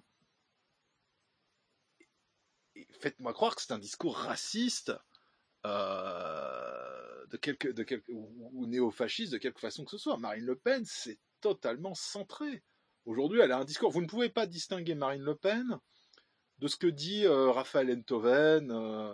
et faites-moi croire que c'est un discours raciste, euh, de quelque, de quelque, ou, ou néo-fasciste de quelque façon que ce soit. Marine Le Pen, c'est totalement centré. Aujourd'hui, elle a un discours. Vous ne pouvez pas distinguer Marine Le Pen de ce que dit euh, Raphaël Enthoven euh,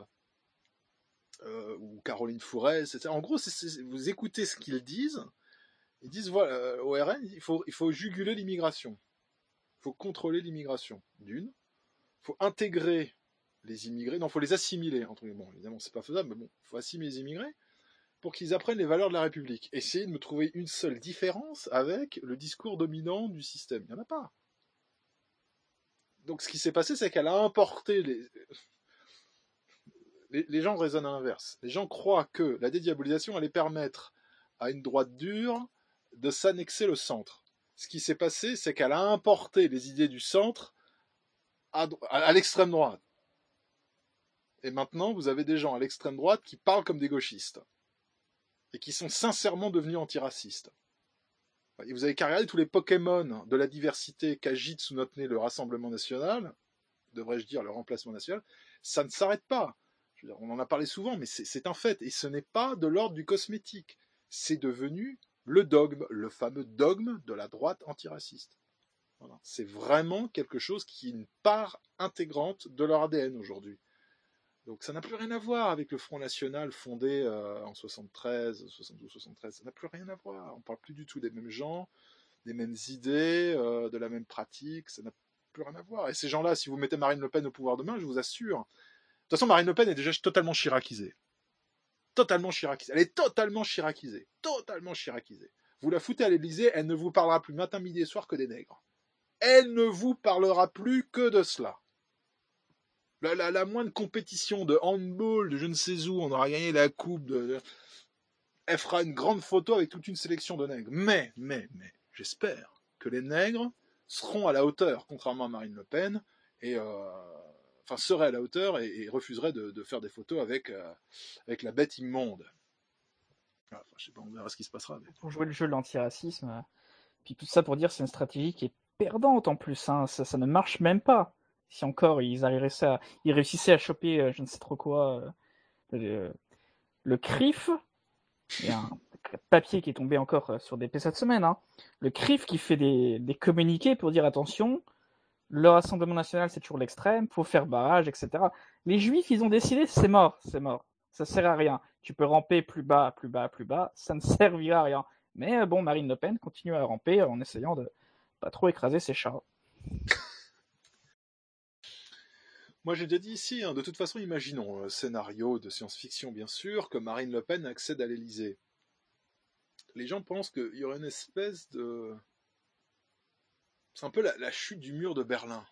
euh, ou Caroline Fourest, et cetera. En gros, c'est, c'est, vous écoutez ce qu'ils disent. Ils disent, voilà, euh, au R N, il faut, il faut juguler l'immigration. Il faut contrôler l'immigration, d'une. Il faut intégrer les immigrés. Non, il faut les assimiler. Entre guillemets. Bon, évidemment, c'est pas faisable, mais bon, il faut assimiler les immigrés pour qu'ils apprennent les valeurs de la République. Essayez de me trouver une seule différence avec le discours dominant du système. Il n'y en a pas. Donc, ce qui s'est passé, c'est qu'elle a importé les... les... Les gens raisonnent à l'inverse. Les gens croient que la dédiabolisation allait permettre à une droite dure de s'annexer le centre. Ce qui s'est passé, c'est qu'elle a importé les idées du centre à, à, à l'extrême droite. Et maintenant, vous avez des gens à l'extrême droite qui parlent comme des gauchistes. Et qui sont sincèrement devenus antiracistes. Et vous avez qu'à regarder tous les Pokémon de la diversité qu'agite sous notre nez le Rassemblement National, devrais-je dire le Remplacement National, ça ne s'arrête pas. Je veux dire, on en a parlé souvent, mais c'est, c'est un fait. Et ce n'est pas de l'ordre du cosmétique. C'est devenu le dogme, le fameux dogme de la droite antiraciste. Voilà. C'est vraiment quelque chose qui est une part intégrante de leur A D N aujourd'hui. Donc ça n'a plus rien à voir avec le Front National fondé euh, en soixante-treize, soixante-douze, soixante-treize. Ça n'a plus rien à voir. On ne parle plus du tout des mêmes gens, des mêmes idées, euh, de la même pratique. Ça n'a plus rien à voir. Et ces gens-là, si vous mettez Marine Le Pen au pouvoir demain, je vous assure. De toute façon, Marine Le Pen est déjà totalement chiracisée. Totalement chiracisée. Elle est totalement chiracisée. Totalement chiracisée. Vous la foutez à l'Élysée, elle ne vous parlera plus matin, midi et soir que des nègres. Elle ne vous parlera plus que de cela. La, la, la moindre compétition de handball, de je ne sais où, on aura gagné la coupe, de, de... elle fera une grande photo avec toute une sélection de nègres. Mais, mais, mais, j'espère que les nègres seront à la hauteur, contrairement à Marine Le Pen, et euh, enfin seraient à la hauteur et, et refuseraient de, de faire des photos avec, euh, avec la bête immonde. Enfin, je sais pas, on verra ce qui se passera. Mais... Pour jouer le jeu de l'antiracisme, euh, puis tout ça pour dire que c'est une stratégie qui est perdante en plus, hein, ça, ça ne marche même pas. Si encore ils arriveraient à, ils réussissaient à choper, euh, je ne sais trop quoi, euh, le, le C R I F, il y a un papier qui est tombé encore euh, sur D P cette semaine, hein, le C R I F qui fait des, des communiqués pour dire attention, le Rassemblement National c'est toujours l'extrême, faut faire barrage, et cetera. Les Juifs ils ont décidé, c'est mort, c'est mort, ça sert à rien. Tu peux ramper plus bas, plus bas, plus bas, ça ne servira à rien. Mais euh, bon, Marine Le Pen continue à ramper en essayant de pas trop écraser ses chats. Moi, j'ai déjà dit ici, hein, de toute façon, imaginons un scénario de science-fiction, bien sûr, que Marine Le Pen accède à l'Élysée. Les gens pensent qu'il y aurait une espèce de... C'est un peu la, la chute du mur de Berlin.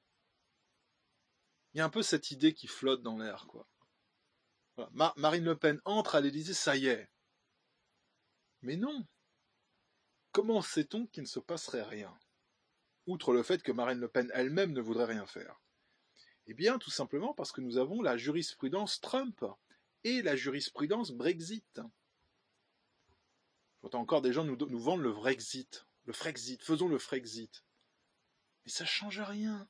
Il y a un peu cette idée qui flotte dans l'air, quoi. Voilà. Ma- Marine Le Pen entre à l'Élysée, ça y est. Mais non. Comment sait-on qu'il ne se passerait rien? Outre le fait que Marine Le Pen elle-même ne voudrait rien faire. Eh bien, tout simplement parce que nous avons la jurisprudence Trump et la jurisprudence Brexit. J'entends encore des gens nous, nous vendre le Brexit, le Frexit, faisons le Frexit. Mais ça ne change rien.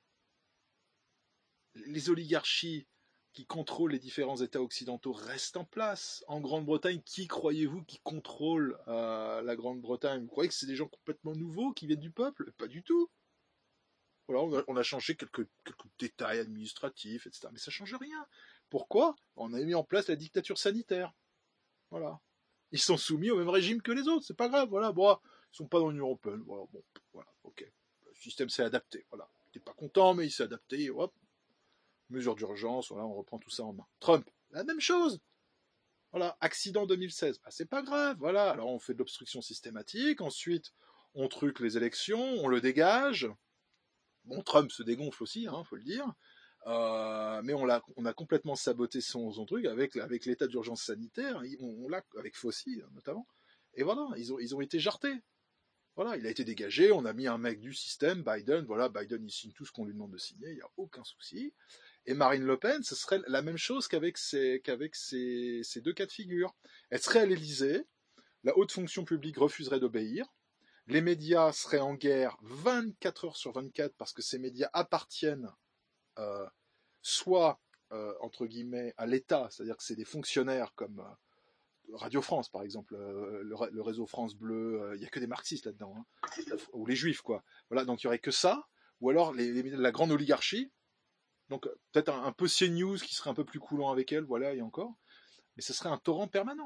Les oligarchies qui contrôlent les différents États occidentaux restent en place. En Grande-Bretagne, qui croyez-vous qui contrôle euh, la Grande-Bretagne? Vous croyez que c'est des gens complètement nouveaux qui viennent du peuple? Pas du tout. Voilà, on a, on a changé quelques, quelques détails administratifs, et cetera. Mais ça ne change rien. Pourquoi? On a mis en place la dictature sanitaire. Voilà. Ils sont soumis au même régime que les autres. C'est pas grave. Voilà. Bon, ils sont pas dans l'Union européenne. Voilà. Bon, voilà. Ok. Le système s'est adapté. Voilà. T'es pas content, mais il s'est adapté. Hop. Mesure d'urgence. Voilà. On reprend tout ça en main. Trump, la même chose. Voilà. Accident deux mille seize. Ah, c'est pas grave. Voilà. Alors on fait de l'obstruction systématique. Ensuite, on truque les élections. On le dégage. Bon, Trump se dégonfle aussi, hein, faut le dire. Euh, mais on, l'a, on a complètement saboté son, son truc avec, avec l'état d'urgence sanitaire, on, on l'a, avec Fauci notamment. Et voilà, ils ont, ils ont été jartés. Voilà, il a été dégagé, on a mis un mec du système, Biden, voilà, Biden il signe tout ce qu'on lui demande de signer, il n'y a aucun souci. Et Marine Le Pen, ce serait la même chose qu'avec ces, qu'avec ces, ces deux cas de figure. Elle serait à l'Élysée, la haute fonction publique refuserait d'obéir, les médias seraient en guerre vingt-quatre heures sur vingt-quatre parce que ces médias appartiennent euh, soit, euh, entre guillemets, à l'État, c'est-à-dire que c'est des fonctionnaires comme euh, Radio France, par exemple, euh, le, le réseau France Bleu, il euh, n'y a que des marxistes là-dedans, hein, ou les juifs, quoi. Voilà, donc il n'y aurait que ça, ou alors les, les, la grande oligarchie, donc peut-être un, un peu CNews qui serait un peu plus coulant avec elle, voilà, et encore, mais ce serait un torrent permanent.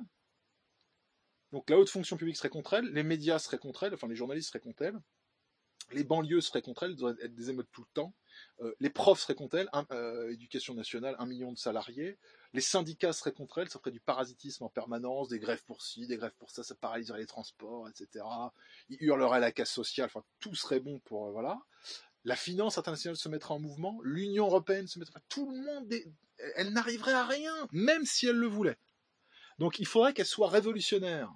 Donc la haute fonction publique serait contre elle, les médias seraient contre elle, enfin les journalistes seraient contre elle, les banlieues seraient contre elle, il devrait être des émeutes tout le temps, euh, les profs seraient contre elle, un, euh, éducation nationale, un million de salariés, les syndicats seraient contre elle, ça ferait du parasitisme en permanence, des grèves pour ci, des grèves pour ça, ça paralyserait les transports, et cetera. Ils hurleraient à la casse sociale, enfin tout serait bon pour, euh, voilà. La finance internationale se mettrait en mouvement, l'Union européenne se mettrait, enfin, tout le monde, est, elle n'arriverait à rien, même si elle le voulait. Donc il faudrait qu'elle soit révolutionnaire.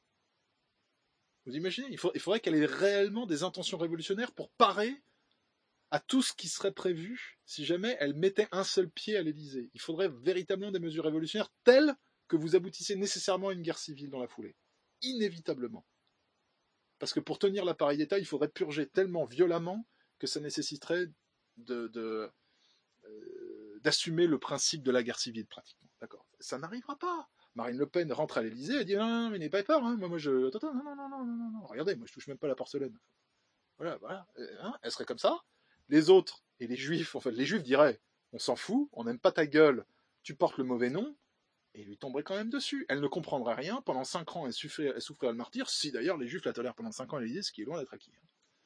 Vous imaginez, il, faut, il faudrait qu'elle ait réellement des intentions révolutionnaires pour parer à tout ce qui serait prévu si jamais elle mettait un seul pied à l'Élysée. Il faudrait véritablement des mesures révolutionnaires telles que vous aboutissez nécessairement à une guerre civile dans la foulée. Inévitablement. Parce que pour tenir l'appareil d'État, il faudrait purger tellement violemment que ça nécessiterait de, de, euh, d'assumer le principe de la guerre civile, pratiquement. D'accord. Ça n'arrivera pas. Marine Le Pen rentre à l'Élysée, elle dit non, non, mais n'ayez pas peur, hein. moi, moi je. Non, non, non, non, non, non, non, regardez, moi je touche même pas la porcelaine. Voilà, voilà. Hein, elle serait comme ça. Les autres, et les juifs, en fait, les juifs diraient on s'en fout, on n'aime pas ta gueule, tu portes le mauvais nom, et il lui tomberait quand même dessus. Elle ne comprendrait rien, pendant cinq ans, elle souffrirait, elle souffrirait le martyre, si d'ailleurs les juifs la tolèrent pendant cinq ans à l'Élysée, ce qui est loin d'être acquis.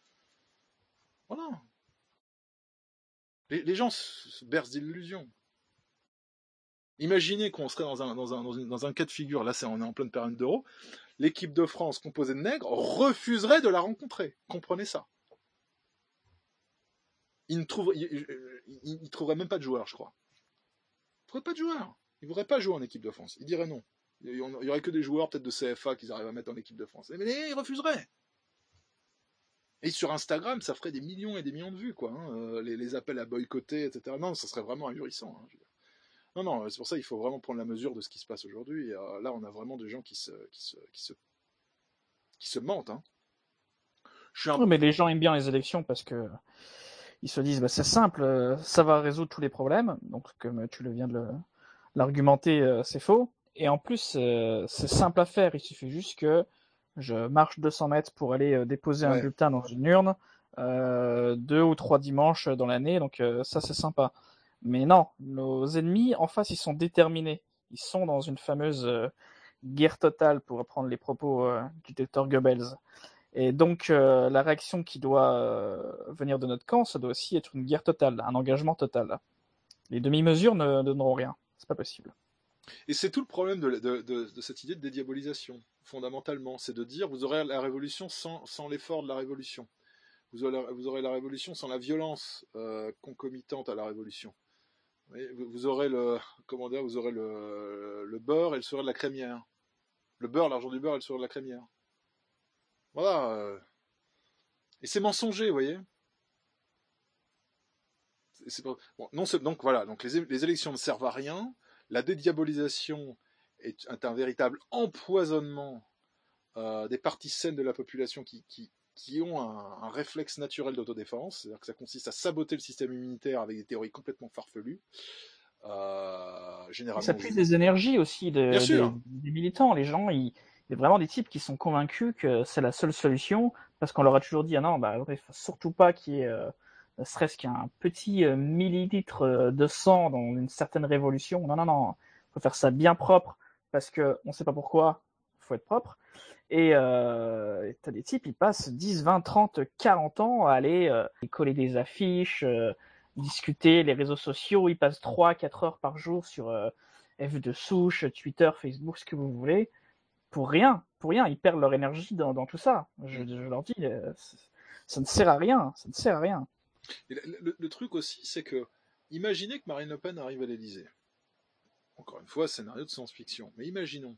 Voilà. Les, les gens se, se bercent d'illusions. Imaginez qu'on serait dans un, dans, un, dans, une, dans un cas de figure, là c'est, on est en pleine période d'Euro, l'équipe de France composée de nègres refuserait de la rencontrer. Comprenez ça. Il ne trouverait, il, il, il trouverait même pas de joueurs, je crois. Il ne trouverait pas de joueurs. Il ne voudrait pas jouer en équipe de France. Il dirait non. Il n'y aurait que des joueurs peut-être de C F A qu'ils arrivent à mettre en équipe de France. Mais il refuserait. Et sur Instagram, ça ferait des millions et des millions de vues, quoi. Hein. Les, les appels à boycotter, et cetera. Non, ça serait vraiment ahurissant. Hein, je veux dire. Non, non, c'est pour ça qu'il faut vraiment prendre la mesure de ce qui se passe aujourd'hui. Et, euh, là, on a vraiment des gens qui se, qui se, qui se, qui se mentent. Hein. Je suis un... Oui, mais les gens aiment bien les élections parce que ils se disent, bah, c'est simple, ça va résoudre tous les problèmes. Donc, comme tu le viens de le, l'argumenter, euh, c'est faux. Et en plus, euh, c'est simple à faire. Il suffit juste que je marche deux cents mètres pour aller euh, déposer ouais. un bulletin dans une urne, euh, deux ou trois dimanches dans l'année. Donc, euh, ça, c'est sympa. Mais non, nos ennemis, en face, ils sont déterminés. Ils sont dans une fameuse euh, guerre totale, pour reprendre les propos euh, du docteur Goebbels. Et donc, euh, la réaction qui doit euh, venir de notre camp, ça doit aussi être une guerre totale, un engagement total. Les demi-mesures ne, ne donneront rien. C'est pas possible. Et c'est tout le problème de, de, de, de cette idée de dédiabolisation, fondamentalement. C'est de dire, vous aurez la révolution sans, sans l'effort de la révolution. Vous aurez la, vous aurez la révolution sans la violence euh, concomitante à la révolution. Vous aurez le, comment dire, vous aurez le, le beurre et le sourire de la crémière. Le beurre, l'argent du beurre et le sourire de la crémière. Voilà. Et c'est mensonger, vous voyez. C'est pas... bon, non, c'est... Donc voilà, donc les, les élections ne servent à rien. La dédiabolisation est, est un véritable empoisonnement euh, des parties saines de la population qui, qui, qui ont un, un réflexe naturel d'autodéfense. C'est-à-dire que ça consiste à saboter le système immunitaire avec des théories complètement farfelues. Euh, généralement, ça puise des énergies aussi de, des, des militants. Les gens, ils... il y a vraiment des types qui sont convaincus que c'est la seule solution parce qu'on leur a toujours dit ah non, bah, il faut surtout pas qu'il y ait euh, ne serait-ce qu'un petit euh, millilitre de sang dans une certaine révolution. Non, non, non, il faut faire ça bien propre parce que on sait pas pourquoi, il faut être propre. Et euh, t'as des types, ils passent dix, vingt, trente, quarante ans à aller euh, coller des affiches, euh, discuter, les réseaux sociaux, ils passent trois, quatre heures par jour sur euh, F deux souche, Twitter, Facebook, ce que vous voulez. Pour rien, pour rien, ils perdent leur énergie dans, dans tout ça. Je, je leur dis, euh, ça ne sert à rien, ça ne sert à rien. Et le, le, le truc aussi, c'est que imaginez que Marine Le Pen arrive à l'Élysée. Encore une fois, scénario de science-fiction. Mais imaginons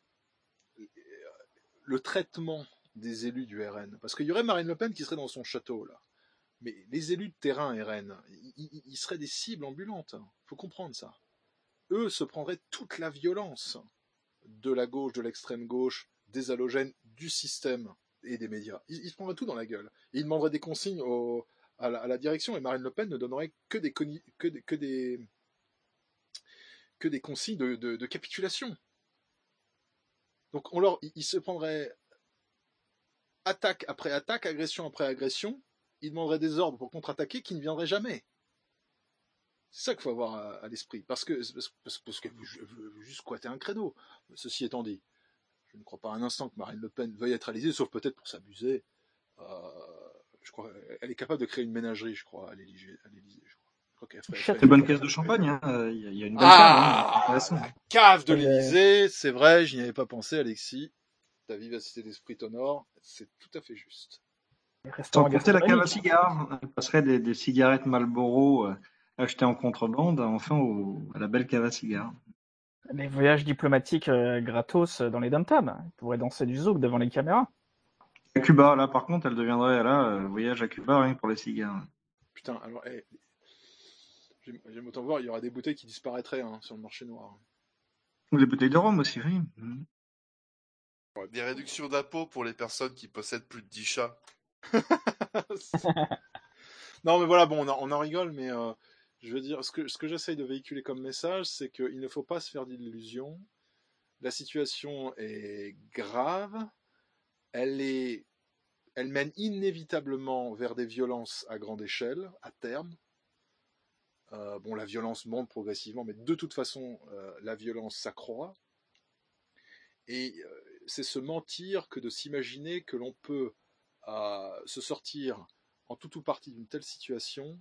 le traitement des élus du R N. Parce qu'il y aurait Marine Le Pen qui serait dans son château, là. Mais les élus de terrain R N, ils, ils seraient des cibles ambulantes. Il faut comprendre ça. Eux se prendraient toute la violence de la gauche, de l'extrême gauche, des halogènes, du système et des médias. Ils, ils se prendraient tout dans la gueule. Et ils demanderaient des consignes au, à, la, à la direction. Et Marine Le Pen ne donnerait que des, que des, que des, que des consignes de, de, de capitulation. Donc on leur, ils, ils se prendraient attaque après attaque, agression après agression. Ils demanderaient des ordres pour contre-attaquer qui ne viendraient jamais. C'est ça qu'il faut avoir à, à l'esprit. Parce que parce, parce qu'elle veut juste squatter un credo. Ceci étant dit, je ne crois pas un instant que Marine Le Pen veuille être à l'Élysée, sauf peut-être pour s'abuser. Euh, je crois, elle est capable de créer une ménagerie, je crois, à l'Élysée. À l'Élysée je crois. Je crois qu'elle ferait, ferait, bonne caisse de champagne. Hein. Il, y a, il y a une belle ah, cave. Hein. La cave de l'Élysée, c'est vrai, je n'y avais pas pensé, Alexis. Ta vivacité d'esprit t'honore, c'est tout à fait juste. Sans compter la cave à cigares. Elle passerait des, des cigarettes Marlboro euh, achetées en contrebande, enfin au, à la belle cave à cigares. Les voyages diplomatiques euh, gratos dans les dom-toms. Ils pourraient danser du zouk devant les caméras. À Cuba, là, par contre, elle deviendrait là, euh, voyage à Cuba, rien que pour les cigares. Putain, alors, hey, j'aime, j'aime autant voir, il y aura des bouteilles qui disparaîtraient hein, sur le marché noir. Ou des bouteilles de rhum aussi, oui. Mmh. Des réductions d'impôts pour les personnes qui possèdent plus de dix chats. Non, mais voilà, bon, on en, on en rigole, mais euh, je veux dire, ce que, ce que j'essaye de véhiculer comme message, c'est qu'il ne faut pas se faire d'illusions. La situation est grave. Elle est, elle mène inévitablement vers des violences à grande échelle, à terme. Euh, bon, la violence monte progressivement, mais de toute façon, euh, la violence s'accroît. Et euh, c'est se mentir que de s'imaginer que l'on peut euh, se sortir en tout ou partie d'une telle situation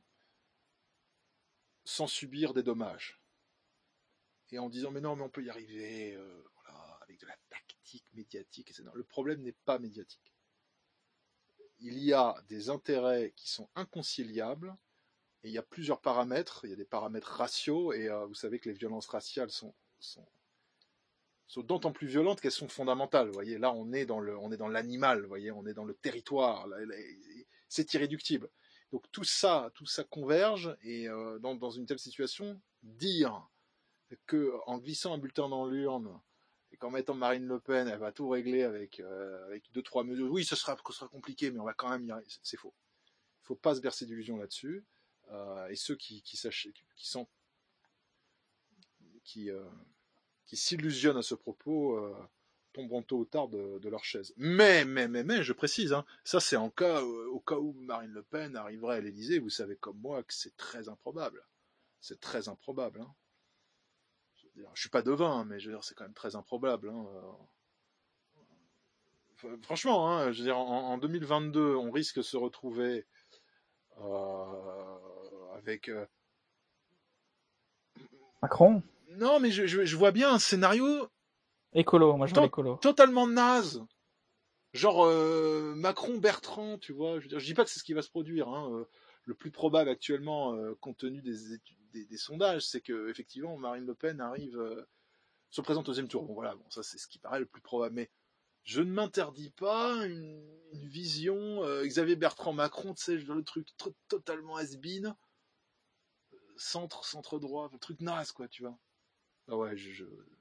sans subir des dommages. Et en disant, mais non, mais on peut y arriver, euh, voilà, avec de la tactique médiatique, et cetera. Le problème n'est pas médiatique. Il y a des intérêts qui sont inconciliables, et il y a plusieurs paramètres, il y a des paramètres raciaux, et euh, vous savez que les violences raciales sont, sont, sont d'autant plus violentes qu'elles sont fondamentales. Vous voyez, là, on est dans le, on est dans l'animal, vous voyez, on est dans le territoire, là, là, c'est irréductible. Donc tout ça, tout ça converge, et euh, dans, dans une telle situation, dire que en glissant un bulletin dans l'urne et qu'en mettant Marine Le Pen, elle va tout régler avec euh, avec deux trois mesures. Oui, ce sera, ce sera compliqué, mais on va quand même y arriver. C'est faux. Il faut pas se bercer d'illusions là-dessus. Euh, et ceux qui qui sachent, qui, qui sont qui euh, qui s'illusionnent à ce propos euh, tomberont tôt ou tard de, de leur chaise. Mais mais mais mais je précise, hein, ça c'est en cas euh, au cas où Marine Le Pen arriverait à l'Élysée. Vous savez comme moi que c'est très improbable. C'est très improbable. Hein. Je suis pas devin, mais je veux dire, c'est quand même très improbable. Hein. Enfin, franchement, hein, je veux dire, en, en deux mille vingt-deux, on risque de se retrouver euh, avec euh... Macron. Non, mais je, je, je vois bien un scénario écolo. Moi, je vois l'écolo. Totalement naze. Genre euh, Macron, Bertrand, tu vois. Je, veux dire, je dis pas que c'est ce qui va se produire. Hein. Le plus probable actuellement, euh, compte tenu des études. Des, des sondages, c'est que effectivement Marine Le Pen arrive, euh, se présente au deuxième tour. Bon voilà, bon ça c'est ce qui paraît le plus probable. Mais je ne m'interdis pas une, une vision euh, Xavier Bertrand Macron, tu sais, le truc t- totalement has-been, centre centre droit, le truc naze quoi, tu vois. Ah ouais, je,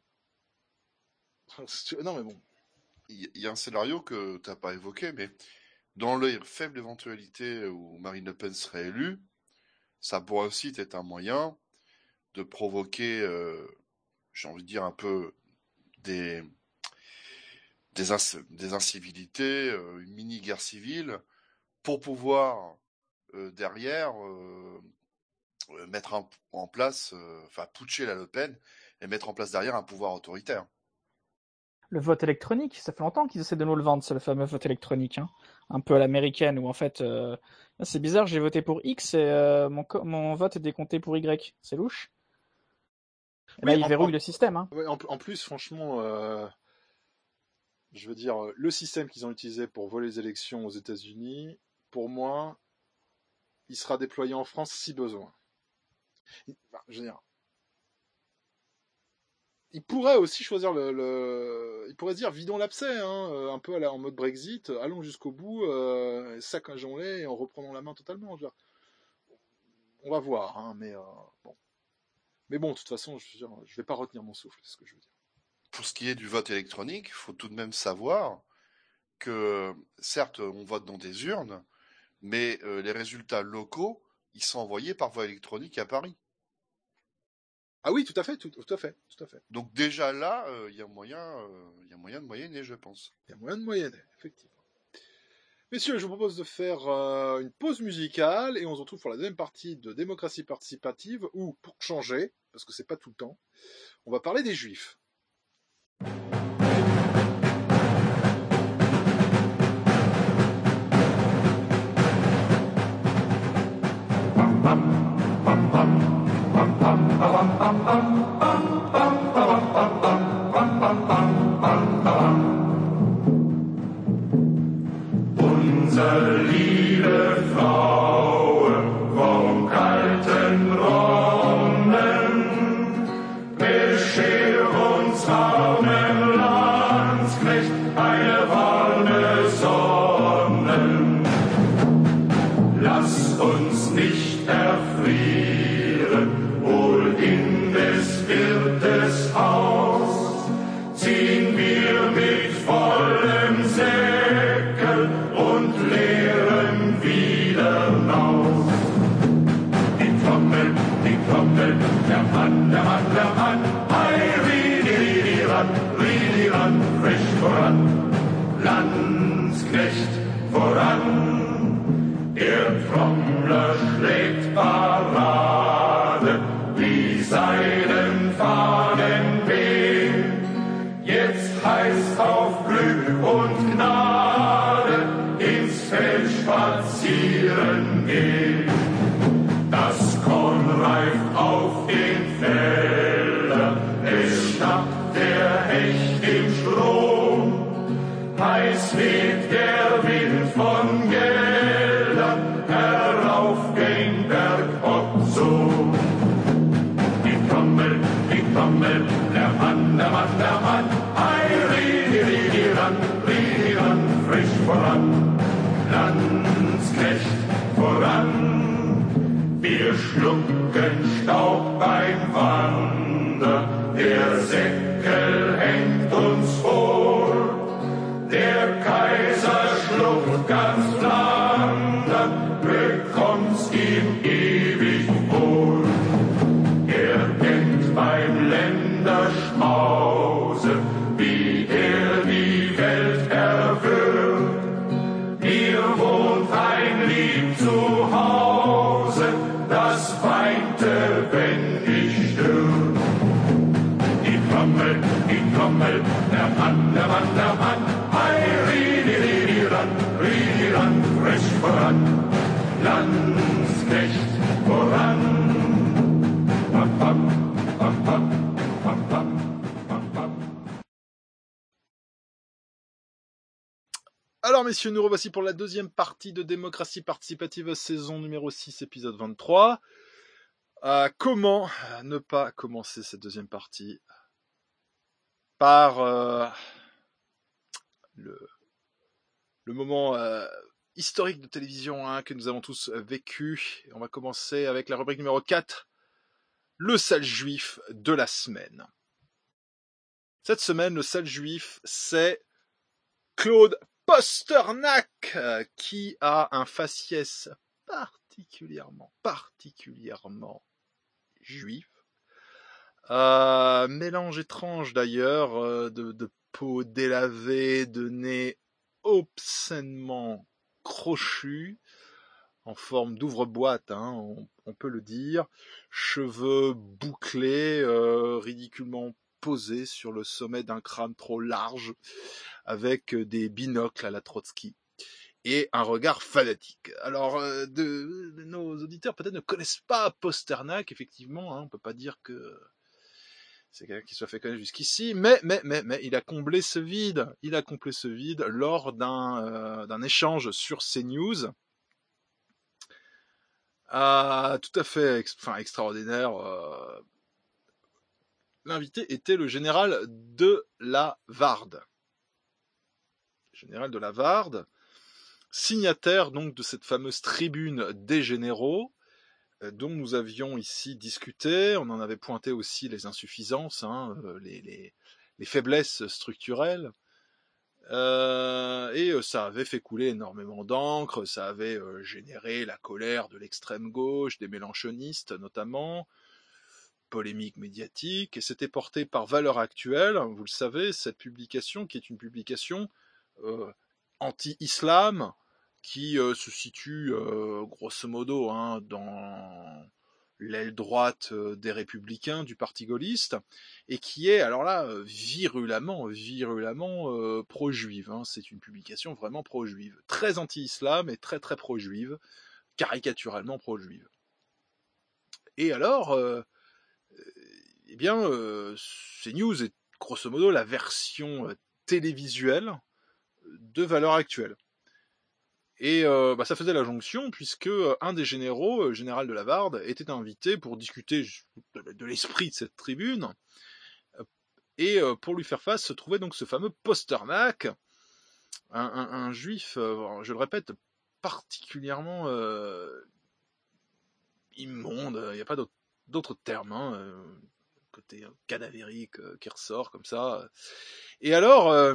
je... non mais bon. Il y, y a un scénario que t'as pas évoqué, mais dans la faible éventualité où Marine Le Pen serait élue, ça pourrait aussi être un moyen de provoquer, euh, j'ai envie de dire, un peu des, des, ins- des incivilités, euh, une mini-guerre civile, pour pouvoir, euh, derrière, euh, mettre un, en place, euh, enfin, putcher la Le Pen, et mettre en place derrière un pouvoir autoritaire. Le vote électronique, ça fait longtemps qu'ils essaient de nous le vendre, c'est le fameux vote électronique, hein. Un peu à l'américaine, où en fait, euh, c'est bizarre, j'ai voté pour X et euh, mon, co- mon vote est décompté pour Y. C'est louche. Et Oui, là, ils en, verrouillent en, le système. Hein. Ouais, en, en plus, franchement, euh, je veux dire, le système qu'ils ont utilisé pour voler les élections aux États-Unis, pour moi, il sera déployé en France si besoin. Enfin, je veux dire, il pourrait aussi choisir le, le... il pourrait se dire vidons l'abcès, hein, un peu à la, en mode Brexit, allons jusqu'au bout, euh, saccageons-les et en reprenant la main totalement. Je veux dire, on va voir, hein, mais euh, bon. Mais bon, de toute façon, je ne vais pas retenir mon souffle, c'est ce que je veux dire. Pour ce qui est du vote électronique, il faut tout de même savoir que, certes, on vote dans des urnes, mais euh, les résultats locaux, ils sont envoyés par voie électronique à Paris. Ah oui, tout à fait, tout, tout à fait, tout à fait. Donc déjà là, il euh, y a moyen, il euh, y a moyen de moyenner, je pense. Il y a moyen de moyenner, effectivement. Messieurs, je vous propose de faire euh, une pause musicale et on se retrouve pour la deuxième partie de démocratie participative où, pour changer, parce que c'est pas tout le temps, on va parler des Juifs. Unsere liebe Frauen vom kalten Brunnen, bescher uns armen Landsknecht eine warme Sonne. Lass uns nicht erfrieren, wohl in des Wirtes Haus, ziehen wir mit vollem Säckel und leeren wieder raus. Die Trommel, die Trommel, der Mann, der Mann, der Mann, hey, Ridi, Ridi, ran, Ridi, ran, frisch voran, Landsknecht voran. Der Trommler schlägt Parade, wie seinen Fahnen wehen. Jetzt heißt auf Glück und Gnade ins Feld spazieren gehen. Das Korn reift auf den Feldern, es schnappt der Hecht im Strom. Heiß weht der Wind von Geldern, herauf den Berg ob so. Die Trommel, die Trommel, der Mann, der Mann, der Mann, ei, Ridi, Ridi, ran, Ridi, ran, frisch voran, Landsknecht voran. Wir schlucken Staub beim Wandern, der Säckel hängt uns vor. Der Kaiser schluckt ganz Flandern, bekommt's ihm ewig wohl. Er denkt beim Länderschmause, wie er die Welt erwürgt. Hier wohnt ein lieb Zuhause, das weinte, wenn ich stürb. Die Trommel, die Trommel, der Mann, der Mann, der Mann, hey, Ridi, Ridi, ran, Ridi, ran, frisch voran, Landsknecht voran. Pam, pam, pam, pam, pam, pam, pam, pam. Alors messieurs, nous revoici pour la deuxième partie de démocratie participative, saison numéro six, épisode vingt-trois. Euh, comment ne pas commencer cette deuxième partie par euh, le, le moment euh, historique de télévision hein, que nous avons tous vécu. On va commencer avec la rubrique numéro quatre, le sale juif de la semaine. Cette semaine, le sale juif, c'est Claude Pasternak, euh, qui a un faciès particulièrement, particulièrement juif. Euh, mélange étrange d'ailleurs, euh, de, de peau délavée, de nez obscènement crochu, en forme d'ouvre-boîte, hein, on, on peut le dire, cheveux bouclés, euh, ridiculement posés sur le sommet d'un crâne trop large, avec des binocles à la Trotsky, et un regard fanatique. Alors, euh, de, de nos auditeurs peut-être ne connaissent pas Pasternak, effectivement, hein, on peut pas dire que c'est quelqu'un qui soit fait connaître jusqu'ici, mais, mais, mais, mais, il a comblé ce vide, il a comblé ce vide lors d'un, euh, d'un échange sur CNews, Ah, tout à fait, ex- enfin extraordinaire. euh, L'invité était le général de la Varde. Général de la Varde, signataire donc de cette fameuse tribune des généraux, euh, dont nous avions ici discuté. On en avait pointé aussi les insuffisances, hein, euh, les, les, les faiblesses structurelles. Euh, et euh, ça avait fait couler énormément d'encre, ça avait euh, généré la colère de l'extrême gauche, des mélenchonistes notamment, polémique médiatique, et c'était porté par Valeurs Actuelles, vous le savez, cette publication qui est une publication euh, anti-islam, qui euh, se situe euh, grosso modo hein, dans l'aile droite euh, des Républicains, du Parti gaulliste, et qui est, alors là, euh, virulemment, virulemment euh, pro-juive. Hein. C'est une publication vraiment pro-juive, très anti-islam et très très pro-juive, caricaturalement pro-juive. Et alors, euh, eh bien, euh, CNews est grosso modo la version euh, télévisuelle de Valeurs Actuelles. Et euh, bah, ça faisait la jonction, puisque euh, un des généraux, euh, général de la Varde, était invité pour discuter de, de l'esprit de cette tribune. Et euh, pour lui faire face se trouvait donc ce fameux Pasternak, un, un, un juif, euh, je le répète, particulièrement euh, immonde, il n'y a pas d'autre, d'autre terme, hein, euh, côté cadavérique euh, qui ressort comme ça. Et alors, euh,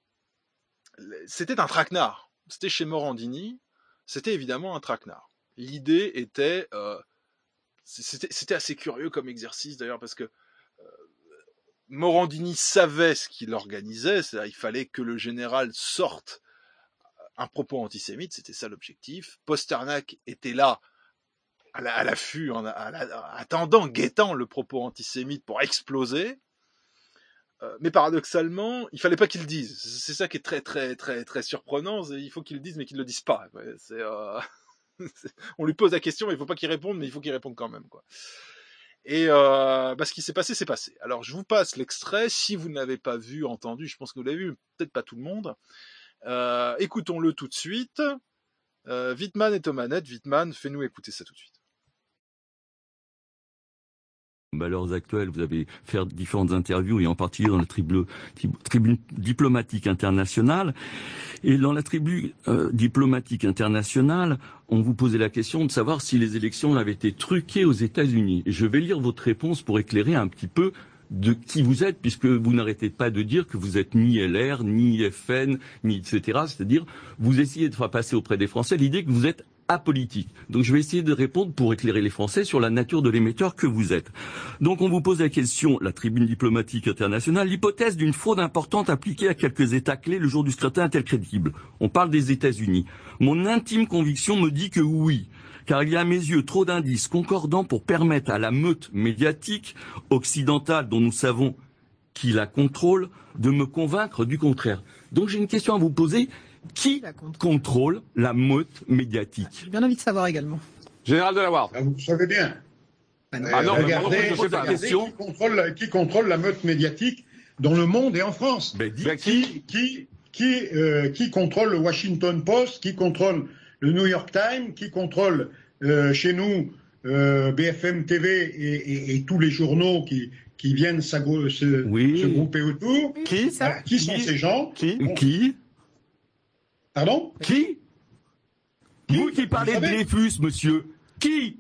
c'était un traquenard. C'était chez Morandini, c'était évidemment un traquenard. L'idée était, euh, c'était, c'était assez curieux comme exercice d'ailleurs, parce que euh, Morandini savait ce qu'il organisait, c'est-à-dire il fallait que le général sorte un propos antisémite, c'était ça l'objectif. Pasternak était là, à, la, à l'affût, en, à la, attendant, guettant le propos antisémite pour exploser. Euh, mais paradoxalement, il fallait pas qu'il le dise. C'est ça qui est très très très très surprenant. C'est, il faut qu'il le dise, mais qu'il le dise pas. Ouais, c'est, euh... on lui pose la question, mais il faut pas qu'il réponde, mais il faut qu'il réponde quand même, quoi. Et euh, bah, ce qui s'est passé, c'est passé. Alors je vous passe l'extrait. Si vous ne l'avez pas vu, entendu, je pense que vous l'avez vu, peut-être pas tout le monde. Euh, écoutons-le tout de suite. Euh, Wittmann est aux manettes. Wittmann, fais-nous écouter ça tout de suite. Valeurs Actuelles, vous avez fait différentes interviews, et en particulier dans la tribune, tribune diplomatique internationale. Et dans la tribune euh, diplomatique internationale, on vous posait la question de savoir si les élections avaient été truquées aux États-Unis. Et je vais lire votre réponse pour éclairer un petit peu de qui vous êtes, puisque vous n'arrêtez pas de dire que vous êtes ni L R, ni F N, ni et cetera. C'est-à-dire, vous essayez de faire passer auprès des Français l'idée que vous êtes apolitique. Donc je vais essayer de répondre pour éclairer les Français sur la nature de l'émetteur que vous êtes. Donc on vous pose la question, la tribune diplomatique internationale, l'hypothèse d'une fraude importante appliquée à quelques États clés le jour du scrutin est-elle crédible? On parle des États-Unis. Mon intime conviction me dit que oui, car il y a à mes yeux trop d'indices concordants pour permettre à la meute médiatique occidentale, dont nous savons qui la contrôle, de me convaincre du contraire. Donc j'ai une question à vous poser. Qui contrôle la meute médiatique? J'ai bien envie de savoir également. Général de la Warde. Ah, vous le savez bien. Ah non, euh, mais regardez, je sais pas. regardez qui, contrôle, qui contrôle la meute médiatique dans le monde et en France. Ben, qui, qui, qui, euh, qui contrôle le Washington Post, qui contrôle le New York Times, qui contrôle euh, chez nous euh, B F M T V et, et, et tous les journaux qui, qui viennent se, oui. se grouper autour. Qui, euh, qui sont qui ces gens? Qui, bon. Qui Pardon? Qui Vous qui parlez de Dreyfus, monsieur. Qui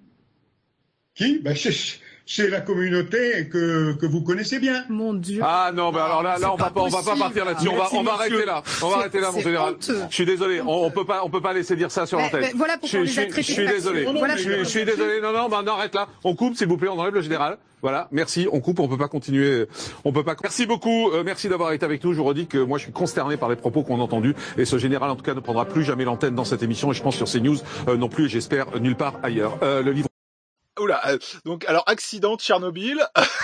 Qui ben c'est, c'est la communauté que, que vous connaissez bien. Mon Dieu. Ah non, mais alors là, là on va pas, on va pas partir là-dessus. On va, on va arrêter là. On va arrêter là, mon général. Honteux. Je suis désolé. On, on peut pas, on peut pas laisser dire ça sur l'antenne. Mais voilà pourquoi on les a traités Je suis de désolé. facile. Voilà Je suis, je suis désolé. Non, non, bah, non, arrête là. On coupe, s'il vous plaît. On enlève le général. Voilà, merci, on coupe, on peut pas continuer, on peut pas. Merci beaucoup, euh, merci d'avoir été avec nous. Je vous redis que moi je suis consterné par les propos qu'on a entendus et ce général en tout cas ne prendra plus jamais l'antenne dans cette émission et je pense sur CNews euh, non plus et j'espère nulle part ailleurs. Euh, le livre. Oula, euh, donc alors accident de Tchernobyl,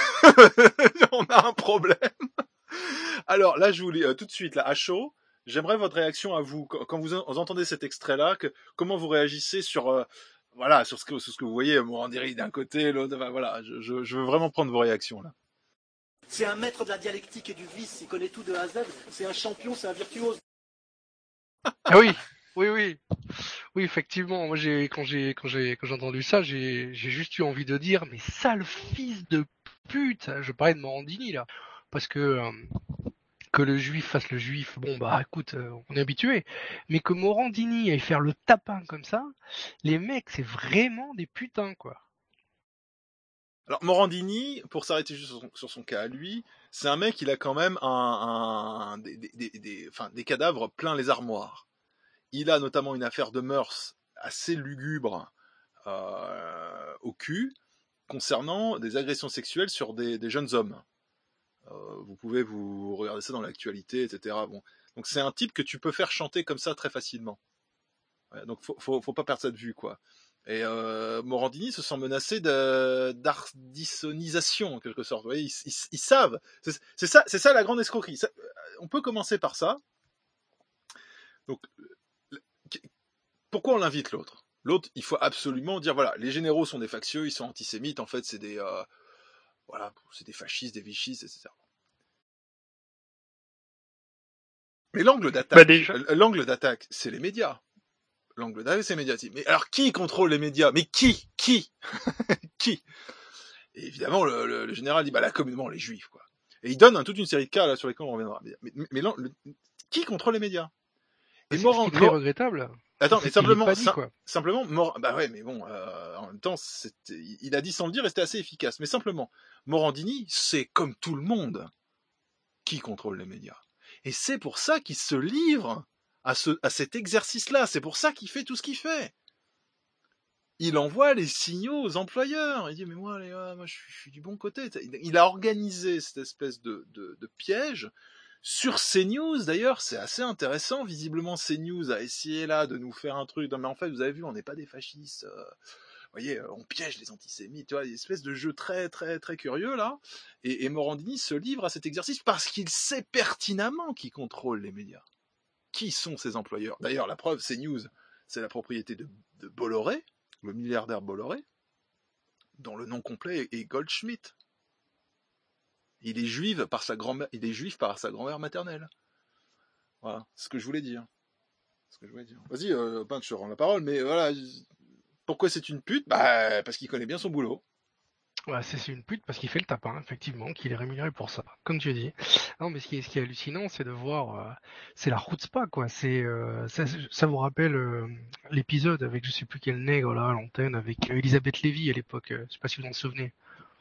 on a un problème. Alors là je vous lis euh, tout de suite là à chaud. J'aimerais votre réaction à vous quand vous, vous entendez cet extrait-là, que comment vous réagissez sur euh, voilà, sur ce que, sur ce que vous voyez, Morandini d'un côté, l'autre, enfin, voilà, je, je, je veux vraiment prendre vos réactions, là. C'est un maître de la dialectique et du vice, il connaît tout de A à Z, c'est un champion, c'est un virtuose. Ah oui. Oui, oui, oui, effectivement. Moi, j'ai quand j'ai quand j'ai quand j'ai entendu ça, j'ai j'ai juste eu envie de dire, mais sale fils de pute. Je parlais de Morandini là, parce que euh, que le juif fasse le juif. Bon bah écoute, euh, on est habitué. Mais que Morandini aille faire le tapin comme ça, les mecs, c'est vraiment des putains quoi. Alors Morandini, pour s'arrêter juste sur son, sur son cas à lui, c'est un mec, il a quand même un, un des, des, des, des, enfin, des cadavres plein les armoires. Il a notamment une affaire de mœurs assez lugubre euh, au cul concernant des agressions sexuelles sur des, des jeunes hommes. Euh, vous pouvez vous regarder ça dans l'actualité, et cetera. Bon. Donc c'est un type que tu peux faire chanter comme ça très facilement. Ouais, donc faut, faut, faut pas perdre ça de vue, quoi. Et euh, Morandini se sent menacé de, d'ardissonisation en quelque sorte. Vous voyez, ils, ils, ils savent. C'est, c'est ça, c'est ça la grande escroquerie. Ça, on peut commencer par ça. Donc, pourquoi on l'invite l'autre ? L'autre, il faut absolument dire voilà, les généraux sont des factieux, ils sont antisémites. En fait, c'est des euh, voilà, c'est des fascistes, des vichistes, et cetera. Mais l'angle d'attaque, bah déjà... l'angle d'attaque, c'est les médias. L'angle d'attaque, c'est médiatique. Mais alors, qui contrôle les médias ? Mais qui ? Qui ? Qui ? Et évidemment, le, le, le général dit, bah là, communément, les juifs, quoi. Et il donne hein, toute une série de cas, là, sur lesquels on reviendra. Mais, mais, mais là, le, qui contrôle les médias ? Et c'est Morand... très regrettable. Attends, c'est mais simplement, dit, sim- simplement, Mor... bah ouais, mais bon, euh, en même temps, c'était... il a dit sans le dire et c'était assez efficace. Mais simplement, Morandini, c'est comme tout le monde qui contrôle les médias. Et c'est pour ça qu'il se livre à, ce, à cet exercice-là. C'est pour ça qu'il fait tout ce qu'il fait. Il envoie les signaux aux employeurs. Il dit, mais moi, les gars, moi je, suis, je suis du bon côté. Il a organisé cette espèce de, de, de piège sur CNews. D'ailleurs, c'est assez intéressant. Visiblement, CNews a essayé là de nous faire un truc. Non, mais en fait, vous avez vu, on n'est pas des fascistes. Euh, vous voyez, on piège les antisémites. Tu vois, une espèce de jeu très, très, très curieux là. Et, et Morandini se livre à cet exercice parce qu'il sait pertinemment qui contrôle les médias. Qui sont ses employeurs ? D'ailleurs, la preuve, CNews, c'est la propriété de, de Bolloré, le milliardaire Bolloré, dont le nom complet est Goldschmidt. Il est juif par sa grand-mère, il est juif par sa grand-mère maternelle. Voilà, c'est ce que je voulais dire. Ce que je voulais dire. Vas-y, euh, ben, je te rends la parole, mais voilà. Pourquoi c'est une pute ? Bah, parce qu'il connaît bien son boulot. Ouais, c'est une pute parce qu'il fait le tapin, effectivement, qu'il est rémunéré pour ça, comme tu dis. Non, mais ce qui est, ce qui est hallucinant, c'est de voir, euh, c'est la chutzpah, quoi. C'est, euh, ça, ça vous rappelle euh, l'épisode avec je sais plus quel nègre là à l'antenne avec euh, Elisabeth Lévy à l'époque. Euh, je sais pas si vous en souvenez.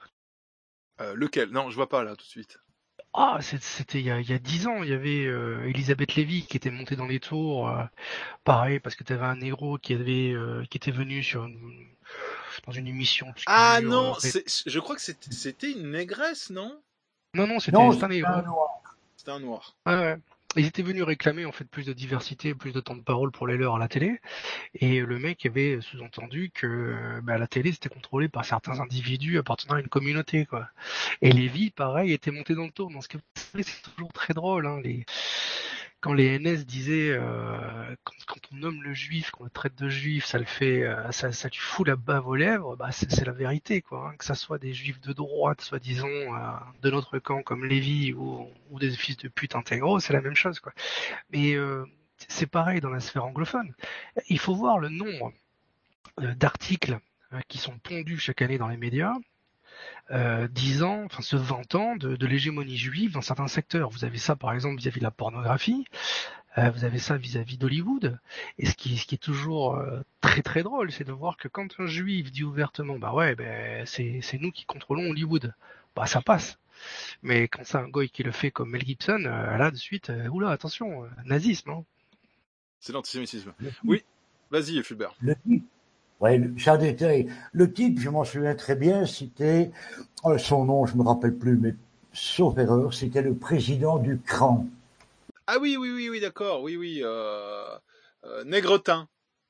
Euh, lequel ? Non, je vois pas là tout de suite. Ah, c'était il y a il y a dix ans, il y avait euh, Elisabeth Lévy qui était montée dans les tours, euh, pareil parce que tu avais un négro qui avait euh, qui était venu sur une, dans une émission obscure. Ah non, c'est, je crois que c'était, c'était une négresse, non ? Non non, c'était un négro. Un noir. C'était un noir. Ouais, ouais. Ils étaient venus réclamer en fait plus de diversité, plus de temps de parole pour les leurs à la télé, et le mec avait sous-entendu que bah, la télé c'était contrôlé par certains individus appartenant à une communauté, quoi. Et Lévy, pareil, était monté dans le tour. Dans ce que c'est toujours très drôle, hein, les... quand les N S disaient euh, quand, quand on nomme le juif, qu'on le traite de juif, ça le fait, euh, ça, ça lui fout la bave aux lèvres. Bah c'est, c'est la vérité, quoi. Hein, que ça soit des juifs de droite, soi-disant euh, de notre camp comme Lévy ou, ou des fils de pute intégraux, c'est la même chose, quoi. Mais euh, c'est pareil dans la sphère anglophone. Il faut voir le nombre euh, d'articles euh, qui sont pondus chaque année dans les médias. Euh, disant, enfin se vantant de, de l'hégémonie juive dans certains secteurs. Vous avez ça par exemple vis-à-vis de la pornographie, euh, vous avez ça vis-à-vis d'Hollywood, et ce qui, ce qui est toujours euh, très très drôle, c'est de voir que quand un juif dit ouvertement, bah ouais, ben c'est, c'est nous qui contrôlons Hollywood, bah ça passe. Mais quand c'est un goy qui le fait comme Mel Gibson, euh, là de suite, euh, oula, attention, euh, nazisme, hein. C'est l'antisémitisme. Oui, vas-y Fulbert. Le type, ouais, c'est un détail. Le type, je m'en souviens très bien, c'était, euh, son nom, je me rappelle plus, mais sauf erreur, c'était le président du C R A N. Ah oui, oui, oui, oui, d'accord, oui, oui, euh, euh, Négretin.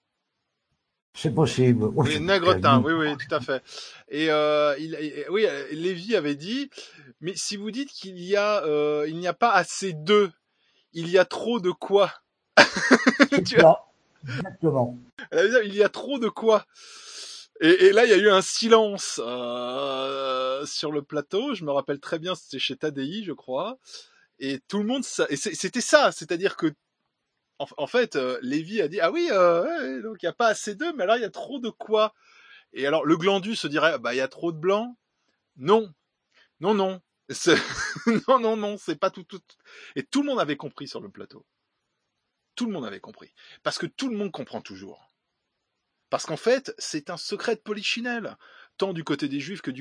C'est possible. Oui, Négretin, oui, oui, tout à fait. Et euh, il, et, oui, Lévy avait dit, mais si vous dites qu'il y a, euh, il n'y a pas assez d'eux, il y a trop de quoi. Tu vois. Exactement. Il y a trop de quoi. Et, et là, il y a eu un silence euh, sur le plateau. Je me rappelle très bien, c'était chez Tadei, je crois. Et tout le monde, ça, et c'était ça, c'est-à-dire que en, en fait, euh, Lévy a dit, ah oui, euh, ouais, donc il n'y a pas assez d'œufs, mais alors il y a trop de quoi? Et alors, le glandu se dirait, bah, il y a trop de blanc. Non, non, non. C'est... non, non, non, c'est pas tout, tout. Et tout le monde avait compris sur le plateau. Tout le monde avait compris. Parce que tout le monde comprend toujours. Parce qu'en fait, c'est un secret de polichinelle. Tant du côté des Juifs que du